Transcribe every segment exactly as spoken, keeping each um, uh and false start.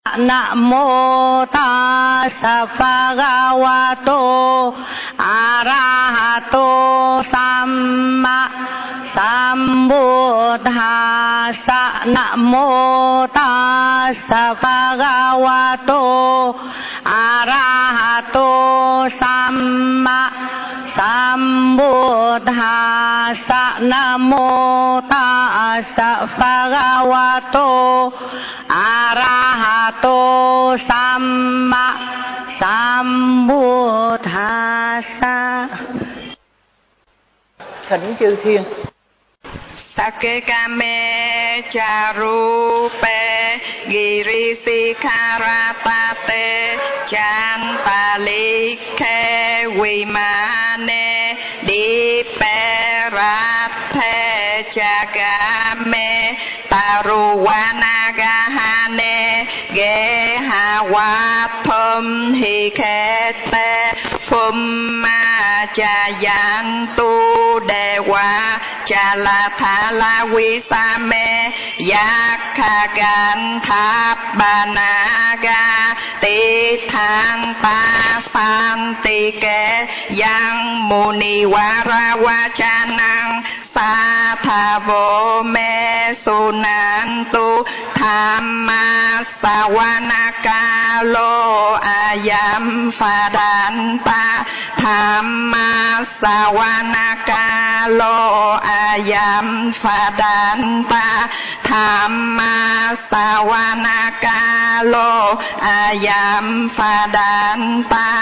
Namo tassa bhagavato arahato samma sambuddhassa. Namo tassa bhagavato arahato samma sambuddhassa. Namo tassa bhagavato arahato samma sambuddhassa. Thỉnh chư thiên. Sakekame charupe girisikaratate chantalike vimane diperathe chagame taruvanagahane gehawathum hikete phumma chayantu dewa chalathala visame yakkaganthabanaga tithang pasantike yang munivaravachanang sathavo me sunantu thamma savanakalo ayam phadanta thamma savanakalo ayam phadanta thamma savanakalo ayam phadanta.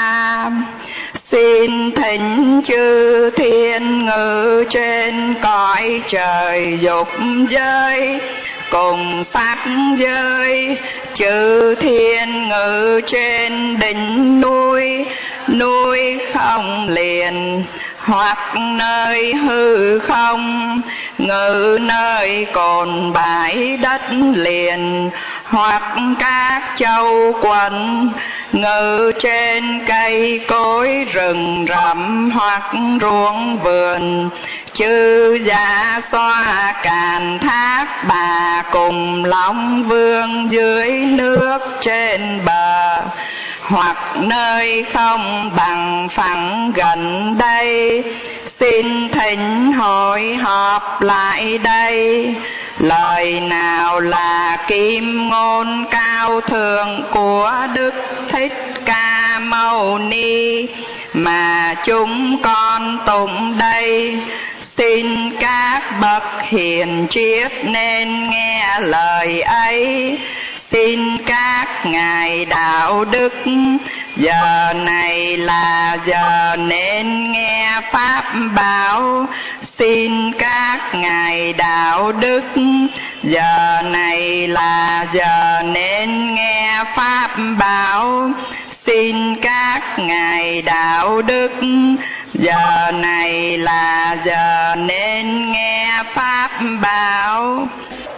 Xin thỉnh chư thiên ngự trên cõi trời dục giới cùng sắc giới, chư thiên ngự trên đỉnh núi, núi không liền hoặc nơi hư không, ngự nơi cồn bãi đất liền hoặc các châu quận, ngự trên cây cối rừng rậm hoặc ruộng vườn, chư dạ xoa càn thác bà cùng long vương dưới nước trên bờ, hoặc nơi không bằng phẳng gần đây. Xin thỉnh hội họp lại đây. Lời nào là kim ngôn cao thượng của Đức Thích Ca Mâu Ni mà chúng con tụng đây? Xin các bậc hiền triết nên nghe lời ấy. Xin các ngài đạo đức, giờ này là giờ nên nghe pháp bảo. Xin các ngài đạo đức, giờ này là giờ nên nghe pháp bảo. Xin các ngài đạo đức, giờ này là giờ nên nghe pháp bảo.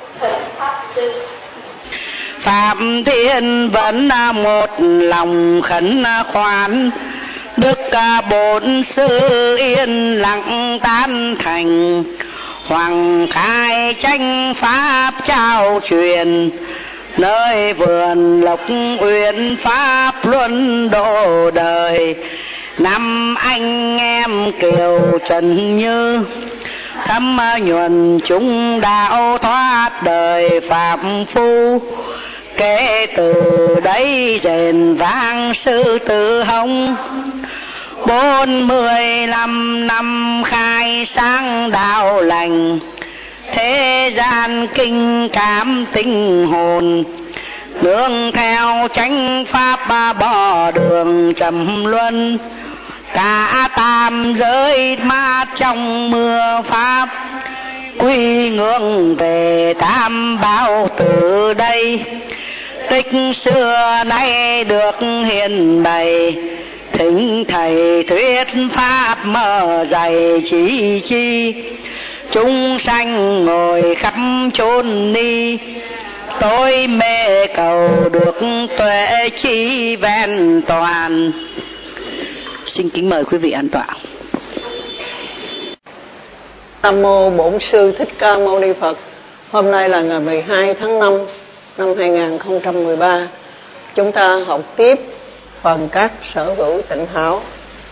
Phạm Thiên vẫn một lòng khẩn khoản, Đức Bổn Sư yên lặng tán thành. Hoàng khai tranh pháp trao truyền, nơi vườn Lộc Uyển pháp luân độ đời. Năm anh em Kiều Trần Như, thâm nhuần chúng đạo thoát đời phạm phu. Kể từ đấy rền vang sư tử hồng, bốn mươi lăm năm khai sáng đạo lành. Thế gian kinh cảm tinh hồn, nương theo chánh pháp bỏ đường trầm luân. Cả tam giới mát trong mưa pháp, quy ngưỡng về tam bảo từ đây. Tích xưa nay được hiền bày, thỉnh thầy thuyết pháp mở dày chỉ chi. Chúng sanh ngồi khắp chốn ni, tôi mê cầu được tuệ chi vẹn toàn. Xin kính mời quý vị an tọa. Nam mô Bổn Sư Thích Ca Mâu Ni Phật. Hôm nay là ngày mười hai tháng năm năm hai nghìn không trăm mười ba, chúng ta học tiếp phần các sở hữu tịnh hảo.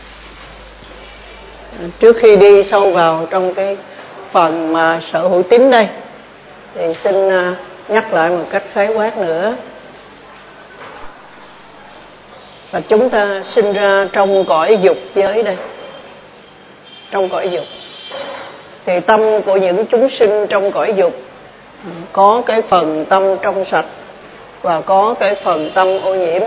Trước khi đi sâu vào trong cái phần mà sở hữu tín đây, thì xin nhắc lại một cách khái quát nữa là chúng ta sinh ra trong cõi dục giới đây. Trong cõi dục thì tâm của những chúng sinh trong cõi dục có cái phần tâm trong sạch và có cái phần tâm ô nhiễm.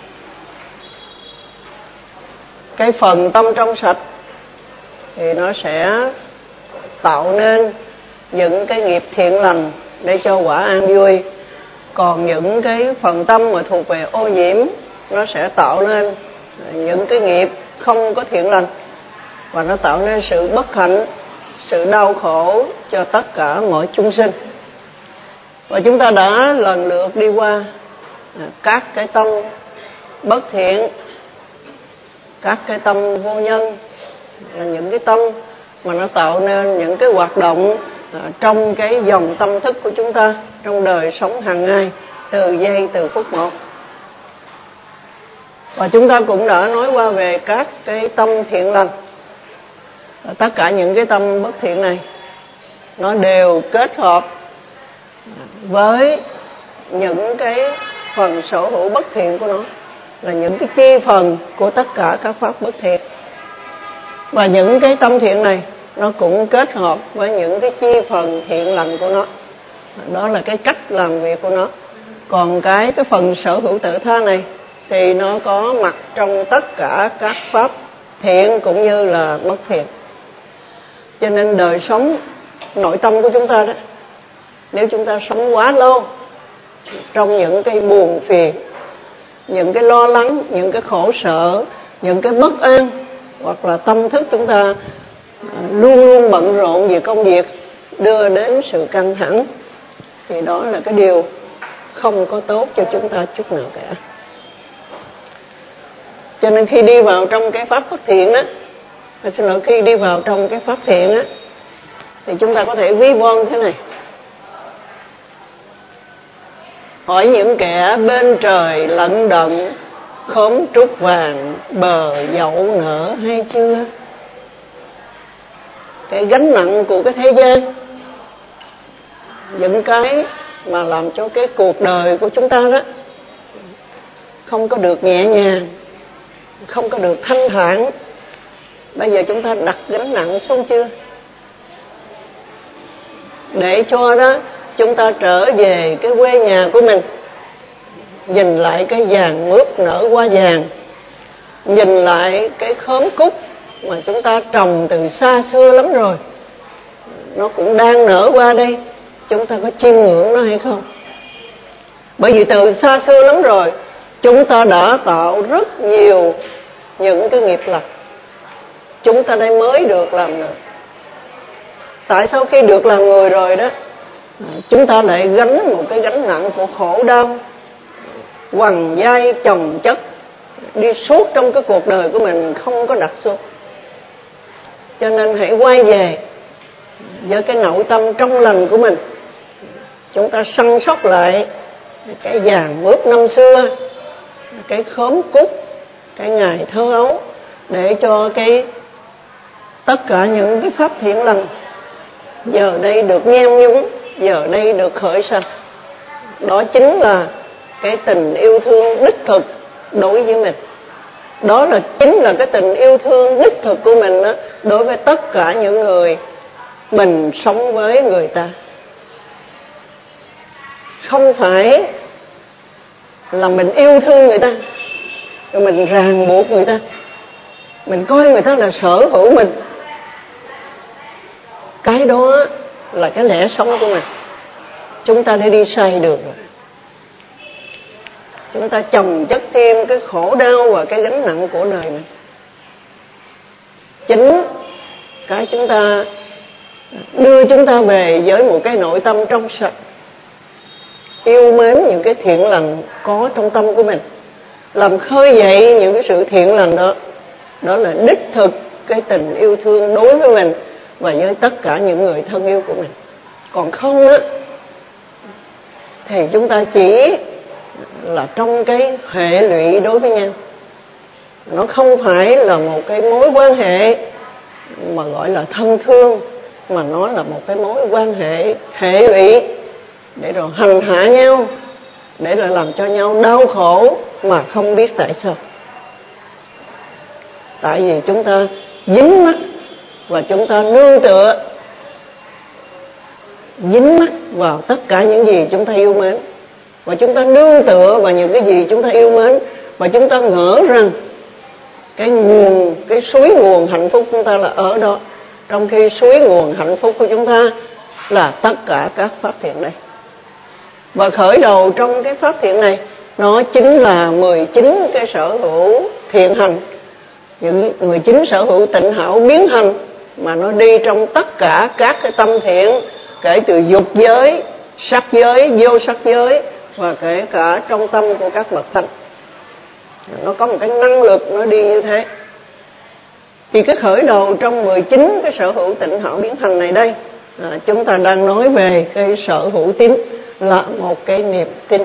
Cái phần tâm trong sạch thì nó sẽ tạo nên những cái nghiệp thiện lành để cho quả an vui. Còn những cái phần tâm mà thuộc về ô nhiễm, nó sẽ tạo nên những cái nghiệp không có thiện lành, và nó tạo nên sự bất hạnh, sự đau khổ cho tất cả mọi chúng sinh. Và chúng ta đã lần lượt đi qua các cái tâm bất thiện, các cái tâm vô nhân, là những cái tâm mà nó tạo nên những cái hoạt động trong cái dòng tâm thức của chúng ta trong đời sống hàng ngày, từ giây từ phút một. Và chúng ta cũng đã nói qua về các cái tâm thiện lành. Và tất cả những cái tâm bất thiện này nó đều kết hợp với những cái phần sở hữu bất thiện của nó, là những cái chi phần của tất cả các pháp bất thiện. Và những cái tâm thiện này nó cũng kết hợp với những cái chi phần thiện lành của nó. Đó là cái cách làm việc của nó. Còn cái cái phần sở hữu tự tha này thì nó có mặt trong tất cả các pháp thiện cũng như là bất thiện. Cho nên đời sống nội tâm của chúng ta đó, nếu chúng ta sống quá lâu trong những cái buồn phiền, những cái lo lắng, những cái khổ sở, những cái bất an, hoặc là tâm thức chúng ta luôn luôn bận rộn về công việc đưa đến sự căng thẳng, thì đó là cái điều không có tốt cho chúng ta chút nào cả. Cho nên khi đi vào trong cái pháp bất thiện á, xin lỗi, khi đi vào trong cái pháp thiện á, thì chúng ta có thể ví von thế này: hỏi những kẻ bên trời lận đận, khóm trúc vàng bờ dậu nở hay chưa? Cái gánh nặng của cái thế gian, những cái mà làm cho cái cuộc đời của chúng ta đó không có được nhẹ nhàng, không có được thanh thản, bây giờ chúng ta đặt gánh nặng xuống chưa? Để cho đó chúng ta trở về cái quê nhà của mình, nhìn lại cái vàng mướp nở hoa vàng, nhìn lại cái khóm cúc mà chúng ta trồng từ xa xưa lắm rồi, nó cũng đang nở qua đây, chúng ta có chiêm ngưỡng nó hay không? Bởi vì từ xa xưa lắm rồi chúng ta đã tạo rất nhiều những cái nghiệp lành, chúng ta đây mới được làm người. Tại sao khi được làm người rồi đó, chúng ta lại gánh một cái gánh nặng của khổ đau quằn vai chồng chất đi suốt trong cái cuộc đời của mình, không có đặt xuống. Cho nên hãy quay về với cái nội tâm trong lành của mình, chúng ta săn sóc lại cái vàng mướp năm xưa, cái khóm cúc, cái ngày thơ ấu, để cho cái tất cả những cái pháp thiện lành giờ đây được gieo nhúng, giờ đây được khởi sanh. Đó chính là cái tình yêu thương đích thực đối với mình. Đó là chính là cái tình yêu thương đích thực của mình đó, đối với tất cả những người mình sống với người ta. Không phải là mình yêu thương người ta rồi mình ràng buộc người ta, mình coi người ta là sở hữu mình. Cái đó là cái lẽ sống của mình. Chúng ta đã đi sai đường rồi. Chúng ta chồng chất thêm cái khổ đau và cái gánh nặng của đời mình. Chính cái chúng ta đưa chúng ta về với một cái nội tâm trong sạch, yêu mến những cái thiện lành có trong tâm của mình, làm khơi dậy những cái sự thiện lành đó. Đó là đích thực cái tình yêu thương đối với mình và với tất cả những người thân yêu của mình. Còn không á, thì chúng ta chỉ là trong cái hệ lụy đối với nhau. Nó không phải là một cái mối quan hệ mà gọi là thân thương, mà nó là một cái mối quan hệ hệ lụy để rồi hành hạ nhau, để rồi làm cho nhau đau khổ mà không biết tại sao. Tại vì chúng ta dính mắc và chúng ta nương tựa, dính mắc vào tất cả những gì chúng ta yêu mến, và chúng ta nương tựa vào những cái gì chúng ta yêu mến, và chúng ta ngỡ rằng cái nguồn, cái suối nguồn hạnh phúc chúng ta là ở đó, trong khi suối nguồn hạnh phúc của chúng ta là tất cả các pháp thiện này. Và khởi đầu trong cái pháp thiện này, nó chính là mười chín cái sở hữu thiện hành, những mười chín sở hữu tịnh hảo biến hành, mà nó đi trong tất cả các cái tâm thiện, kể từ dục giới, sắc giới, vô sắc giới, và kể cả trong tâm của các bậc tăng. Nó có một cái năng lực nó đi như thế. Thì cái khởi đầu trong mười chín cái sở hữu tịnh hảo biến hành này đây, à, chúng ta đang nói về cái sở hữu tín, là một cái niềm tin.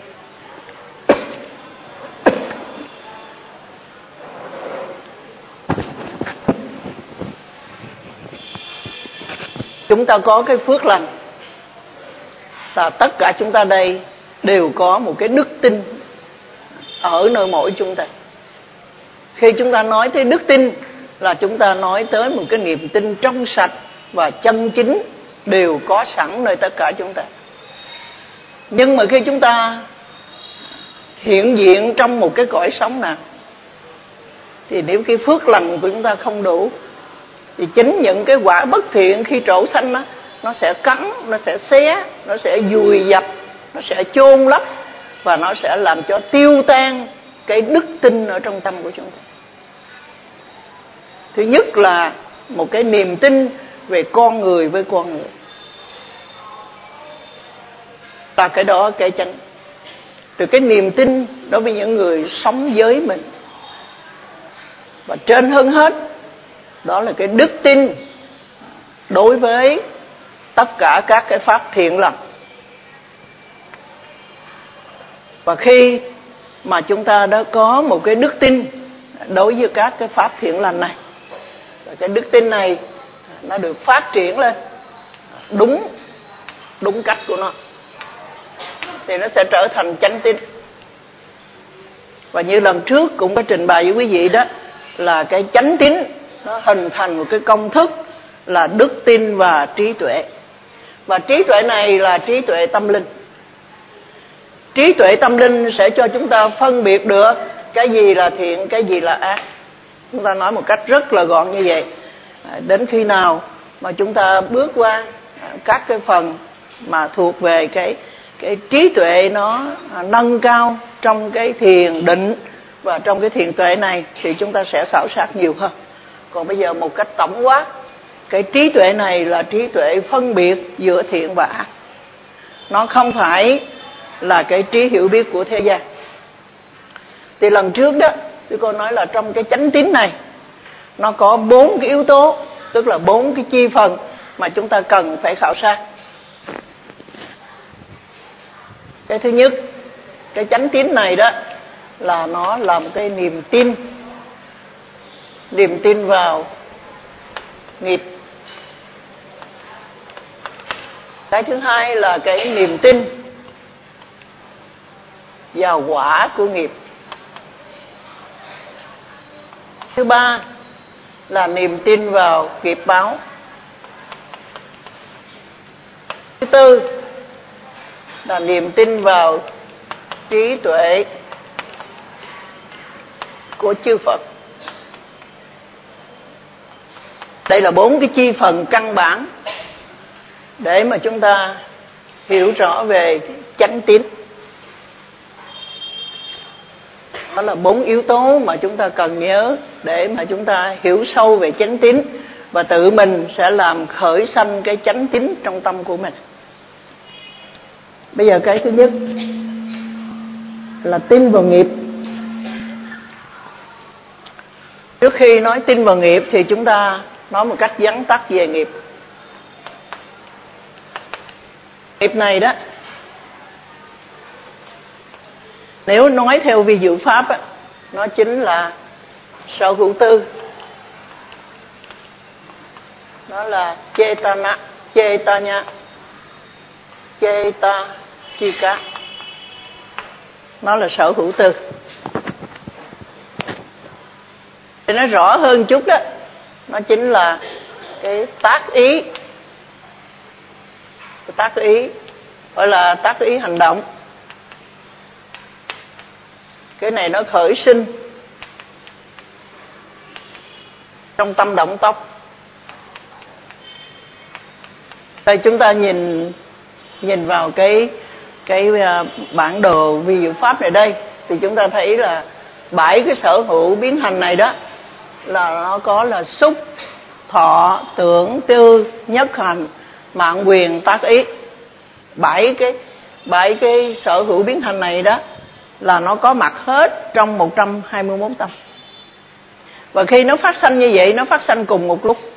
Chúng ta có cái phước lành, là tất cả chúng ta đây đều có một cái đức tin ở nơi mỗi chúng ta. Khi chúng ta nói tới đức tin là chúng ta nói tới một cái niềm tin trong sạch và chân chính đều có sẵn nơi tất cả chúng ta. Nhưng mà khi chúng ta hiện diện trong một cái cõi sống nào, thì nếu cái phước lành của chúng ta không đủ, thì chính những cái quả bất thiện khi trổ sanh đó, nó sẽ cắn, nó sẽ xé, nó sẽ vùi dập, nó sẽ chôn lấp, và nó sẽ làm cho tiêu tan cái đức tin ở trong tâm của chúng ta. Thứ nhất là một cái niềm tin về con người với con người, và cái đó cái chân. Từ cái niềm tin đối với những người sống với mình. Và trên hơn hết, đó là cái đức tin đối với tất cả các cái pháp thiện lành. Và khi mà chúng ta đã có một cái đức tin đối với các cái pháp thiện lành này, và cái đức tin này nó được phát triển lên đúng đúng cách của nó, thì nó sẽ trở thành chánh tín. Và như lần trước cũng có trình bày với quý vị đó, là cái chánh tín nó hình thành một cái công thức là đức tin và trí tuệ. Và trí tuệ này là trí tuệ tâm linh. Trí tuệ tâm linh sẽ cho chúng ta phân biệt được cái gì là thiện, cái gì là ác. Chúng ta nói một cách rất là gọn như vậy. Đến khi nào mà chúng ta bước qua các cái phần mà thuộc về cái cái trí tuệ nó nâng cao trong cái thiền định và trong cái thiền tuệ này, thì chúng ta sẽ khảo sát nhiều hơn. Còn bây giờ một cách tổng quát, cái trí tuệ này là trí tuệ phân biệt giữa thiện và ác. Nó không phải là cái trí hiểu biết của thế gian. Thì lần trước đó tôi cô nói là trong cái chánh tín này, nó có bốn cái yếu tố, tức là bốn cái chi phần mà chúng ta cần phải khảo sát. Cái thứ nhất, cái chánh tín này đó là nó là một cái niềm tin, niềm tin vào nghiệp. Cái thứ hai là cái niềm tin vào quả của nghiệp. Thứ ba là niềm tin vào nghiệp báo. Thứ tư là niềm tin vào trí tuệ của chư Phật. Đây là bốn cái chi phần căn bản để mà chúng ta hiểu rõ về chánh tín. Đó là bốn yếu tố mà chúng ta cần nhớ để mà chúng ta hiểu sâu về chánh tín, và tự mình sẽ làm khởi sanh cái chánh tín trong tâm của mình. Bây giờ cái thứ nhất là tin vào nghiệp. Trước khi nói tin vào nghiệp thì chúng ta nói một cách vắn tắt về nghiệp. Nghiệp này đó Nếu nói theo vi diệu pháp á, nó chính là sở hữu tư. Nó là chetana, chetanya, chetasika. Nó là sở hữu tư. Để nói rõ hơn chút đó, nó chính là cái tác ý. Cái tác ý gọi là tác ý hành động. Cái này nó khởi sinh trong tâm động tốc. Đây chúng ta nhìn nhìn vào cái cái bản đồ vi diệu pháp này đây, thì chúng ta thấy là bảy cái sở hữu biến hành này đó là nó có là xúc, thọ, tưởng, tư, nhất hành, mạng quyền, tác ý. Bảy cái bảy cái sở hữu biến hành này đó là nó có mặt hết trong một trăm hai mươi mốt tâm. Và khi nó phát sanh như vậy, nó phát sanh cùng một lúc.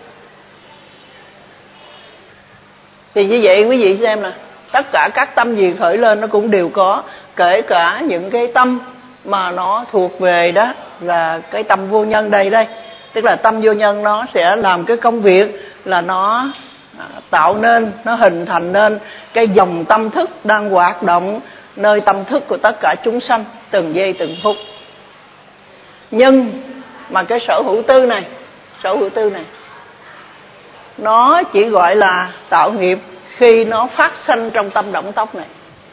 Thì như vậy quý vị xem nè, tất cả các tâm gì khởi lên nó cũng đều có, kể cả những cái tâm mà nó thuộc về đó là cái tâm vô nhân đây đây. Tức là tâm vô nhân nó sẽ làm cái công việc là nó tạo nên, nó hình thành nên cái dòng tâm thức đang hoạt động nơi tâm thức của tất cả chúng sanh từng giây từng phút. Nhưng mà cái sở hữu tư này, sở hữu tư này nó chỉ gọi là tạo nghiệp khi nó phát sanh trong tâm động tốc này.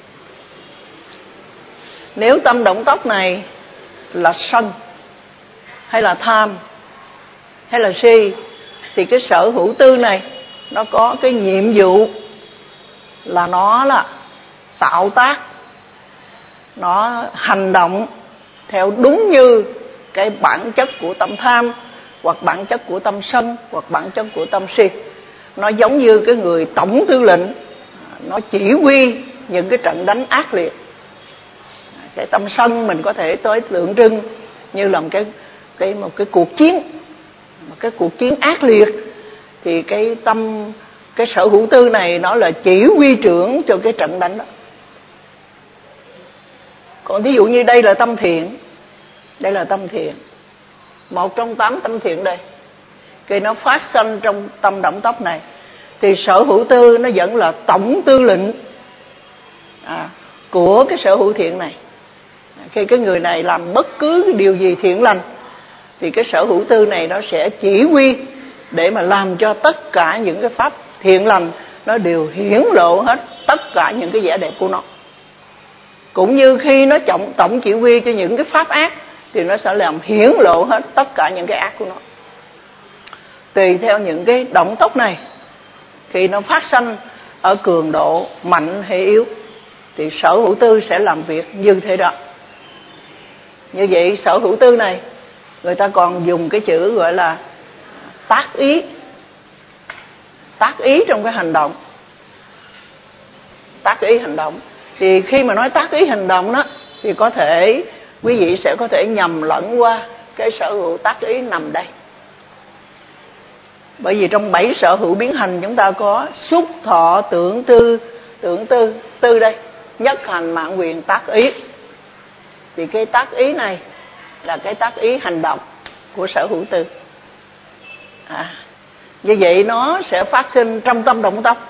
Nếu tâm động tốc này là sân hay là tham hay là si, thì cái sở hữu tư này nó có cái nhiệm vụ là nó là tạo tác, nó hành động theo đúng như cái bản chất của tâm tham, hoặc bản chất của tâm sân, hoặc bản chất của tâm si. Nó giống như cái người tổng tư lệnh, nó chỉ huy những cái trận đánh ác liệt. Cái tâm sân mình có thể tới tượng trưng như là một cái, cái, một cái cuộc chiến, một cái cuộc chiến ác liệt. Thì cái tâm, cái sở hữu tư này nó là chỉ huy trưởng cho cái trận đánh đó. Còn ví dụ như đây là tâm thiện, đây là tâm thiện, một trong tám tâm thiện đây, khi nó phát sanh trong tâm động tốc này, thì sở hữu tư nó vẫn là tổng tư lệnh à, của cái sở hữu thiện này. Khi cái người này làm bất cứ điều gì thiện lành, thì cái sở hữu tư này nó sẽ chỉ huy để mà làm cho tất cả những cái pháp thiện lành nó đều hiển lộ hết tất cả những cái vẻ đẹp của nó. Cũng như khi nó trọng, tổng chỉ huy cho những cái pháp ác, thì nó sẽ làm hiển lộ hết tất cả những cái ác của nó. Tùy theo những cái động tốc này, khi nó phát sanh ở cường độ mạnh hay yếu, thì sở hữu tư sẽ làm việc như thế đó. Như vậy sở hữu tư này người ta còn dùng cái chữ gọi là tác ý. Tác ý trong cái hành động. Tác ý hành động. Thì khi mà nói tác ý hành động đó, thì có thể quý vị sẽ có thể nhầm lẫn qua cái sở hữu tác ý nằm đây. Bởi vì trong bảy sở hữu biến hành chúng ta có xúc, thọ, tưởng, tư, tưởng tư, tư đây, nhất hành, mạng quyền, tác ý. Thì cái tác ý này là cái tác ý hành động của sở hữu tư. À, như vậy nó sẽ phát sinh trong tâm động tốc,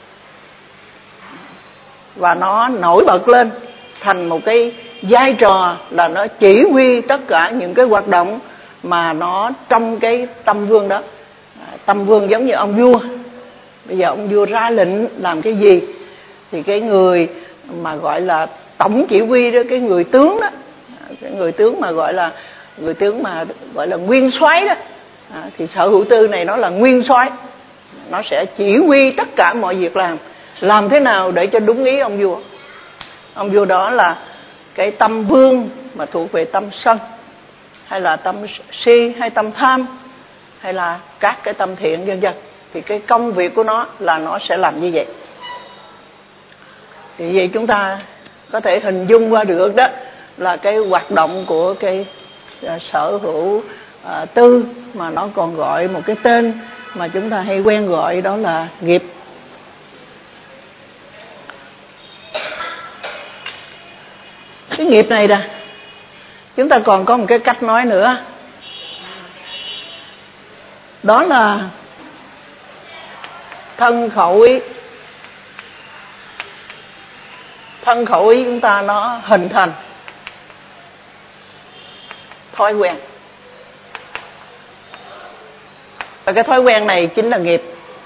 và nó nổi bật lên thành một cái vai trò là nó chỉ huy tất cả những cái hoạt động mà nó trong cái tâm vương đó. Tâm vương giống như ông vua, bây giờ ông vua ra lệnh làm cái gì, thì cái người mà gọi là tổng chỉ huy đó, cái người tướng đó, cái người tướng mà gọi là người tướng mà gọi là nguyên soái đó, à, thì sở hữu tư này nó là nguyên soái, nó sẽ chỉ huy tất cả mọi việc làm làm thế nào để cho đúng ý ông vua. Ông vua đó là cái tâm vương mà thuộc về tâm sân, hay là tâm si, hay tâm tham, hay là các cái tâm thiện vân vân, thì cái công việc của nó là nó sẽ làm như vậy. Thì vậy chúng ta có thể hình dung qua được đó là cái hoạt động của cái sở hữu à, tư, mà nó còn gọi một cái tên mà chúng ta hay quen gọi đó là nghiệp. cái nghiệp này nè, chúng ta còn có một cái cách nói nữa, đó là thân khẩu ý. Thân khẩu ý chúng ta nó hình thành thói quen, và cái thói quen này chính là nghiệp.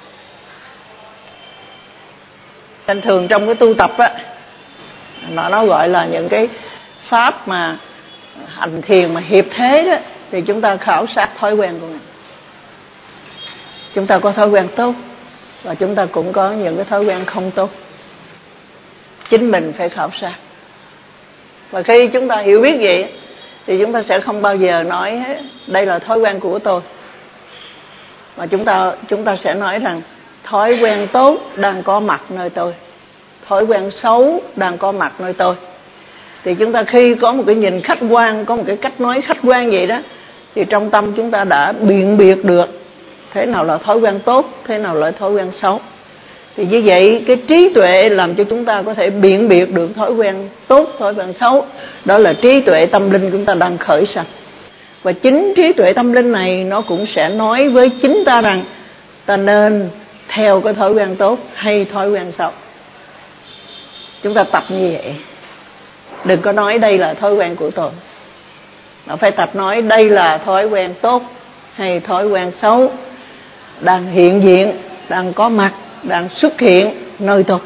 Nên thường trong cái tu tập á, nó nó gọi là những cái pháp mà hành thiền mà hiệp thế đó, thì chúng ta khảo sát thói quen của mình. Chúng ta có thói quen tốt và chúng ta cũng có những cái thói quen không tốt. Chính mình phải khảo sát. Và khi chúng ta hiểu biết vậy thì chúng ta sẽ không bao giờ nói đây là thói quen của tôi, mà chúng ta chúng ta sẽ nói rằng thói quen tốt đang có mặt nơi tôi, thói quen xấu đang có mặt nơi tôi. Thì chúng ta khi có một cái nhìn khách quan, có một cái cách nói khách quan vậy đó, thì trong tâm chúng ta đã biện biệt được thế nào là thói quen tốt, thế nào là thói quen xấu. Thì như vậy cái trí tuệ làm cho chúng ta có thể biện biệt được thói quen tốt, thói quen xấu. Đó là trí tuệ tâm linh chúng ta đang khởi sanh. Và chính trí tuệ tâm linh này nó cũng sẽ nói với chính ta rằng ta nên theo cái thói quen tốt hay thói quen xấu. Chúng ta tập như vậy. Đừng có nói đây là thói quen của tôi, mà phải tập nói đây là thói quen tốt hay thói quen xấu đang hiện diện, đang có mặt, đang xuất hiện nơi tôi.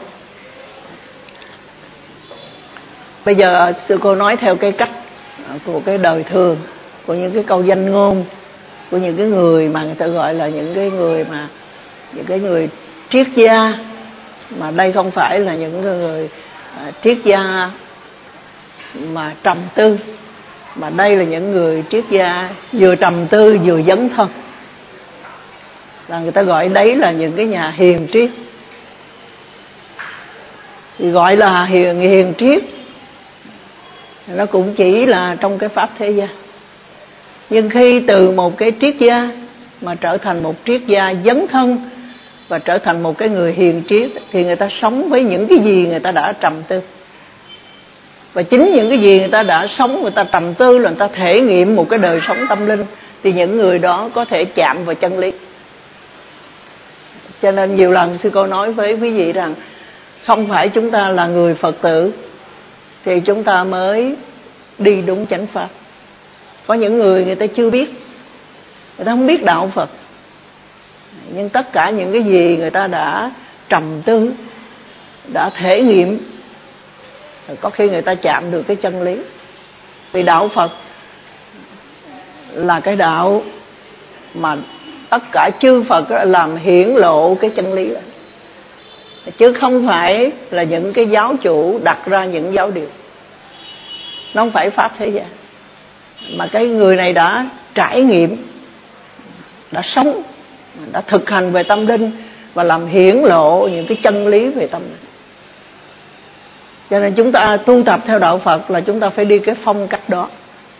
Bây giờ sư cô nói theo cái cách của cái đời thường, của những cái câu danh ngôn, của những cái người mà người ta gọi là những cái người mà những cái người triết gia, mà đây không phải là những người uh, triết gia mà trầm tư, mà đây là những người triết gia vừa trầm tư vừa dấn thân. Là người ta gọi đấy là những cái nhà hiền triết. Thì gọi là hiền hiền triết nó cũng chỉ là trong cái pháp thế gian. Nhưng khi từ một cái triết gia mà trở thành một triết gia dấn thân và trở thành một cái người hiền triết, thì người ta sống với những cái gì người ta đã trầm tư. Và chính những cái gì người ta đã sống, người ta trầm tư là người ta thể nghiệm một cái đời sống tâm linh. Thì những người đó có thể chạm vào chân lý. Cho nên nhiều lần sư cô nói với quý vị rằng không phải chúng ta là người Phật tử thì chúng ta mới đi đúng chánh pháp. Có những người người ta chưa biết, người ta không biết đạo Phật, nhưng tất cả những cái gì người ta đã trầm tư, đã thể nghiệm, có khi người ta chạm được cái chân lý. Vì đạo Phật là cái đạo mà tất cả chư Phật làm hiển lộ cái chân lý đó, chứ không phải là những cái giáo chủ đặt ra những giáo điều. Nó không phải pháp thế gian, mà cái người này đã trải nghiệm, đã sống, đã thực hành về tâm linh và làm hiển lộ những cái chân lý về tâm linh. Cho nên chúng ta tu tập theo đạo Phật là chúng ta phải đi cái phong cách đó,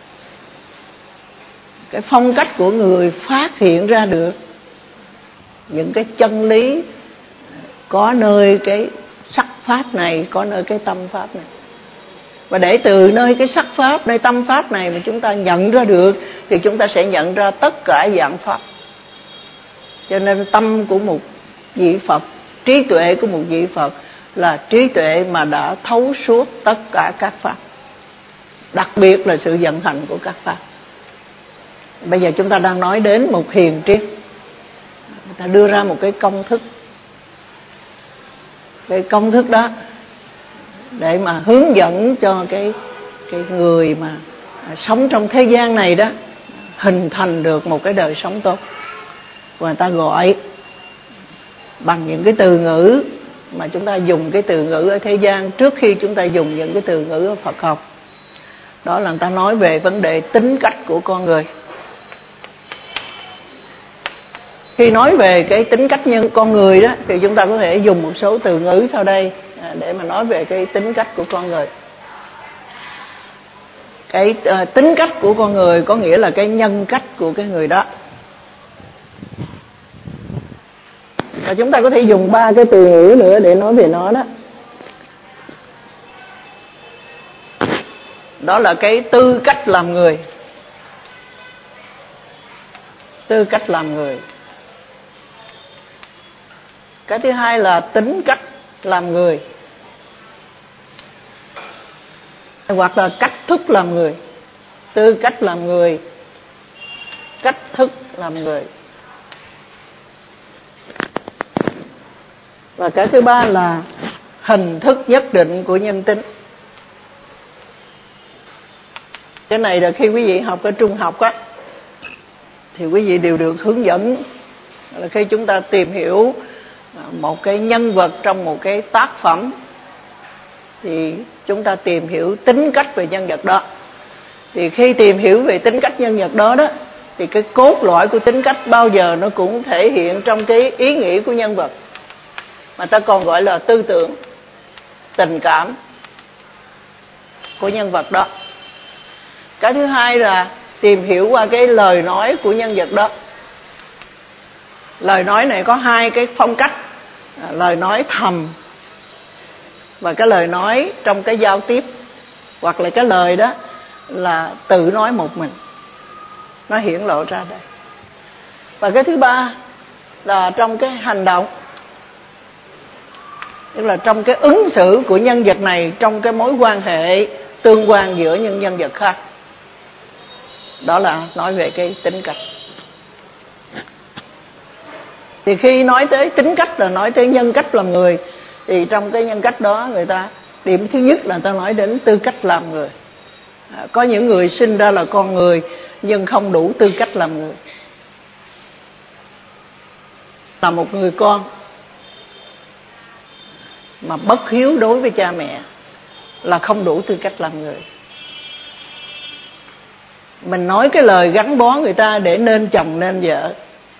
cái phong cách của người phát hiện ra được những cái chân lý, có nơi cái sắc pháp này, có nơi cái tâm pháp này. Và để từ nơi cái sắc pháp, nơi tâm pháp này mà chúng ta nhận ra được, thì chúng ta sẽ nhận ra tất cả dạng pháp. Cho nên tâm của một vị Phật, trí tuệ của một vị Phật là trí tuệ mà đã thấu suốt tất cả các pháp, đặc biệt là sự vận hành của các pháp. Bây giờ chúng ta đang nói đến một hiền triết, người ta đưa ra một cái công thức. Cái công thức đó để mà hướng dẫn cho cái cái người mà sống trong thế gian này đó hình thành được một cái đời sống tốt. Và người ta gọi bằng những cái từ ngữ mà chúng ta dùng cái từ ngữ ở thế gian trước khi chúng ta dùng những cái từ ngữ ở Phật học. Đó là người ta nói về vấn đề tính cách của con người. Khi nói về cái tính cách nhân con người đó thì chúng ta có thể dùng một số từ ngữ sau đây để mà nói về cái tính cách của con người. Cái uh, tính cách của con người có nghĩa là cái nhân cách của cái người đó. Và chúng ta có thể dùng ba cái từ ngữ nữa để nói về nó đó. Đó là cái tư cách làm người. Tư cách làm người. Cái thứ hai là tính cách làm người, hoặc là cách thức làm người. Tư cách làm người, cách thức làm người. Và cái thứ ba là hình thức nhất định của nhân tính. Cái này là khi quý vị học ở trung học á, thì quý vị đều được hướng dẫn là khi chúng ta tìm hiểu một cái nhân vật trong một cái tác phẩm thì chúng ta tìm hiểu tính cách về nhân vật đó. Thì khi tìm hiểu về tính cách nhân vật đó đó, thì cái cốt lõi của tính cách bao giờ nó cũng thể hiện trong cái ý nghĩ của nhân vật, mà ta còn gọi là tư tưởng, tình cảm của nhân vật đó. Cái thứ hai là tìm hiểu qua cái lời nói của nhân vật đó. Lời nói này có hai cái phong cách, lời nói thầm và cái lời nói trong cái giao tiếp, hoặc là cái lời đó là tự nói một mình, nó hiển lộ ra đây. Và cái thứ ba là trong cái hành động, tức là trong cái ứng xử của nhân vật này trong cái mối quan hệ tương quan giữa những nhân vật khác. Đó là nói về cái tính cách. Thì khi nói tới tính cách là nói tới nhân cách làm người, thì trong cái nhân cách đó người ta, điểm thứ nhất là người ta nói đến tư cách làm người. À, có những người sinh ra là con người nhưng không đủ tư cách làm người. Là một người con mà bất hiếu đối với cha mẹ là không đủ tư cách làm người. Mình nói cái lời gắn bó người ta để nên chồng nên vợ,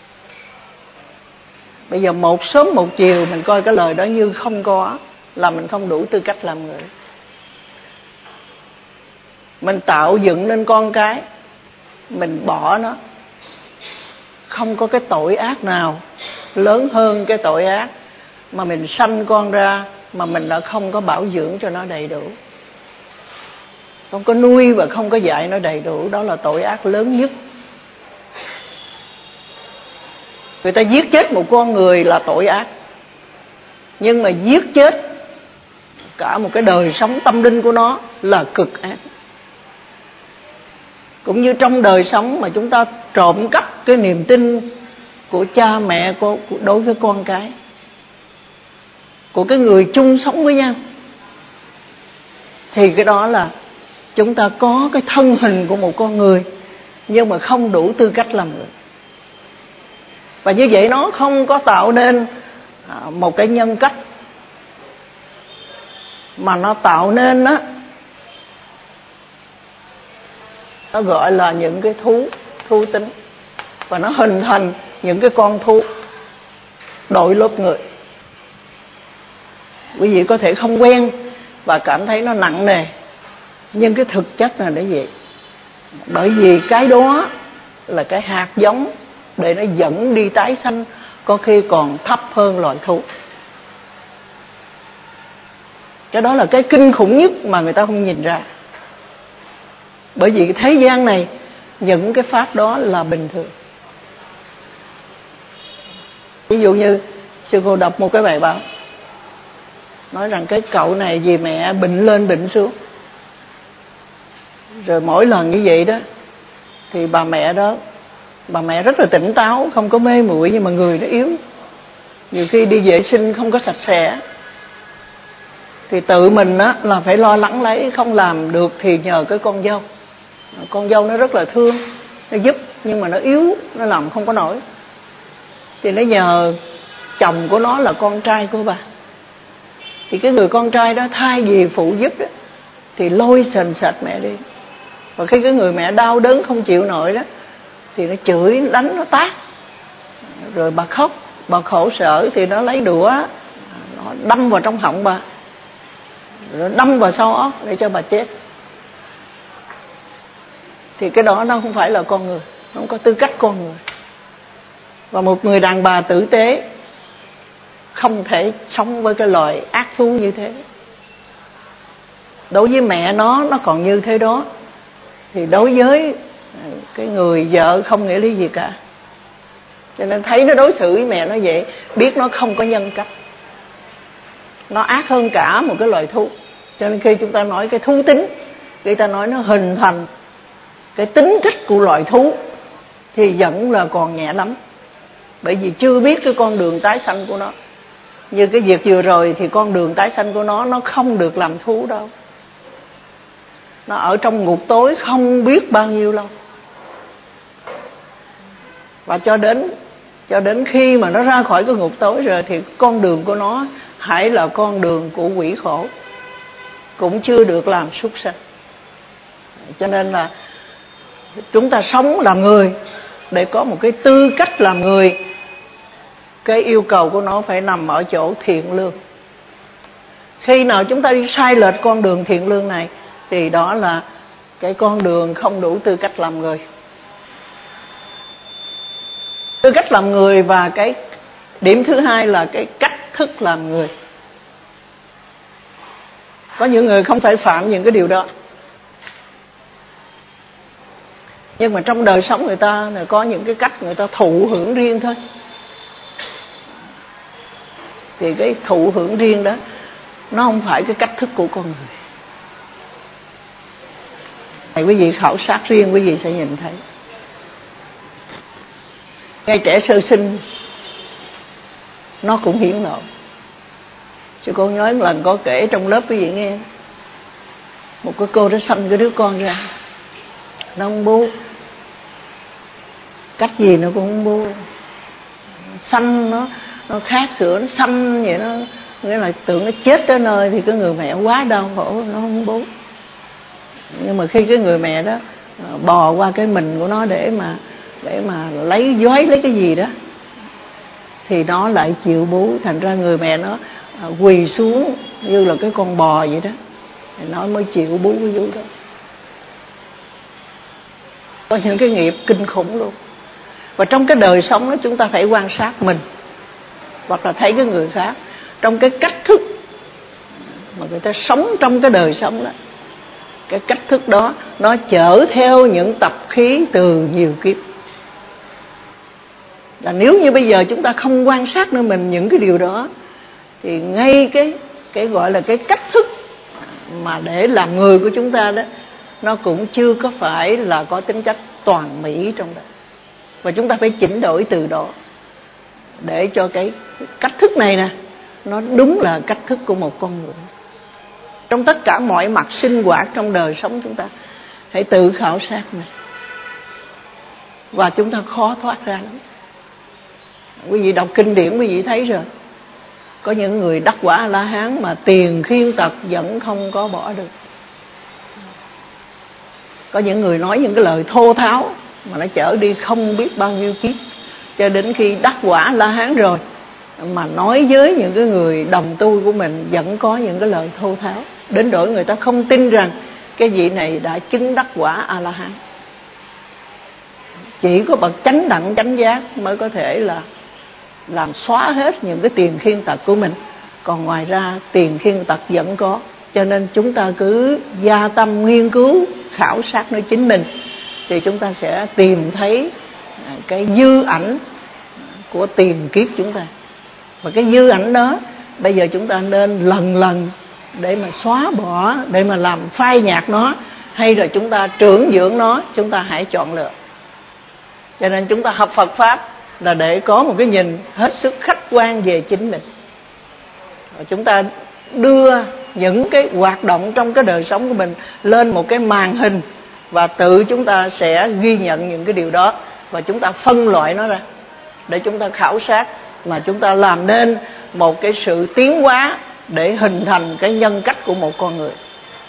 bây giờ một sớm một chiều mình coi cái lời đó như không có, là mình không đủ tư cách làm người. Mình tạo dựng nên con cái, mình bỏ nó, không có cái tội ác nào lớn hơn cái tội ác mà mình sanh con ra mà mình đã không có bảo dưỡng cho nó đầy đủ, không có nuôi và không có dạy nó đầy đủ. Đó là tội ác lớn nhất. Người ta giết chết một con người là tội ác, nhưng mà giết chết cả một cái đời sống tâm linh của nó là cực ác. Cũng như trong đời sống mà chúng ta trộm cắp cái niềm tin của cha mẹ đối với con cái, của cái người chung sống với nhau, thì cái đó là chúng ta có cái thân hình của một con người nhưng mà không đủ tư cách làm người. Và như vậy nó không có tạo nên một cái nhân cách, mà nó tạo nên đó, nó gọi là những cái thú, thú tính. Và nó hình thành những cái con thú đội lốt người. Quý vị có thể không quen và cảm thấy nó nặng nề, nhưng cái thực chất là cái gì? Bởi vì cái đó là cái hạt giống để nó dẫn đi tái sanh, có khi còn thấp hơn loài thú. Cái đó là cái kinh khủng nhất mà người ta không nhìn ra. Bởi vì thế gian này những cái pháp đó là bình thường. Ví dụ như sư cô đọc một cái bài báo nói rằng cái cậu này vì mẹ bệnh lên bệnh xuống, rồi mỗi lần như vậy đó thì bà mẹ đó, bà mẹ rất là tỉnh táo, không có mê muội, nhưng mà người nó yếu. Nhiều khi đi vệ sinh không có sạch sẽ thì tự mình á là phải lo lắng lấy, không làm được thì nhờ cái con dâu. Con dâu nó rất là thương, nó giúp, nhưng mà nó yếu, nó làm không có nổi, thì nó nhờ chồng của nó là con trai của bà. Thì cái người con trai đó thay vì phụ giúp đó, thì lôi sền sạch mẹ đi. Và khi cái người mẹ đau đớn không chịu nổi đó thì nó chửi, đánh, nó tát. Rồi bà khóc, bà khổ sở thì nó lấy đũa, nó đâm vào trong họng bà, rồi đâm vào sau óc để cho bà chết. Thì cái đó nó không phải là con người, nó không có tư cách con người. Và một người đàn bà tử tế không thể sống với cái loài ác thú như thế. đối với mẹ nó nó còn như thế đó, thì đối với cái người vợ không nghĩa lý gì cả. Cho nên thấy nó đối xử với mẹ nó vậy, biết nó không có nhân cách, nó ác hơn cả một cái loài thú. Cho nên khi chúng ta nói cái thú tính, người ta nói nó hình thành cái tính cách của loài thú, thì vẫn là còn nhẹ lắm, bởi vì chưa biết cái con đường tái sanh của nó. Như cái việc vừa rồi thì con đường tái sanh của nó, nó không được làm thú đâu. Nó ở trong ngục tối không biết bao nhiêu lâu, và cho đến cho đến khi mà nó ra khỏi cái ngục tối rồi, thì con đường của nó hãy là con đường của quỷ khổ, cũng chưa được làm súc sanh. Cho nên là chúng ta sống làm người để có một cái tư cách làm người, cái yêu cầu của nó phải nằm ở chỗ thiện lương. Khi nào chúng ta đi sai lệch con đường thiện lương này, thì đó là cái con đường không đủ tư cách làm người. Tư cách làm người, và cái điểm thứ hai là cái cách thức làm người. Có những người không phải phạm những cái điều đó, nhưng mà trong đời sống người ta có những cái cách người ta thụ hưởng riêng thôi. Thì cái thụ hưởng riêng đó, nó không phải cái cách thức của con người. Thì quý vị khảo sát riêng, quý vị sẽ nhìn thấy. Ngay trẻ sơ sinh nó cũng hiển lộ. Chứ con nhớ một lần có kể trong lớp quý vị nghe, một cái cô đã sanh cái đứa con ra, nó không bú, cách gì nó cũng không bú, sanh nó nó khát sữa, nó xanh vậy, nó nghĩa là tưởng nó chết tới nơi, thì cái người mẹ quá đau khổ, nó không bú. Nhưng mà khi cái người mẹ đó bò qua cái mình của nó để mà để mà lấy dói lấy cái gì đó, thì nó lại chịu bú. Thành ra người mẹ nó quỳ xuống như là cái con bò vậy đó, thì nó mới chịu bú cái vú đó. Có những cái nghiệp kinh khủng luôn. Và trong cái đời sống đó, chúng ta phải quan sát mình, hoặc là thấy cái người khác trong cái cách thức mà người ta sống trong cái đời sống đó. Cái cách thức đó nó chở theo những tập khí từ nhiều kiếp. Là nếu như bây giờ chúng ta không quan sát nơi mình những cái điều đó, thì ngay cái cái gọi là cái cách thức mà để làm người của chúng ta đó, nó cũng chưa có phải là có tính chất toàn mỹ trong đó. Và chúng ta phải chỉnh đổi từ đó, để cho cái cách thức này nè, nó đúng là cách thức của một con người. Trong tất cả mọi mặt sinh hoạt trong đời sống chúng ta, hãy tự khảo sát này, và chúng ta khó thoát ra lắm. Quý vị đọc kinh điển quý vị thấy rồi, có những người đắc quả A-la-hán mà tiền khiên tật vẫn không có bỏ được. Có những người nói những cái lời thô tháo mà nó chở đi không biết bao nhiêu kiếp, cho đến khi đắc quả A-la-hán rồi mà nói với những cái người đồng tu của mình vẫn có những cái lời thô tháo, đến đổi người ta không tin rằng cái vị này đã chứng đắc quả A-la-hán. Chỉ có bậc chánh đẳng chánh giác mới có thể là làm xóa hết những cái tiền khiên tật của mình. Còn ngoài ra tiền khiên tật vẫn có. Cho nên chúng ta cứ gia tâm nghiên cứu, khảo sát nơi chính mình, thì chúng ta sẽ tìm thấy cái dư ảnh của tiền kiếp chúng ta. Và cái dư ảnh đó bây giờ chúng ta nên lần lần để mà xóa bỏ, để mà làm phai nhạt nó, hay là chúng ta trưởng dưỡng nó, chúng ta hãy chọn lựa. Cho nên chúng ta học Phật Pháp là để có một cái nhìn hết sức khách quan về chính mình. Và chúng ta đưa những cái hoạt động trong cái đời sống của mình lên một cái màn hình, và tự chúng ta sẽ ghi nhận những cái điều đó, và chúng ta phân loại nó ra để chúng ta khảo sát, mà chúng ta làm nên một cái sự tiến hóa để hình thành cái nhân cách của một con người.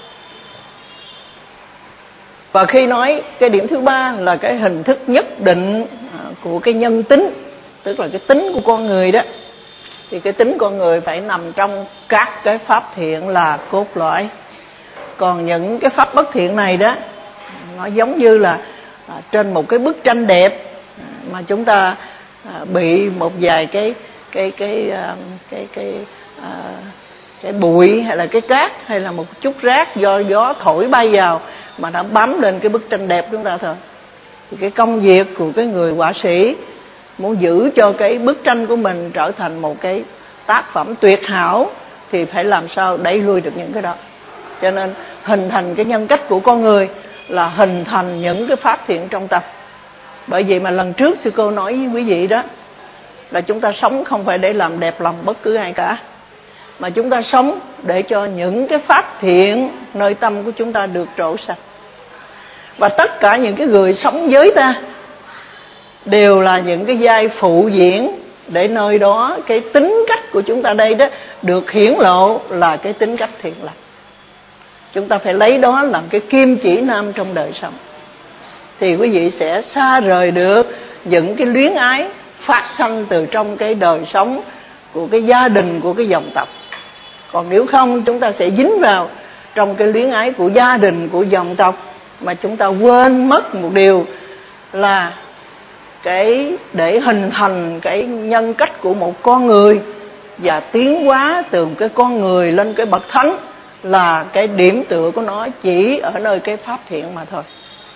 Và khi nói cái điểm thứ ba là cái hình thức nhất định của cái nhân tính, tức là cái tính của con người đó, thì cái tính con người phải nằm trong các cái pháp thiện là cốt lõi. Còn những cái pháp bất thiện này đó, nó giống như là trên một cái bức tranh đẹp mà chúng ta bị một vài cái cái cái cái cái, cái, cái cái bụi hay là cái cát hay là một chút rác do gió thổi bay vào mà đã bám lên cái bức tranh đẹp của chúng ta thôi. Thì cái công việc của cái người họa sĩ muốn giữ cho cái bức tranh của mình trở thành một cái tác phẩm tuyệt hảo thì phải làm sao đẩy lui được những cái đó. Cho nên hình thành cái nhân cách của con người là hình thành những cái pháp thiện trong tâm. Bởi vậy mà lần trước sư cô nói với quý vị đó là chúng ta sống không phải để làm đẹp lòng bất cứ ai cả, mà chúng ta sống để cho những cái pháp thiện nơi tâm của chúng ta được trổ sạch. Và tất cả những cái người sống với ta đều là những cái vai phụ diễn để nơi đó cái tính cách của chúng ta đây đó được hiển lộ là cái tính cách thiện lành. Chúng ta phải lấy đó làm cái kim chỉ nam trong đời sống, thì quý vị sẽ xa rời được những cái luyến ái phát sinh từ trong cái đời sống của cái gia đình, của cái dòng tộc. Còn nếu không, chúng ta sẽ dính vào trong cái luyến ái của gia đình, của dòng tộc, mà chúng ta quên mất một điều là cái để hình thành cái nhân cách của một con người và tiến hóa từ cái con người lên cái bậc thánh là cái điểm tựa của nó chỉ ở nơi cái pháp thiện mà thôi.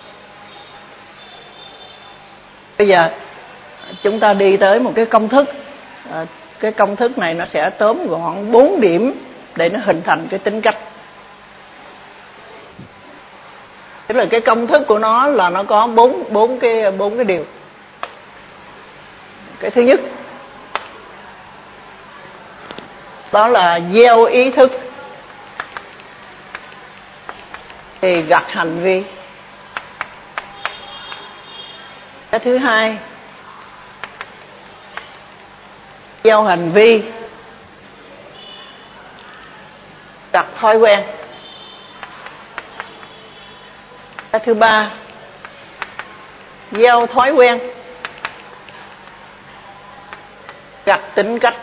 Bây giờ chúng ta đi tới một cái công thức. à, Cái công thức này nó sẽ tóm gọn bốn điểm để nó hình thành cái tính cách. Tức là cái công thức của nó là nó có bốn bốn cái bốn cái điều. Cái thứ nhất đó là gieo ý thức thì gặt hành vi. Cái thứ hai gieo hành vi gặt thói quen. Cái thứ ba gieo thói quen gặt tính cách.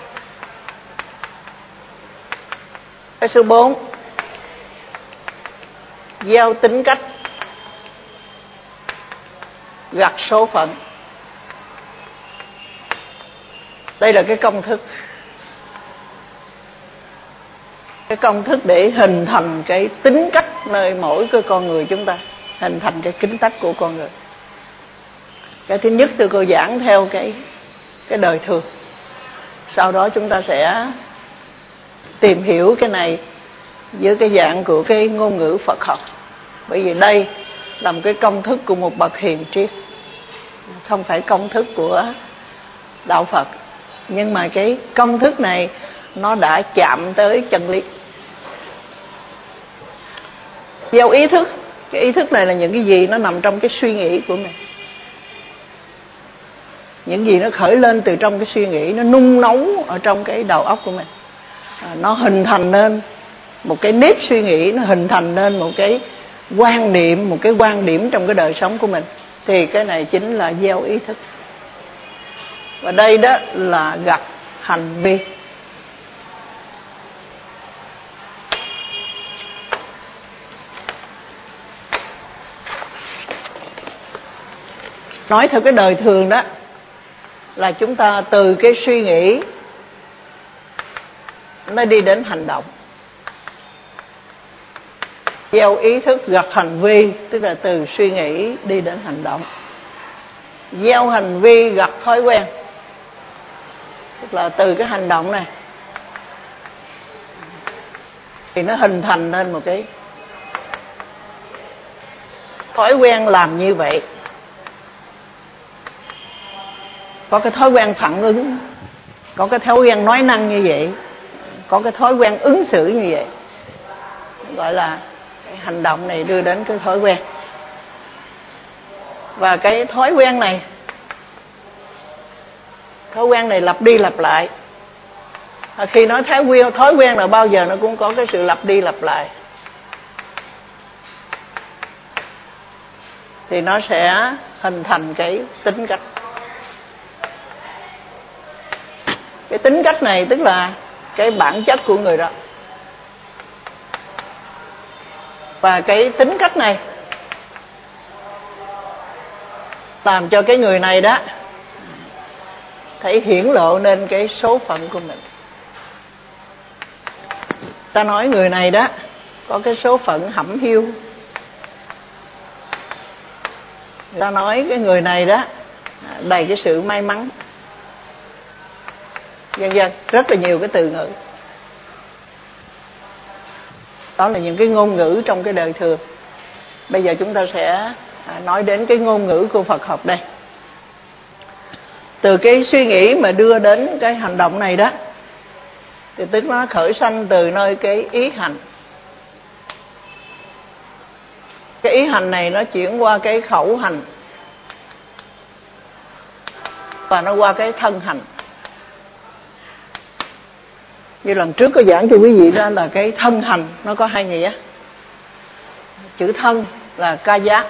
Cái số bốn gieo tính cách gặt số phận. Đây là cái công thức. Cái công thức để hình thành cái tính cách nơi mỗi cái con người chúng ta, hình thành cái tính cách của con người. Cái thứ nhất tôi cô giảng theo cái cái đời thường. Sau đó chúng ta sẽ tìm hiểu cái này với cái dạng của cái ngôn ngữ Phật học. Bởi vì đây là một cái công thức của một bậc hiền triết, không phải công thức của đạo Phật. Nhưng mà cái công thức này nó đã chạm tới chân lý. Gieo ý thức. Cái ý thức này là những cái gì nó nằm trong cái suy nghĩ của mình. Những gì nó khởi lên từ trong cái suy nghĩ, nó nung nấu ở trong cái đầu óc của mình. à, Nó hình thành nên một cái nếp suy nghĩ, nó hình thành nên một cái quan niệm, một cái quan điểm trong cái đời sống của mình. Thì cái này chính là gieo ý thức. Và đây đó là gặt hành vi. Nói theo cái đời thường đó là chúng ta từ cái suy nghĩ nó đi đến hành động. Gieo ý thức gặt hành vi, tức là từ suy nghĩ đi đến hành động. Gieo hành vi gặt thói quen, tức là từ cái hành động này thì nó hình thành nên một cái thói quen làm như vậy. Có cái thói quen phản ứng, có cái thói quen nói năng như vậy, có cái thói quen ứng xử như vậy. Gọi là cái hành động này đưa đến cái thói quen. Và cái thói quen này Thói quen này lặp đi lặp lại. à, Khi nói thói quen, thói quen là bao giờ nó cũng có cái sự lặp đi lặp lại. Thì nó sẽ hình thành cái tính cách. Cái tính cách này tức là cái bản chất của người đó. Và cái tính cách này làm cho cái người này đó thấy hiển lộ nên cái số phận của mình. ta nói người này đó có cái số phận hẩm hiu, người ta nói cái người này đó đầy cái sự may mắn, vân vân, rất là nhiều cái từ ngữ. Đó là những cái ngôn ngữ trong cái đời thường. Bây giờ chúng ta sẽ nói đến cái ngôn ngữ của Phật học đây. Từ cái suy nghĩ mà đưa đến cái hành động này đó, thì tức nó khởi sanh từ nơi cái ý hành. Cái ý hành này nó chuyển qua cái khẩu hành, và nó qua cái thân hành. Như lần trước có giảng cho quý vị đó là cái thân hành nó có hai nghĩa. Chữ thân là ca giác,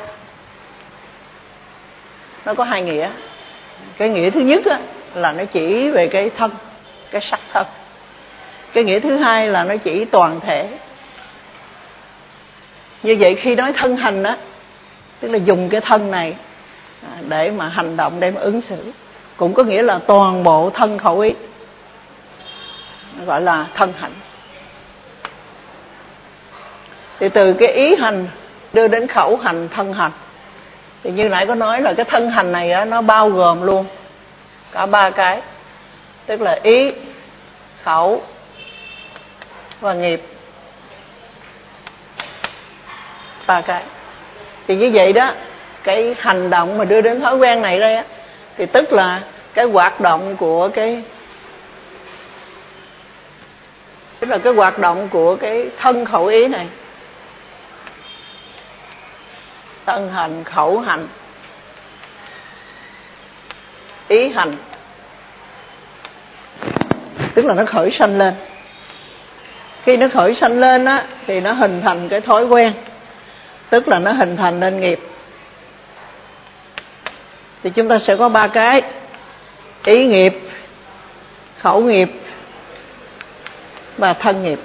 nó có hai nghĩa. Cái nghĩa thứ nhất á, là nó chỉ về cái thân, cái sắc thân. Cái nghĩa thứ hai là nó chỉ toàn thể. Như vậy khi nói thân hành á, tức là dùng cái thân này để mà hành động, để mà ứng xử. Cũng có nghĩa là toàn bộ thân khẩu ý, gọi là thân hành. Thì từ cái ý hành đưa đến khẩu hành, thân hành. Thì như nãy có nói là cái thân hành này á, nó bao gồm luôn cả ba cái, tức là ý, khẩu và nghiệp. Ba cái. Thì như vậy đó, cái hành động mà đưa đến thói quen này đây á, thì tức là cái hoạt động của cái tức là cái hoạt động của cái thân khẩu ý này. Thân hành, khẩu hành, ý hành, tức là nó khởi sanh lên. Khi nó khởi sanh lên á, thì nó hình thành cái thói quen, tức là nó hình thành nên nghiệp. Thì chúng ta sẽ có ba cái: ý nghiệp, khẩu nghiệp và thân nghiệp.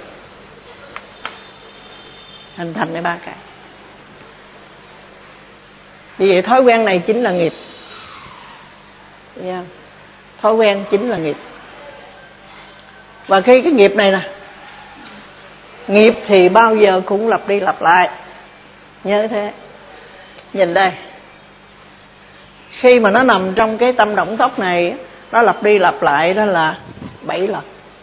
Hình thành cái ba cái. Vì vậy thói quen này chính là nghiệp. Yeah. Thói quen chính là nghiệp. Và khi cái nghiệp này nè, nghiệp thì bao giờ cũng lặp đi lặp lại. Nhớ thế. Nhìn đây, khi mà nó nằm trong cái tâm động tốc này, nó lặp đi lặp lại đó là bảy lần.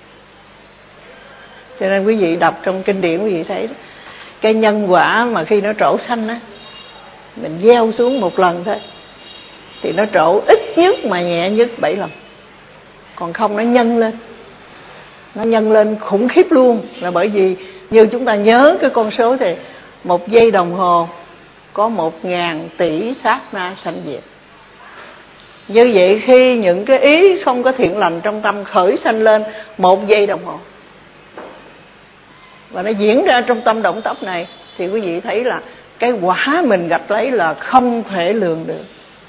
Cho nên quý vị đọc trong kinh điển quý vị thấy đó, cái nhân quả mà khi nó trổ sanh á, mình gieo xuống một lần thôi thì nó trổ ít nhất mà nhẹ nhất bảy lần. Còn không nó nhân lên, nó nhân lên khủng khiếp luôn. Là bởi vì như chúng ta nhớ cái con số thì một giây đồng hồ có một ngàn tỷ sát na sanh diệt. Như vậy khi những cái ý không có thiện lành trong tâm khởi sanh lên một giây đồng hồ, và nó diễn ra trong tâm động tốc này, thì quý vị thấy là cái quả mình gặp lấy là không thể lường được.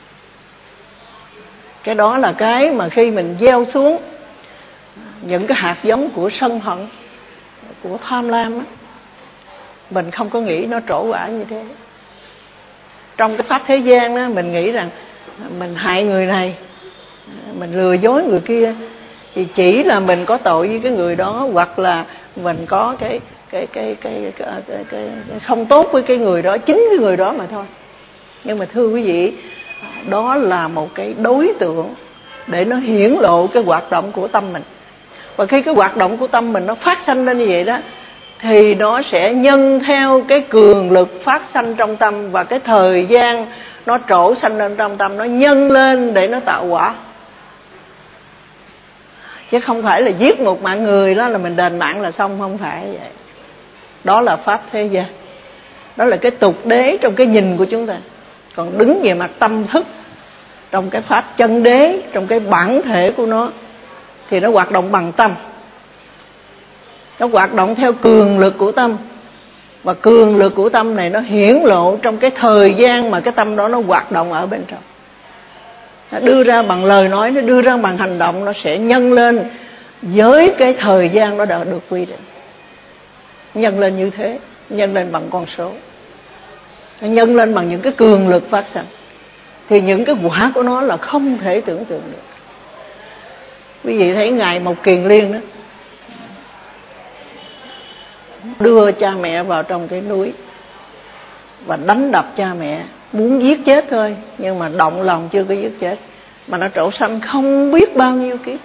Cái đó là cái mà khi mình gieo xuống những cái hạt giống của sân hận, của tham lam á, mình không có nghĩ nó trổ quả như thế. Trong cái pháp thế gian đó, mình nghĩ rằng mình hại người này, mình lừa dối người kia, thì chỉ là mình có tội với cái người đó, hoặc là mình có cái cái cái cái, cái, cái, cái, cái không tốt với cái người đó, chính cái người đó mà thôi. Nhưng mà thưa quý vị, đó là một cái đối tượng để nó hiển lộ cái hoạt động của tâm mình. Và khi cái hoạt động của tâm mình nó phát sanh lên như vậy đó, thì nó sẽ nhân theo cái cường lực phát sanh trong tâm, và cái thời gian nó trổ sanh lên trong tâm, nó nhân lên để nó tạo quả. Chứ không phải là giết một mạng người đó là mình đền mạng là xong, không phải vậy. Đó là pháp thế gian, đó là cái tục đế trong cái nhìn của chúng ta. Còn đứng về mặt tâm thức, trong cái pháp chân đế, trong cái bản thể của nó, thì nó hoạt động bằng tâm. Nó hoạt động theo cường lực của tâm. Và cường lực của tâm này nó hiển lộ trong cái thời gian mà cái tâm đó nó hoạt động ở bên trong. Nó đưa ra bằng lời nói, nó đưa ra bằng hành động, nó sẽ nhân lên với cái thời gian đó đã được quy định. Nhân lên như thế, nhân lên bằng con số, nó nhân lên bằng những cái cường lực phát sinh. Thì những cái quả của nó là không thể tưởng tượng được. Quý vị thấy Ngài Mộc Kiền Liên đó, đưa cha mẹ vào trong cái núi và đánh đập cha mẹ, muốn giết chết thôi, nhưng mà động lòng chưa có giết chết, mà nó trổ sanh không biết bao nhiêu kiếp.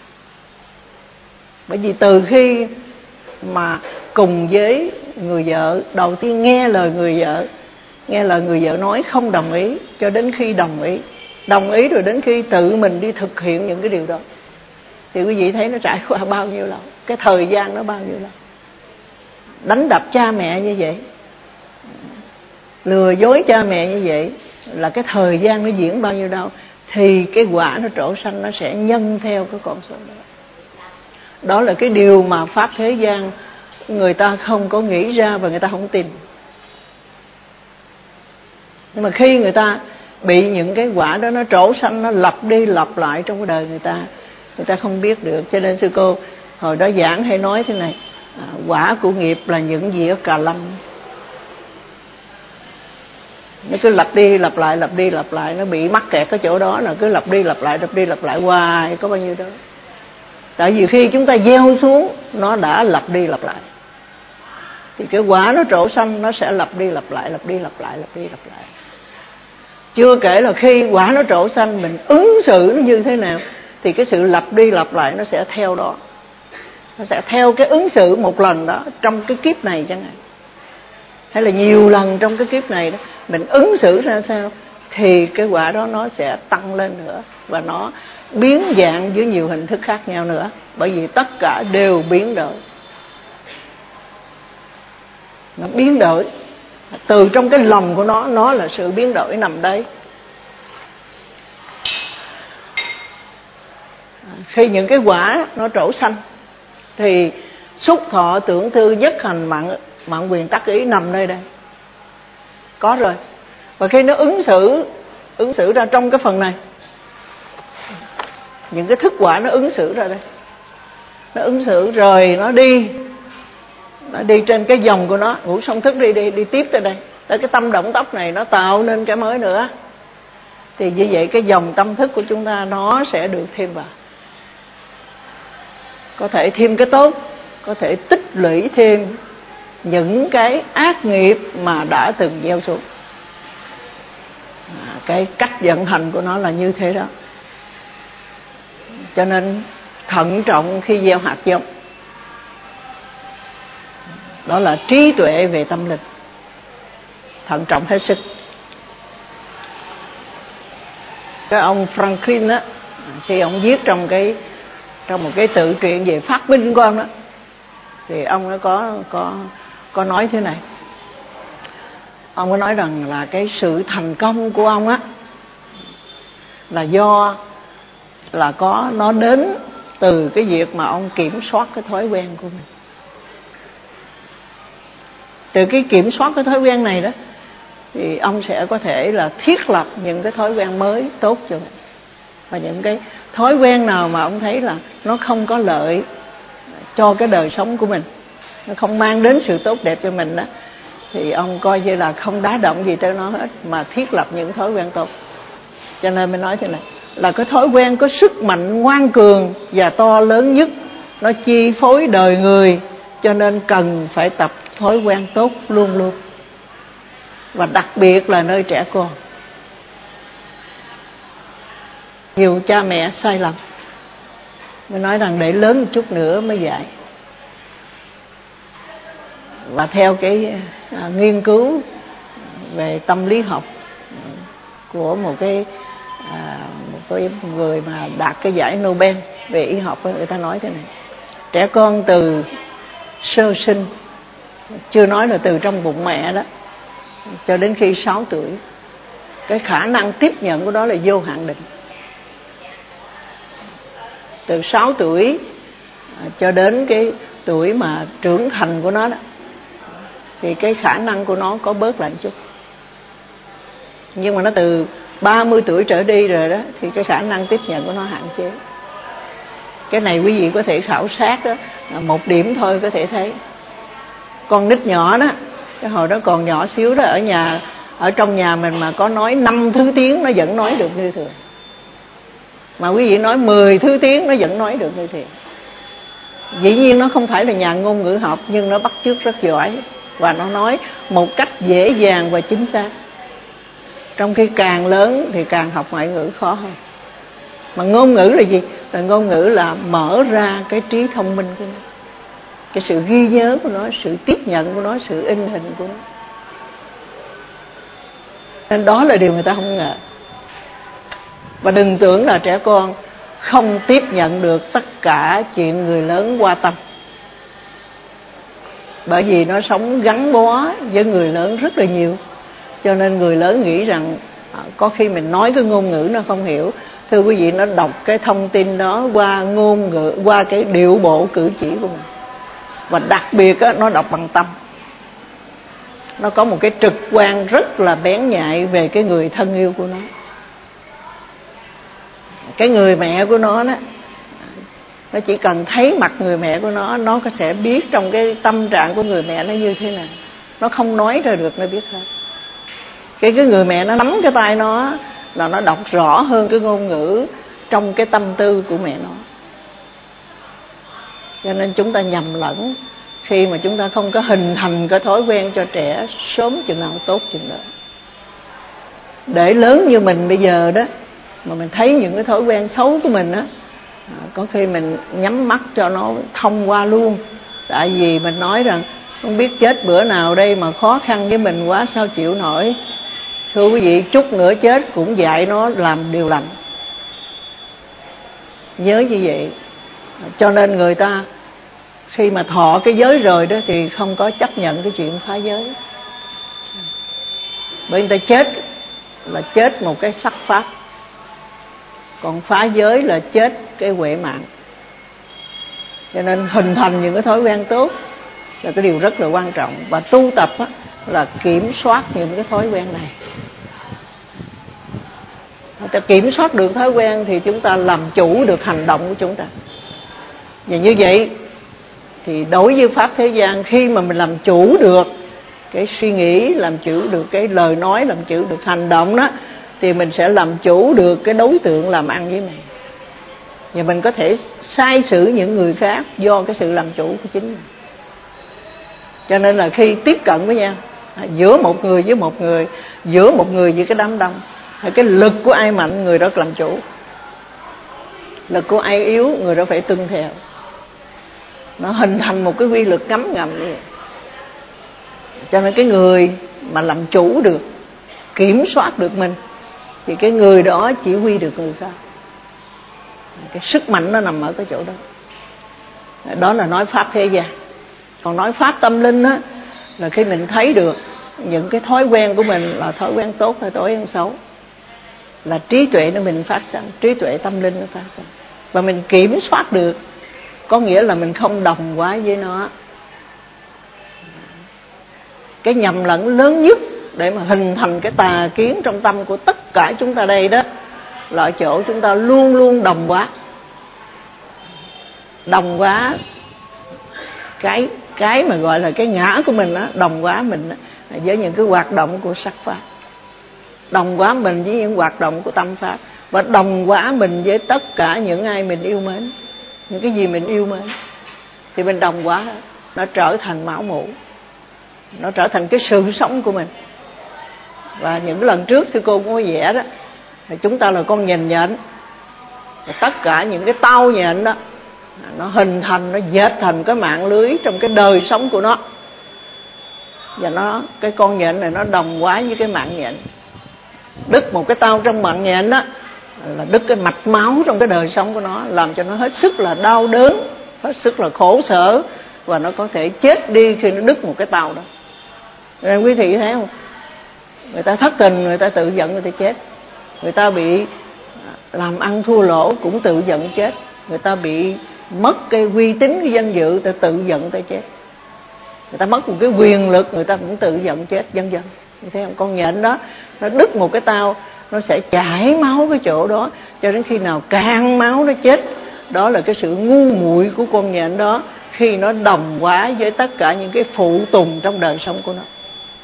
Bởi vì từ khi mà cùng với người vợ, đầu tiên nghe lời người vợ, nghe lời người vợ nói không đồng ý, cho đến khi đồng ý, đồng ý rồi đến khi tự mình đi thực hiện những cái điều đó, thì quý vị thấy nó trải qua bao nhiêu lâu, cái thời gian nó bao nhiêu lâu. Đánh đập cha mẹ như vậy, lừa dối cha mẹ như vậy, là cái thời gian nó diễn bao nhiêu đâu, thì cái quả nó trổ sanh nó sẽ nhân theo cái con số đó. Đó là cái điều mà pháp thế gian người ta không có nghĩ ra và người ta không tin. Nhưng mà khi người ta bị những cái quả đó nó trổ sanh, nó lặp đi lặp lại trong cái đời người ta, người ta không biết được. Cho nên sư cô hồi đó giảng hay nói thế này, à, quả của nghiệp là những dĩa cà lâm, nó cứ lặp đi lặp lại, lặp đi lặp lại, nó bị mắc kẹt cái chỗ đó là cứ lặp đi lặp lại, lặp đi lặp lại hoài, có bao nhiêu đó. Tại vì khi chúng ta gieo xuống, nó đã lặp đi lặp lại, thì cái quả nó trổ sanh nó sẽ lặp đi lặp lại, lặp đi lặp lại, lặp đi lặp lại. Chưa kể là khi quả nó trổ sanh, mình ứng xử nó như thế nào, thì cái sự lặp đi lặp lại nó sẽ theo đó, nó sẽ theo cái ứng xử một lần đó trong cái kiếp này chẳng hạn, hay là nhiều lần trong cái kiếp này đó, mình ứng xử ra sao thì cái quả đó nó sẽ tăng lên nữa, và nó biến dạng dưới nhiều hình thức khác nhau nữa, bởi vì tất cả đều biến đổi. Nó biến đổi từ trong cái lòng của nó, nó là sự biến đổi nằm đấy. Khi những cái quả nó trổ sanh thì xúc thọ tưởng thư nhất hành mạng mạng quyền tác ý nằm nơi đây, có rồi. Và khi nó ứng xử ứng xử ra trong cái phần này, những cái thức quả nó ứng xử ra đây, nó ứng xử rồi nó đi nó đi trên cái dòng của nó, ngủ xong thức đi đi đi tiếp tới đây, tới cái tâm động tóc này nó tạo nên cái mới nữa, thì như vậy cái dòng tâm thức của chúng ta nó sẽ được thêm vào, có thể thêm cái tốt, có thể tích lũy thêm những cái ác nghiệp mà đã từng gieo xuống. À, cái cách vận hành của nó là như thế đó. Cho nên thận trọng khi gieo hạt giống, đó là trí tuệ về tâm linh, thận trọng hết sức. Cái ông Franklin á, khi ông viết trong cái trong một cái tự truyện về phát minh của ông đó, thì ông nó có có có nói thế này. Ông có nói rằng là cái sự thành công của ông á là do là có nó đến từ cái việc mà ông kiểm soát cái thói quen của mình. Từ cái kiểm soát cái thói quen này đó, thì ông sẽ có thể là thiết lập những cái thói quen mới tốt cho mình. Và những cái thói quen nào mà ông thấy là nó không có lợi cho cái đời sống của mình, nó không mang đến sự tốt đẹp cho mình đó, thì ông coi như là không đá động gì tới nó hết, mà thiết lập những thói quen tốt. Cho nên mới nói thế này, là cái thói quen có sức mạnh ngoan cường và to lớn nhất, nó chi phối đời người, cho nên cần phải tập thói quen tốt luôn luôn, và đặc biệt là nơi trẻ con. Nhiều cha mẹ sai lầm, mới nói rằng để lớn một chút nữa mới dạy. Và theo cái à, nghiên cứu về tâm lý học của một cái à, một cái người mà đạt cái giải Nobel về y học, người ta nói thế này: trẻ con từ sơ sinh, chưa nói là từ trong bụng mẹ đó, cho đến khi sáu tuổi, cái khả năng tiếp nhận của đó là vô hạn định. Từ sáu tuổi cho đến cái tuổi mà trưởng thành của nó đó, thì cái khả năng của nó có bớt lại một chút. Nhưng mà nó từ ba mươi tuổi trở đi rồi đó, thì cái khả năng tiếp nhận của nó hạn chế. Cái này quý vị có thể khảo sát đó, một điểm thôi có thể thấy. Con nít nhỏ đó, cái hồi đó còn nhỏ xíu đó, ở nhà, ở trong nhà mình mà có nói năm thứ tiếng nó vẫn nói được như thường. Mà quý vị nói mười thứ tiếng nó vẫn nói được như thường. Dĩ nhiên nó không phải là nhà ngôn ngữ học, nhưng nó bắt chước rất giỏi và nó nói một cách dễ dàng và chính xác. Trong khi càng lớn thì càng học ngoại ngữ khó hơn. Mà ngôn ngữ là gì? Là ngôn ngữ là mở ra cái trí thông minh của nó, cái sự ghi nhớ của nó, sự tiếp nhận của nó, sự in hình của nó. Nên đó là điều người ta không ngờ. Và đừng tưởng là trẻ con không tiếp nhận được tất cả chuyện người lớn quan tâm, bởi vì nó sống gắn bó với người lớn rất là nhiều. Cho nên người lớn nghĩ rằng có khi mình nói cái ngôn ngữ nó không hiểu. Thưa quý vị, nó đọc cái thông tin đó qua ngôn ngữ, qua cái điệu bộ cử chỉ của mình. Và đặc biệt á, nó đọc bằng tâm. Nó có một cái trực quan rất là bén nhạy về cái người thân yêu của nó. Cái người mẹ của nó đó, nó chỉ cần thấy mặt người mẹ của nó, nó có sẽ biết trong cái tâm trạng của người mẹ nó như thế nào. Nó không nói ra được, nó biết hết. Cái cái người mẹ nó nắm cái tay nó là nó đọc rõ hơn cái ngôn ngữ trong cái tâm tư của mẹ nó. Cho nên chúng ta nhầm lẫn khi mà chúng ta không có hình thành cái thói quen cho trẻ sớm chừng nào tốt chừng đó. Để lớn như mình bây giờ đó mà mình thấy những cái thói quen xấu của mình á, có khi mình nhắm mắt cho nó thông qua luôn. Tại vì mình nói rằng không biết chết bữa nào đây mà khó khăn với mình quá sao chịu nổi. Thưa quý vị, chút nữa chết cũng dạy nó làm điều lành. Nhớ như vậy. Cho nên người ta khi mà thọ cái giới rồi đó thì không có chấp nhận cái chuyện phá giới. Bởi người ta chết là chết một cái sắc pháp, còn phá giới là chết cái huệ mạng. Cho nên hình thành những cái thói quen tốt là cái điều rất là quan trọng. Và tu tập á, là kiểm soát những cái thói quen này. Người ta kiểm soát được thói quen thì chúng ta làm chủ được hành động của chúng ta. Và như vậy thì đối với pháp thế gian, khi mà mình làm chủ được cái suy nghĩ, làm chủ được cái lời nói, làm chủ được hành động đó, thì mình sẽ làm chủ được cái đối tượng làm ăn với mình. Và mình có thể sai xử những người khác do cái sự làm chủ của chính mình. Cho nên là khi tiếp cận với nhau, giữa một người với một người, giữa một người với cái đám đông, cái lực của ai mạnh người đó làm chủ, lực của ai yếu người đó phải tuân theo. Nó hình thành một cái quy luật ngấm ngầm như vậy. Cho nên cái người mà làm chủ được, kiểm soát được mình, thì cái người đó chỉ huy được người khác. Cái sức mạnh nó nằm ở cái chỗ đó. Đó là nói pháp thế gian. Còn nói pháp tâm linh á, là khi mình thấy được những cái thói quen của mình là thói quen tốt hay thói quen xấu, là trí tuệ nó mình phát sinh, trí tuệ tâm linh nó phát sinh. Và mình kiểm soát được, có nghĩa là mình không đồng quá với nó. Cái nhầm lẫn lớn nhất để mà hình thành cái tà kiến trong tâm của tất cả chúng ta đây đó, là ở chỗ chúng ta luôn luôn đồng quá. Đồng quá cái cái mà gọi là cái ngã của mình đó, đồng quá mình đó, với những cái hoạt động của sắc pháp, đồng quá mình với những hoạt động của tâm pháp, và đồng quá mình với tất cả những ai mình yêu mến, những cái gì mình yêu mến, thì mình đồng quá nó trở thành máu mủ, nó trở thành cái sự sống của mình. Và những cái lần trước sư cô cũng có vẽ đó, thì chúng ta là con nhện nhện, và tất cả những cái tao nhện đó nó hình thành, nó dệt thành cái mạng lưới trong cái đời sống của nó. Và nó, cái con nhện này nó đồng quá với cái mạng nhện. Đứt một cái tao trong mạng nhện đó là đứt cái mạch máu trong cái đời sống của nó, làm cho nó hết sức là đau đớn, hết sức là khổ sở, và nó có thể chết đi khi nó đứt một cái tao đó. Nên quý vị thấy không? Người ta thất tình, người ta tự giận, người ta chết. Người ta bị làm ăn thua lỗ cũng tự giận chết. Người ta bị mất cái uy tín, cái danh dự, người ta tự giận, người ta chết. Người ta mất một cái quyền lực, người ta cũng tự giận chết, vân vân. Như thế không? Con nhện đó nó đứt một cái tao, nó sẽ chảy máu cái chỗ đó, cho đến khi nào càng máu nó chết. Đó là cái sự ngu muội của con nhện đó, khi nó đồng hóa với tất cả những cái phụ tùng trong đời sống của nó.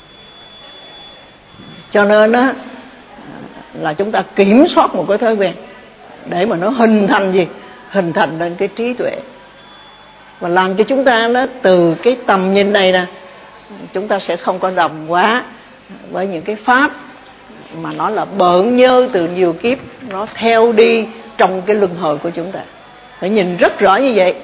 Cho nên á, là chúng ta kiểm soát một cái thói quen để mà nó hình thành gì? Hình thành lên cái trí tuệ. và làm cho chúng ta nó từ cái tầm nhìn này nè, chúng ta sẽ không có đồng quá với những cái pháp mà nó là bợn nhơ từ nhiều kiếp, nó theo đi trong cái luân hồi của chúng ta. Phải nhìn rất rõ như vậy,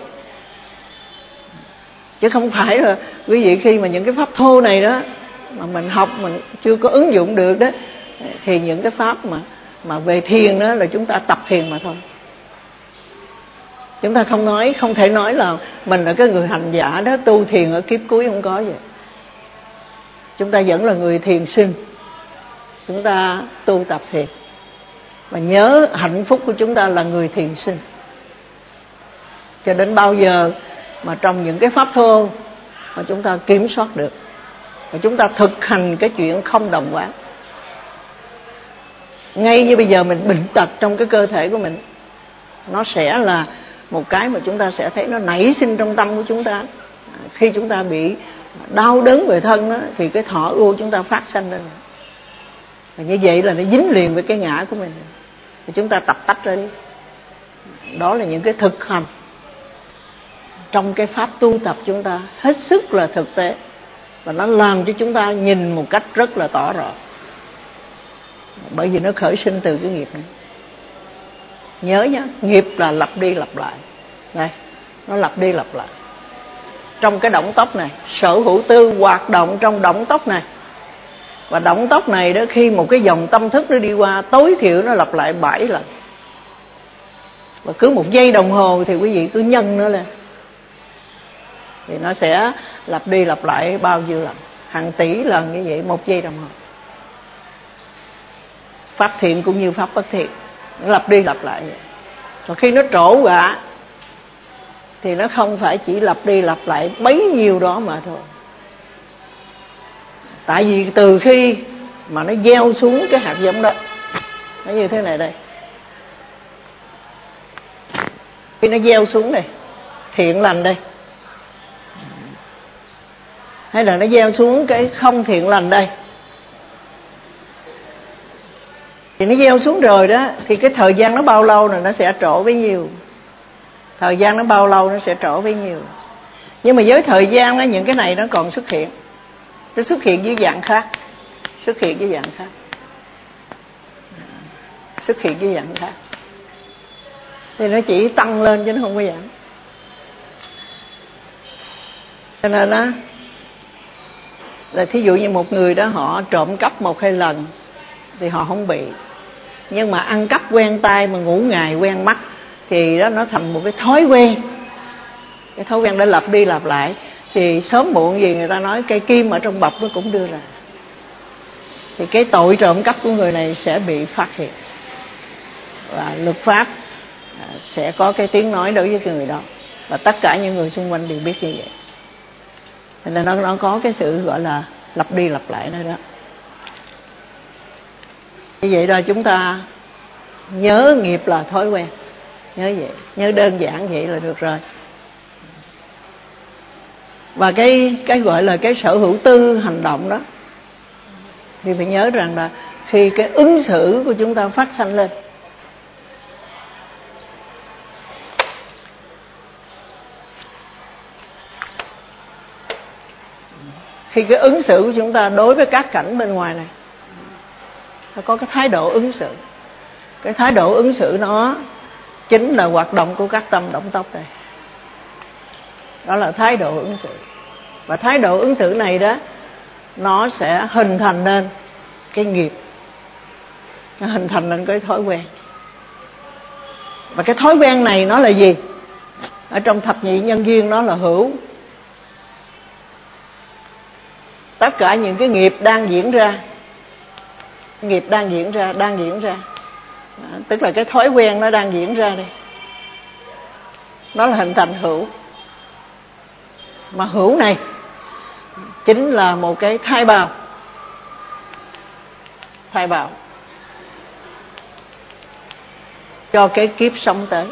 chứ không phải là quý vị khi mà những cái pháp thô này đó mà mình học mình chưa có ứng dụng được đó, thì những cái pháp mà mà về thiền đó là chúng ta tập thiền mà thôi. Chúng ta không nói, không thể nói là mình là cái người hành giả đó tu thiền ở kiếp cuối, không có vậy. Chúng ta vẫn là người thiền sinh, chúng ta tu tập thiền. Và nhớ hạnh phúc của chúng ta là người thiền sinh. Cho đến bao giờ mà trong những cái pháp thô mà chúng ta kiểm soát được, và chúng ta thực hành cái chuyện không đồng quán. Ngay như bây giờ mình bệnh tật trong cái cơ thể của mình, nó sẽ là một cái mà chúng ta sẽ thấy nó nảy sinh trong tâm của chúng ta. Khi chúng ta bị đau đớn về thân đó, thì cái thọ ưu chúng ta phát sanh lên. Và như vậy là nó dính liền với cái ngã của mình, thì chúng ta tập tách ra đi. Đó là những cái thực hành trong cái pháp tu tập chúng ta hết sức là thực tế, và nó làm cho chúng ta nhìn một cách rất là tỏ rõ. Bởi vì nó khởi sinh từ cái nghiệp này. Nhớ nhá, nghiệp là lặp đi lặp lại. Đây, nó lặp đi lặp lại. Trong cái động tóc này, sở hữu tư hoạt động trong động tóc này. Và động tóc này đó, khi một cái dòng tâm thức nó đi qua, tối thiểu nó lặp lại bảy lần. Và cứ một giây đồng hồ thì quý vị cứ nhân nó lên, thì nó sẽ lặp đi lặp lại bao nhiêu lần? Hàng tỷ lần như vậy, một giây đồng hồ. Pháp thiện cũng như pháp bất thiện, nó lặp đi lặp lại vậy. Và khi nó trổ quả thì nó không phải chỉ lặp đi lặp lại bấy nhiêu đó mà thôi. Tại vì từ khi mà nó gieo xuống cái hạt giống đó, nó như thế này đây. Khi nó gieo xuống đây, thiện lành đây, hay là nó gieo xuống cái không thiện lành đây, thì nó gieo xuống rồi đó, thì cái thời gian nó bao lâu rồi nó sẽ trổ bấy nhiêu. Thời gian nó bao lâu nó sẽ trổ bấy nhiêu. Nhưng mà với thời gian đó, những cái này nó còn xuất hiện. Nó xuất hiện dưới dạng khác. Xuất hiện dưới dạng khác. Xuất hiện dưới dạng khác. Thì nó chỉ tăng lên chứ nó không có giảm. Cho nên đó, là thí dụ như một người đó họ trộm cắp một hai lần thì họ không bị. Nhưng mà ăn cắp quen tay mà ngủ ngày quen mắt thì đó nó thành một cái thói quen. Cái thói quen đã lặp đi lặp lại, thì sớm muộn gì người ta nói cây kim ở trong bọc nó cũng đưa ra. Thì cái tội trộm cắp của người này sẽ bị phát hiện, và luật pháp sẽ có cái tiếng nói đối với cái người đó, và tất cả những người xung quanh đều biết như vậy. Nên nó, nó có cái sự gọi là lặp đi lặp lại đó đó. Như vậy rồi chúng ta nhớ nghiệp là thói quen. Nhớ vậy, nhớ đơn giản vậy là được rồi. Và cái cái gọi là cái sở hữu tư hành động đó, thì phải nhớ rằng là khi cái ứng xử của chúng ta phát sanh lên, khi cái ứng xử của chúng ta đối với các cảnh bên ngoài này, nó có cái thái độ ứng xử. Cái thái độ ứng xử nó chính là hoạt động của các tâm động tóc này. Đó là thái độ ứng xử. Và thái độ ứng xử này đó, nó sẽ hình thành nên cái nghiệp, nó hình thành nên cái thói quen. Và cái thói quen này nó là gì? Ở trong thập nhị nhân duyên nó là hữu. Tất cả những cái nghiệp đang diễn ra, nghiệp đang diễn ra, đang diễn ra, đó, tức là cái thói quen nó đang diễn ra đây, nó là hình thành hữu. Mà hữu này chính là một cái thai bào, thai bào cho cái kiếp sống tới.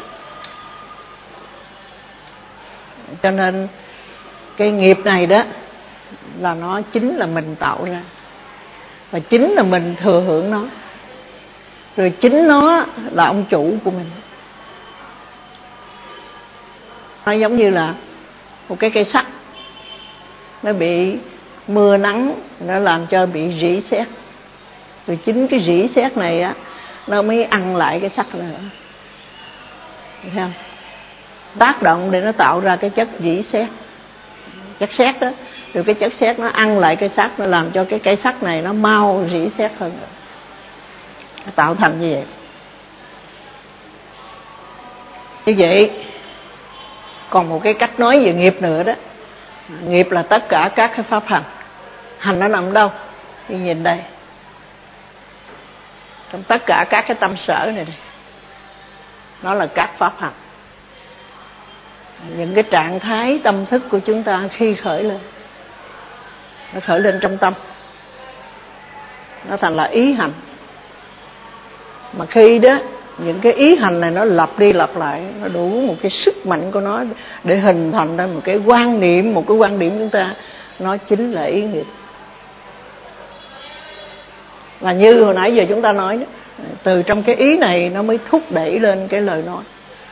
Cho nên cái nghiệp này đó là nó chính là mình tạo ra, và chính là mình thừa hưởng nó, rồi chính nó là ông chủ của mình. Nó giống như là một cái cây sắt, nó bị mưa nắng nó làm cho bị rỉ sét, rồi chính cái rỉ sét này á nó mới ăn lại cái sắt nữa, thấy không? Tác động để nó tạo ra cái chất rỉ sét, chất sét đó, rồi cái chất sét nó ăn lại cái sắt, nó làm cho cái cây sắt này nó mau rỉ sét hơn nữa. Nó tạo thành như vậy. Như vậy còn một cái cách nói về nghiệp nữa đó. Nghiệp là tất cả các cái pháp hành. Hành nó nằm đâu? Đi nhìn đây, trong tất cả các cái tâm sở này đây, nó là các pháp hành. Những cái trạng thái tâm thức của chúng ta khi khởi lên, nó khởi lên trong tâm, nó thành là ý hành. Mà khi đó những cái ý hành này nó lặp đi lặp lại, nó đủ một cái sức mạnh của nó để hình thành ra một cái quan niệm, một cái quan điểm chúng ta, nó chính là ý nghiệp. Và như hồi nãy giờ chúng ta nói đó, từ trong cái ý này nó mới thúc đẩy lên cái lời nói.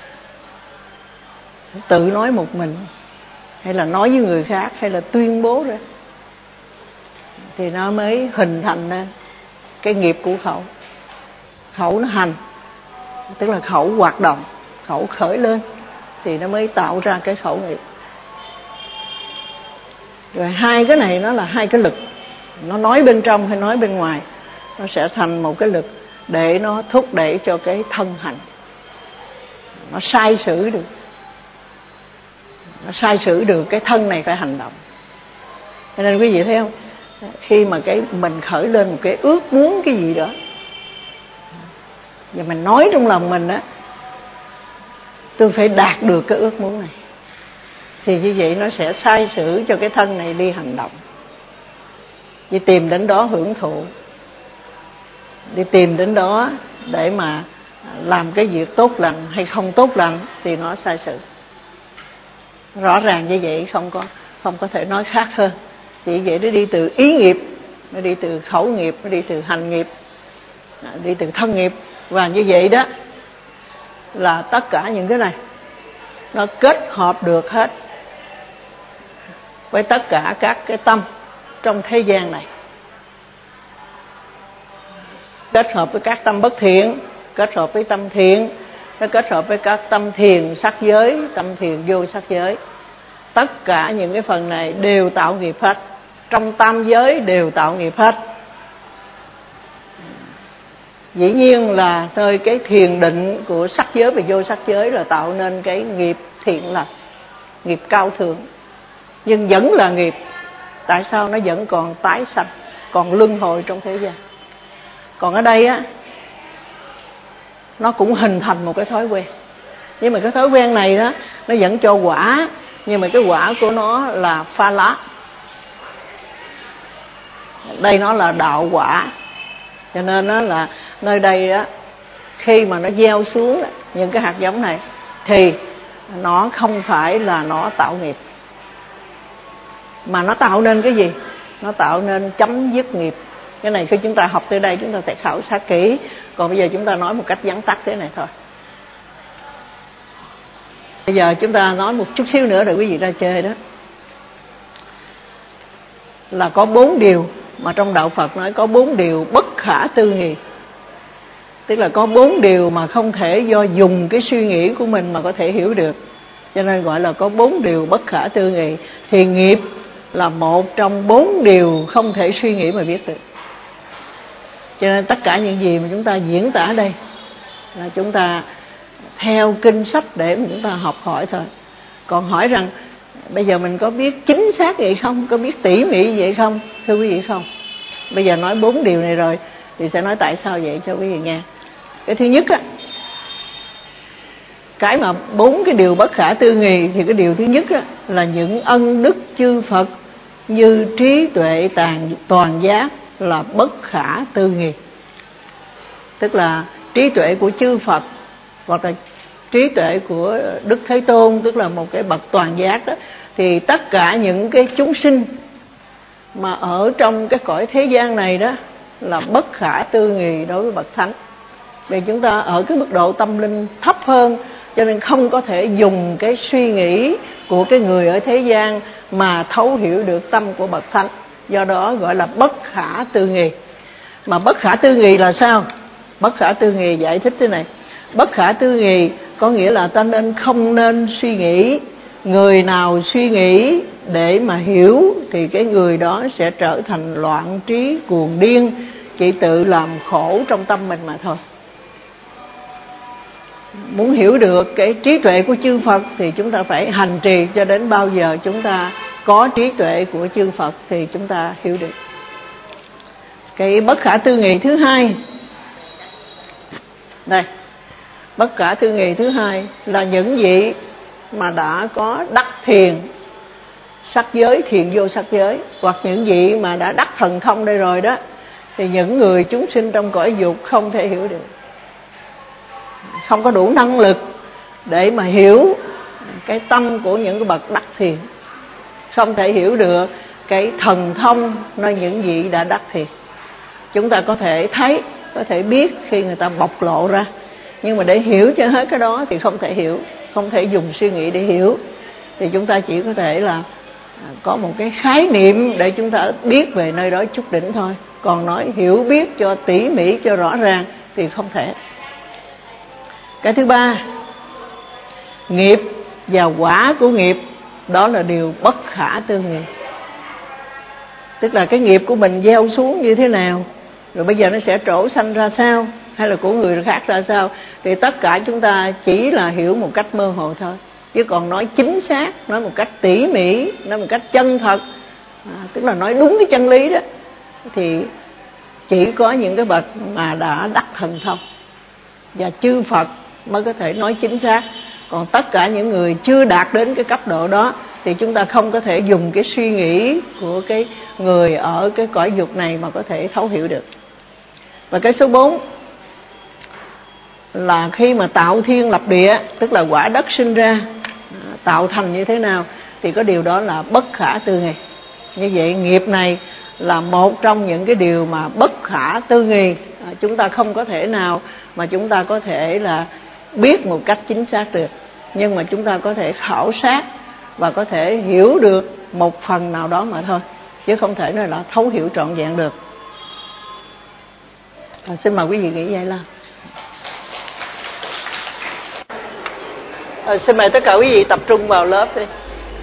Tự nói một mình, hay là nói với người khác, hay là tuyên bố ra, thì nó mới hình thành ra cái nghiệp của khẩu. Khẩu nó hành, tức là khẩu hoạt động, khẩu khởi lên, thì nó mới tạo ra cái khẩu nghiệp. Rồi hai cái này nó là hai cái lực, nó nói bên trong hay nói bên ngoài, nó sẽ thành một cái lực để nó thúc đẩy cho cái thân hành, nó sai sử được, nó sai sử được cái thân này phải hành động. Cho nên quý vị thấy không, khi mà cái mình khởi lên một cái ước muốn cái gì đó, và mình nói trong lòng mình á, tôi phải đạt được cái ước muốn này, thì như vậy nó sẽ sai sử cho cái thân này đi hành động, đi tìm đến đó hưởng thụ, đi tìm đến đó để mà làm cái việc tốt lành hay không tốt lành, thì nó sai sử. Rõ ràng như vậy, không có không có thể nói khác hơn. Chỉ vậy, nó đi từ ý nghiệp, nó đi từ khẩu nghiệp, nó đi từ hành nghiệp, đi từ thân nghiệp. Và như vậy đó là tất cả những cái này nó kết hợp được hết với tất cả các cái tâm trong thế gian này. Kết hợp với các tâm bất thiện, kết hợp với tâm thiện, nó kết hợp với các tâm thiền sắc giới, tâm thiền vô sắc giới. Tất cả những cái phần này đều tạo nghiệp hết, trong tam giới đều tạo nghiệp hết. Dĩ nhiên là nơi cái thiền định của sắc giới và vô sắc giới là tạo nên cái nghiệp thiện lành, nghiệp cao thượng, nhưng vẫn là nghiệp. Tại sao nó vẫn còn tái sanh, còn luân hồi trong thế gian? Còn ở đây á, nó cũng hình thành một cái thói quen, nhưng mà cái thói quen này đó, nó vẫn cho quả, nhưng mà cái quả của nó là pha lá. Đây nó là đạo quả. Cho nên đó là nơi đây đó, khi mà nó gieo xuống đó, những cái hạt giống này, thì nó không phải là nó tạo nghiệp, mà nó tạo nên cái gì? Nó tạo nên chấm dứt nghiệp. Cái này khi chúng ta học tới đây chúng ta phải khảo sát kỹ. Còn bây giờ chúng ta nói một cách vắn tắt thế này thôi. Bây giờ chúng ta nói một chút xíu nữa để quý vị ra chơi đó. Là có bốn điều mà trong đạo Phật nói, có bốn điều bất khả tư nghị. Tức là có bốn điều mà không thể do dùng cái suy nghĩ của mình mà có thể hiểu được. Cho nên gọi là có bốn điều bất khả tư nghị. Thì nghiệp là một trong bốn điều không thể suy nghĩ mà biết được. Cho nên tất cả những gì mà chúng ta diễn tả đây là chúng ta theo kinh sách để mà chúng ta học hỏi thôi. Còn hỏi rằng bây giờ mình có biết chính xác vậy không, có biết tỉ mỉ vậy không? Thưa quý vị, không. Bây giờ nói bốn điều này rồi thì sẽ nói tại sao vậy cho quý vị nghe. Cái thứ nhất á, cái mà bốn cái điều bất khả tư nghị, thì cái điều thứ nhất á, là những ân đức chư Phật như trí tuệ tàn toàn giác là bất khả tư nghị. Tức là trí tuệ của chư Phật hoặc là trí tuệ của Đức Thế Tôn, tức là một cái bậc toàn giác đó, thì tất cả những cái chúng sinh mà ở trong cái cõi thế gian này đó là bất khả tư nghị đối với bậc thánh. Vì chúng ta ở cái mức độ tâm linh thấp hơn Cho nên không có thể dùng cái suy nghĩ của cái người ở thế gian mà thấu hiểu được tâm của bậc thánh. Do đó gọi là bất khả tư nghì. Mà bất khả tư nghì là sao? Bất khả tư nghì giải thích thế này. Bất khả tư nghì có nghĩa là ta nên không nên suy nghĩ. Người nào suy nghĩ để mà hiểu thì cái người đó sẽ trở thành loạn trí cuồng điên, chỉ tự làm khổ trong tâm mình mà thôi. Muốn hiểu được cái trí tuệ của chư Phật thì chúng ta phải hành trì cho đến bao giờ chúng ta có trí tuệ của chư Phật thì chúng ta hiểu được. Cái bất khả tư nghì thứ hai, đây, bất khả tư nghì thứ hai là những vị mà đã có đắc thiền sắc giới, thiền vô sắc giới, hoặc những vị mà đã đắc thần thông đây rồi đó, thì những người chúng sinh trong cõi dục không thể hiểu được, không có đủ năng lực để mà hiểu cái tâm của những cái bậc đắc thiền, không thể hiểu được cái thần thông nơi những vị đã đắc thiền. Chúng ta có thể thấy, có thể biết khi người ta bộc lộ ra, nhưng mà để hiểu cho hết cái đó thì không thể hiểu, không thể dùng suy nghĩ để hiểu. Thì chúng ta chỉ có thể là có một cái khái niệm để chúng ta biết về nơi đó chút đỉnh thôi. Còn nói hiểu biết cho tỉ mỉ, cho rõ ràng thì không thể. Cái thứ ba, nghiệp và quả của nghiệp, đó là điều bất khả tư nghì. Tức là cái nghiệp của mình gieo xuống như thế nào, rồi bây giờ nó sẽ trổ sanh ra sao, hay là của người khác ra sao, thì tất cả chúng ta chỉ là hiểu một cách mơ hồ thôi. Chứ còn nói chính xác, nói một cách tỉ mỉ, nói một cách chân thật, à, tức là nói đúng cái chân lý đó, thì chỉ có những cái bậc mà đã đắc thần thông và chư Phật mới có thể nói chính xác. Còn tất cả những người chưa đạt đến cái cấp độ đó thì chúng ta không có thể dùng cái suy nghĩ của cái người ở cái cõi dục này mà có thể thấu hiểu được. Và cái số bốn là khi mà tạo thiên lập địa, tức là quả đất sinh ra, tạo thành như thế nào, thì có điều đó là bất khả tư nghì. Như vậy nghiệp này là một trong những cái điều mà bất khả tư nghì, chúng ta không có thể nào mà chúng ta có thể là biết một cách chính xác được. Nhưng mà chúng ta có thể khảo sát và có thể hiểu được một phần nào đó mà thôi, chứ không thể nói là thấu hiểu trọn vẹn được. À, xin mời quý vị nghĩ vậy là. À, xin mời tất cả quý vị tập trung vào lớp đi.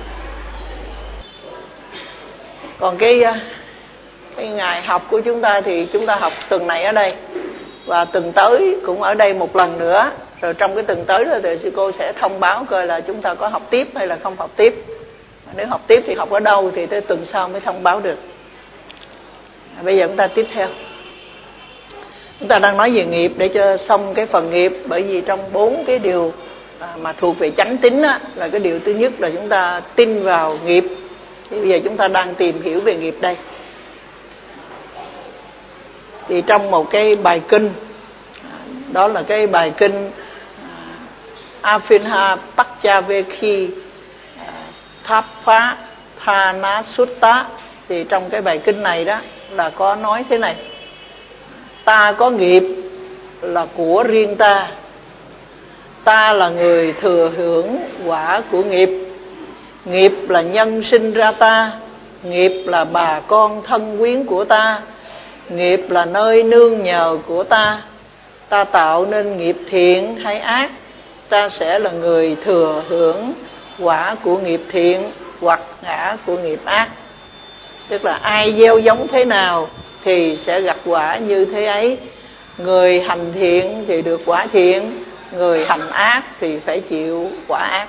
Còn cái, cái ngày học của chúng ta thì chúng ta học tuần này ở đây, và tuần tới cũng ở đây một lần nữa. Rồi trong cái tuần tới đó thì sư cô sẽ thông báo coi là chúng ta có học tiếp hay là không học tiếp. Nếu học tiếp thì học ở đâu thì tới tuần sau mới thông báo được. À, bây giờ chúng ta tiếp theo. Chúng ta đang nói về nghiệp để cho xong cái phần nghiệp. Bởi vì trong bốn cái điều mà thuộc về chánh tín á, là cái điều thứ nhất là chúng ta tin vào nghiệp. Thì bây giờ chúng ta đang tìm hiểu về nghiệp đây. Thì trong một cái bài kinh, đó là cái bài kinh Afinha Pachavekhi Tháp Phá Tha Ná Sutta, thì trong cái bài kinh này đó là có nói thế này: ta có nghiệp là của riêng ta, ta là người thừa hưởng quả của nghiệp. Nghiệp là nhân sinh ra ta, nghiệp là bà con thân quyến của ta, nghiệp là nơi nương nhờ của ta. Ta tạo nên nghiệp thiện hay ác, ta sẽ là người thừa hưởng quả của nghiệp thiện hoặc ngã của nghiệp ác. Tức là ai gieo giống thế nào thì sẽ gặt quả như thế ấy. Người hành thiện thì được quả thiện, người hành ác thì phải chịu quả ác.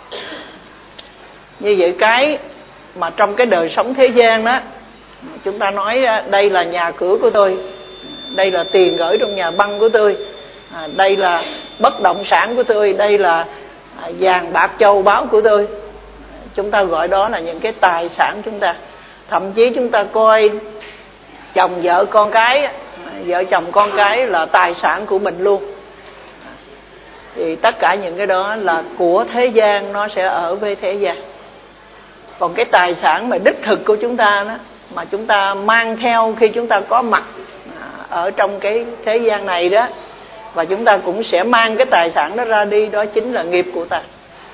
Như vậy cái mà trong cái đời sống thế gian đó, chúng ta nói đây là nhà cửa của tôi, đây là tiền gửi trong nhà băng của tôi, à, đây là bất động sản của tôi, đây là vàng bạc châu báu của tôi. Chúng ta gọi đó là những cái tài sản chúng ta. Thậm chí chúng ta coi chồng vợ con cái, vợ chồng con cái là tài sản của mình luôn. Thì tất cả những cái đó là của thế gian, nó sẽ ở với thế gian. Còn cái tài sản mà đích thực của chúng ta đó, mà chúng ta mang theo khi chúng ta có mặt ở trong cái thế gian này đó, Và chúng ta cũng sẽ mang cái tài sản đó ra đi, đó chính là nghiệp của ta.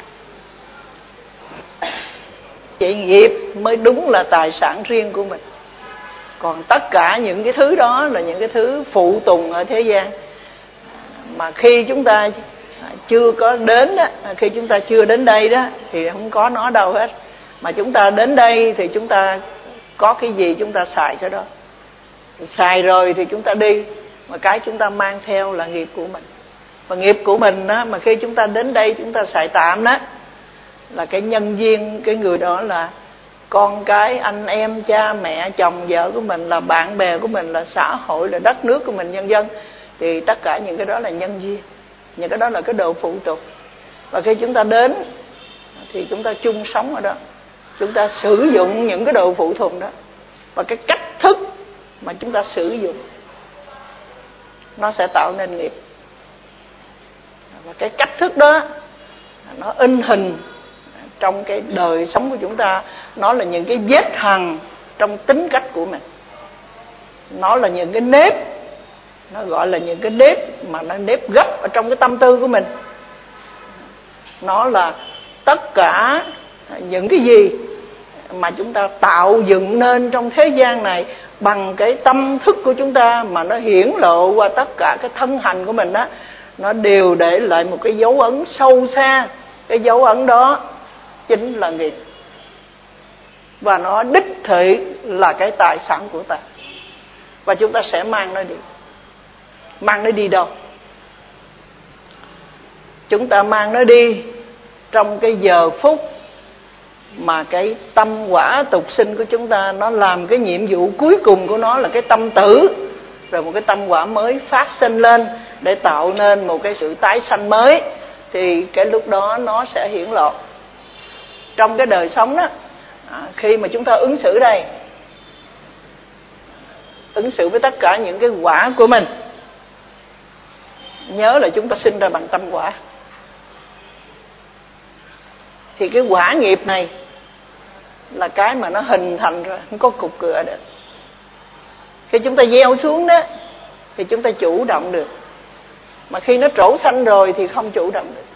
Vậy nghiệp mới đúng là tài sản riêng của mình. Còn tất cả những cái thứ đó là những cái thứ phụ tùng ở thế gian, mà khi chúng ta chưa có đến đó, khi chúng ta chưa đến đây đó thì không có nó đâu hết. Mà chúng ta đến đây thì chúng ta có cái gì chúng ta xài cái đó. Xài rồi thì chúng ta đi, mà cái chúng ta mang theo là nghiệp của mình. Và nghiệp của mình đó, mà khi chúng ta đến đây chúng ta xài tạm đó, là cái nhân duyên, cái người đó là con cái, anh em, cha mẹ, chồng vợ của mình, là bạn bè của mình, là xã hội, là đất nước của mình, nhân dân. Thì tất cả những cái đó là nhân duyên, những cái đó là cái đồ phụ tục. Và khi chúng ta đến thì chúng ta chung sống ở đó, chúng ta sử dụng những cái đồ phụ thuộc đó. Và cái cách thức mà chúng ta sử dụng nó sẽ tạo nên nghiệp. Và cái cách thức đó nó in hình trong cái đời sống của chúng ta. Nó là những cái vết hằn trong tính cách của mình. Nó là những cái nếp, nó gọi là những cái nếp mà nó nếp gấp ở trong cái tâm tư của mình. Nó là tất cả những cái gì mà chúng ta tạo dựng nên trong thế gian này bằng cái tâm thức của chúng ta, mà nó hiển lộ qua tất cả cái thân hành của mình đó, nó đều để lại một cái dấu ấn sâu xa. Cái dấu ấn đó chính là nghiệp. Và nó đích thị là cái tài sản của ta. Và chúng ta sẽ mang nó đi. Mang nó đi đâu? Chúng ta mang nó đi trong cái giờ phút mà cái tâm quả tục sinh của chúng ta nó làm cái nhiệm vụ cuối cùng của nó là cái tâm tử, rồi một cái tâm quả mới phát sinh lên để tạo nên một cái sự tái sanh mới. Thì cái lúc đó nó sẽ hiển lộ trong cái đời sống đó. À, khi mà chúng ta ứng xử đây, ứng xử với tất cả những cái quả của mình, nhớ là chúng ta sinh ra bằng tâm quả. Thì cái quả nghiệp này là cái mà nó hình thành rồi, không có cục cửa được. Khi chúng ta gieo xuống đó thì chúng ta chủ động được, mà khi nó trổ xanh rồi thì không chủ động được.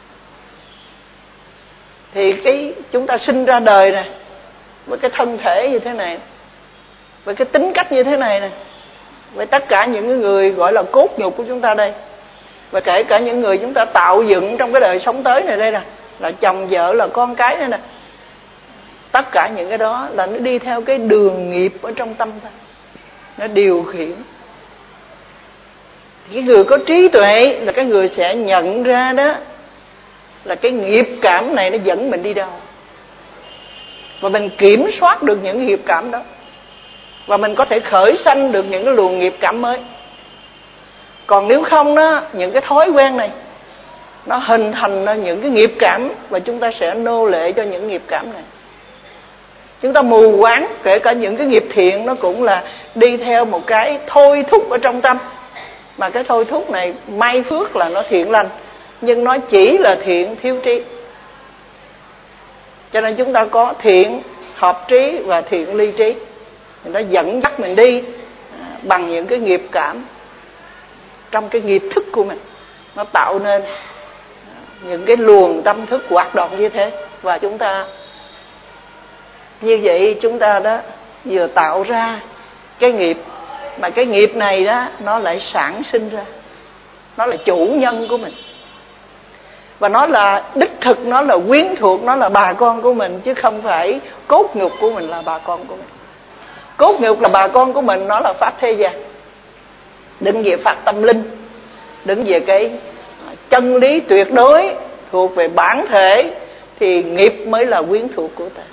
Thì cái chúng ta sinh ra đời này với cái thân thể như thế này, với cái tính cách như thế này nè, với tất cả những người gọi là cốt nhục của chúng ta đây, và kể cả những người chúng ta tạo dựng trong cái đời sống tới này đây nè, là chồng vợ, là con cái đây nè, tất cả những cái đó là nó đi theo cái đường nghiệp ở trong tâm ta, nó điều khiển. Thì cái người có trí tuệ là cái người sẽ nhận ra đó là cái nghiệp cảm này nó dẫn mình đi đâu, và mình kiểm soát được những nghiệp cảm đó, và mình có thể khởi sanh được những cái luồng nghiệp cảm mới. Còn nếu không đó, những cái thói quen này nó hình thành ra những cái nghiệp cảm, và chúng ta sẽ nô lệ cho những nghiệp cảm này. Chúng ta mù quáng, kể cả những cái nghiệp thiện nó cũng là đi theo một cái thôi thúc ở trong tâm. Mà cái thôi thúc này may phước là nó thiện lành, nhưng nó chỉ là thiện thiếu trí. Cho nên chúng ta có thiện hợp trí và thiện ly trí. Nó dẫn dắt mình đi bằng những cái nghiệp cảm trong cái nghiệp thức của mình. Nó tạo nên những cái luồng tâm thức hoạt động như thế. Và chúng ta như vậy, chúng ta đó vừa tạo ra cái nghiệp, mà cái nghiệp này đó nó lại sản sinh ra, nó là chủ nhân của mình, và nó là đích thực, nó là quyến thuộc, nó là bà con của mình, chứ không phải cốt nhục của mình là bà con của mình. Cốt nhục là bà con của mình, nó là pháp thế gian, đứng về pháp tâm linh, đứng về cái chân lý tuyệt đối thuộc về bản thể, thì nghiệp mới là quyến thuộc của ta.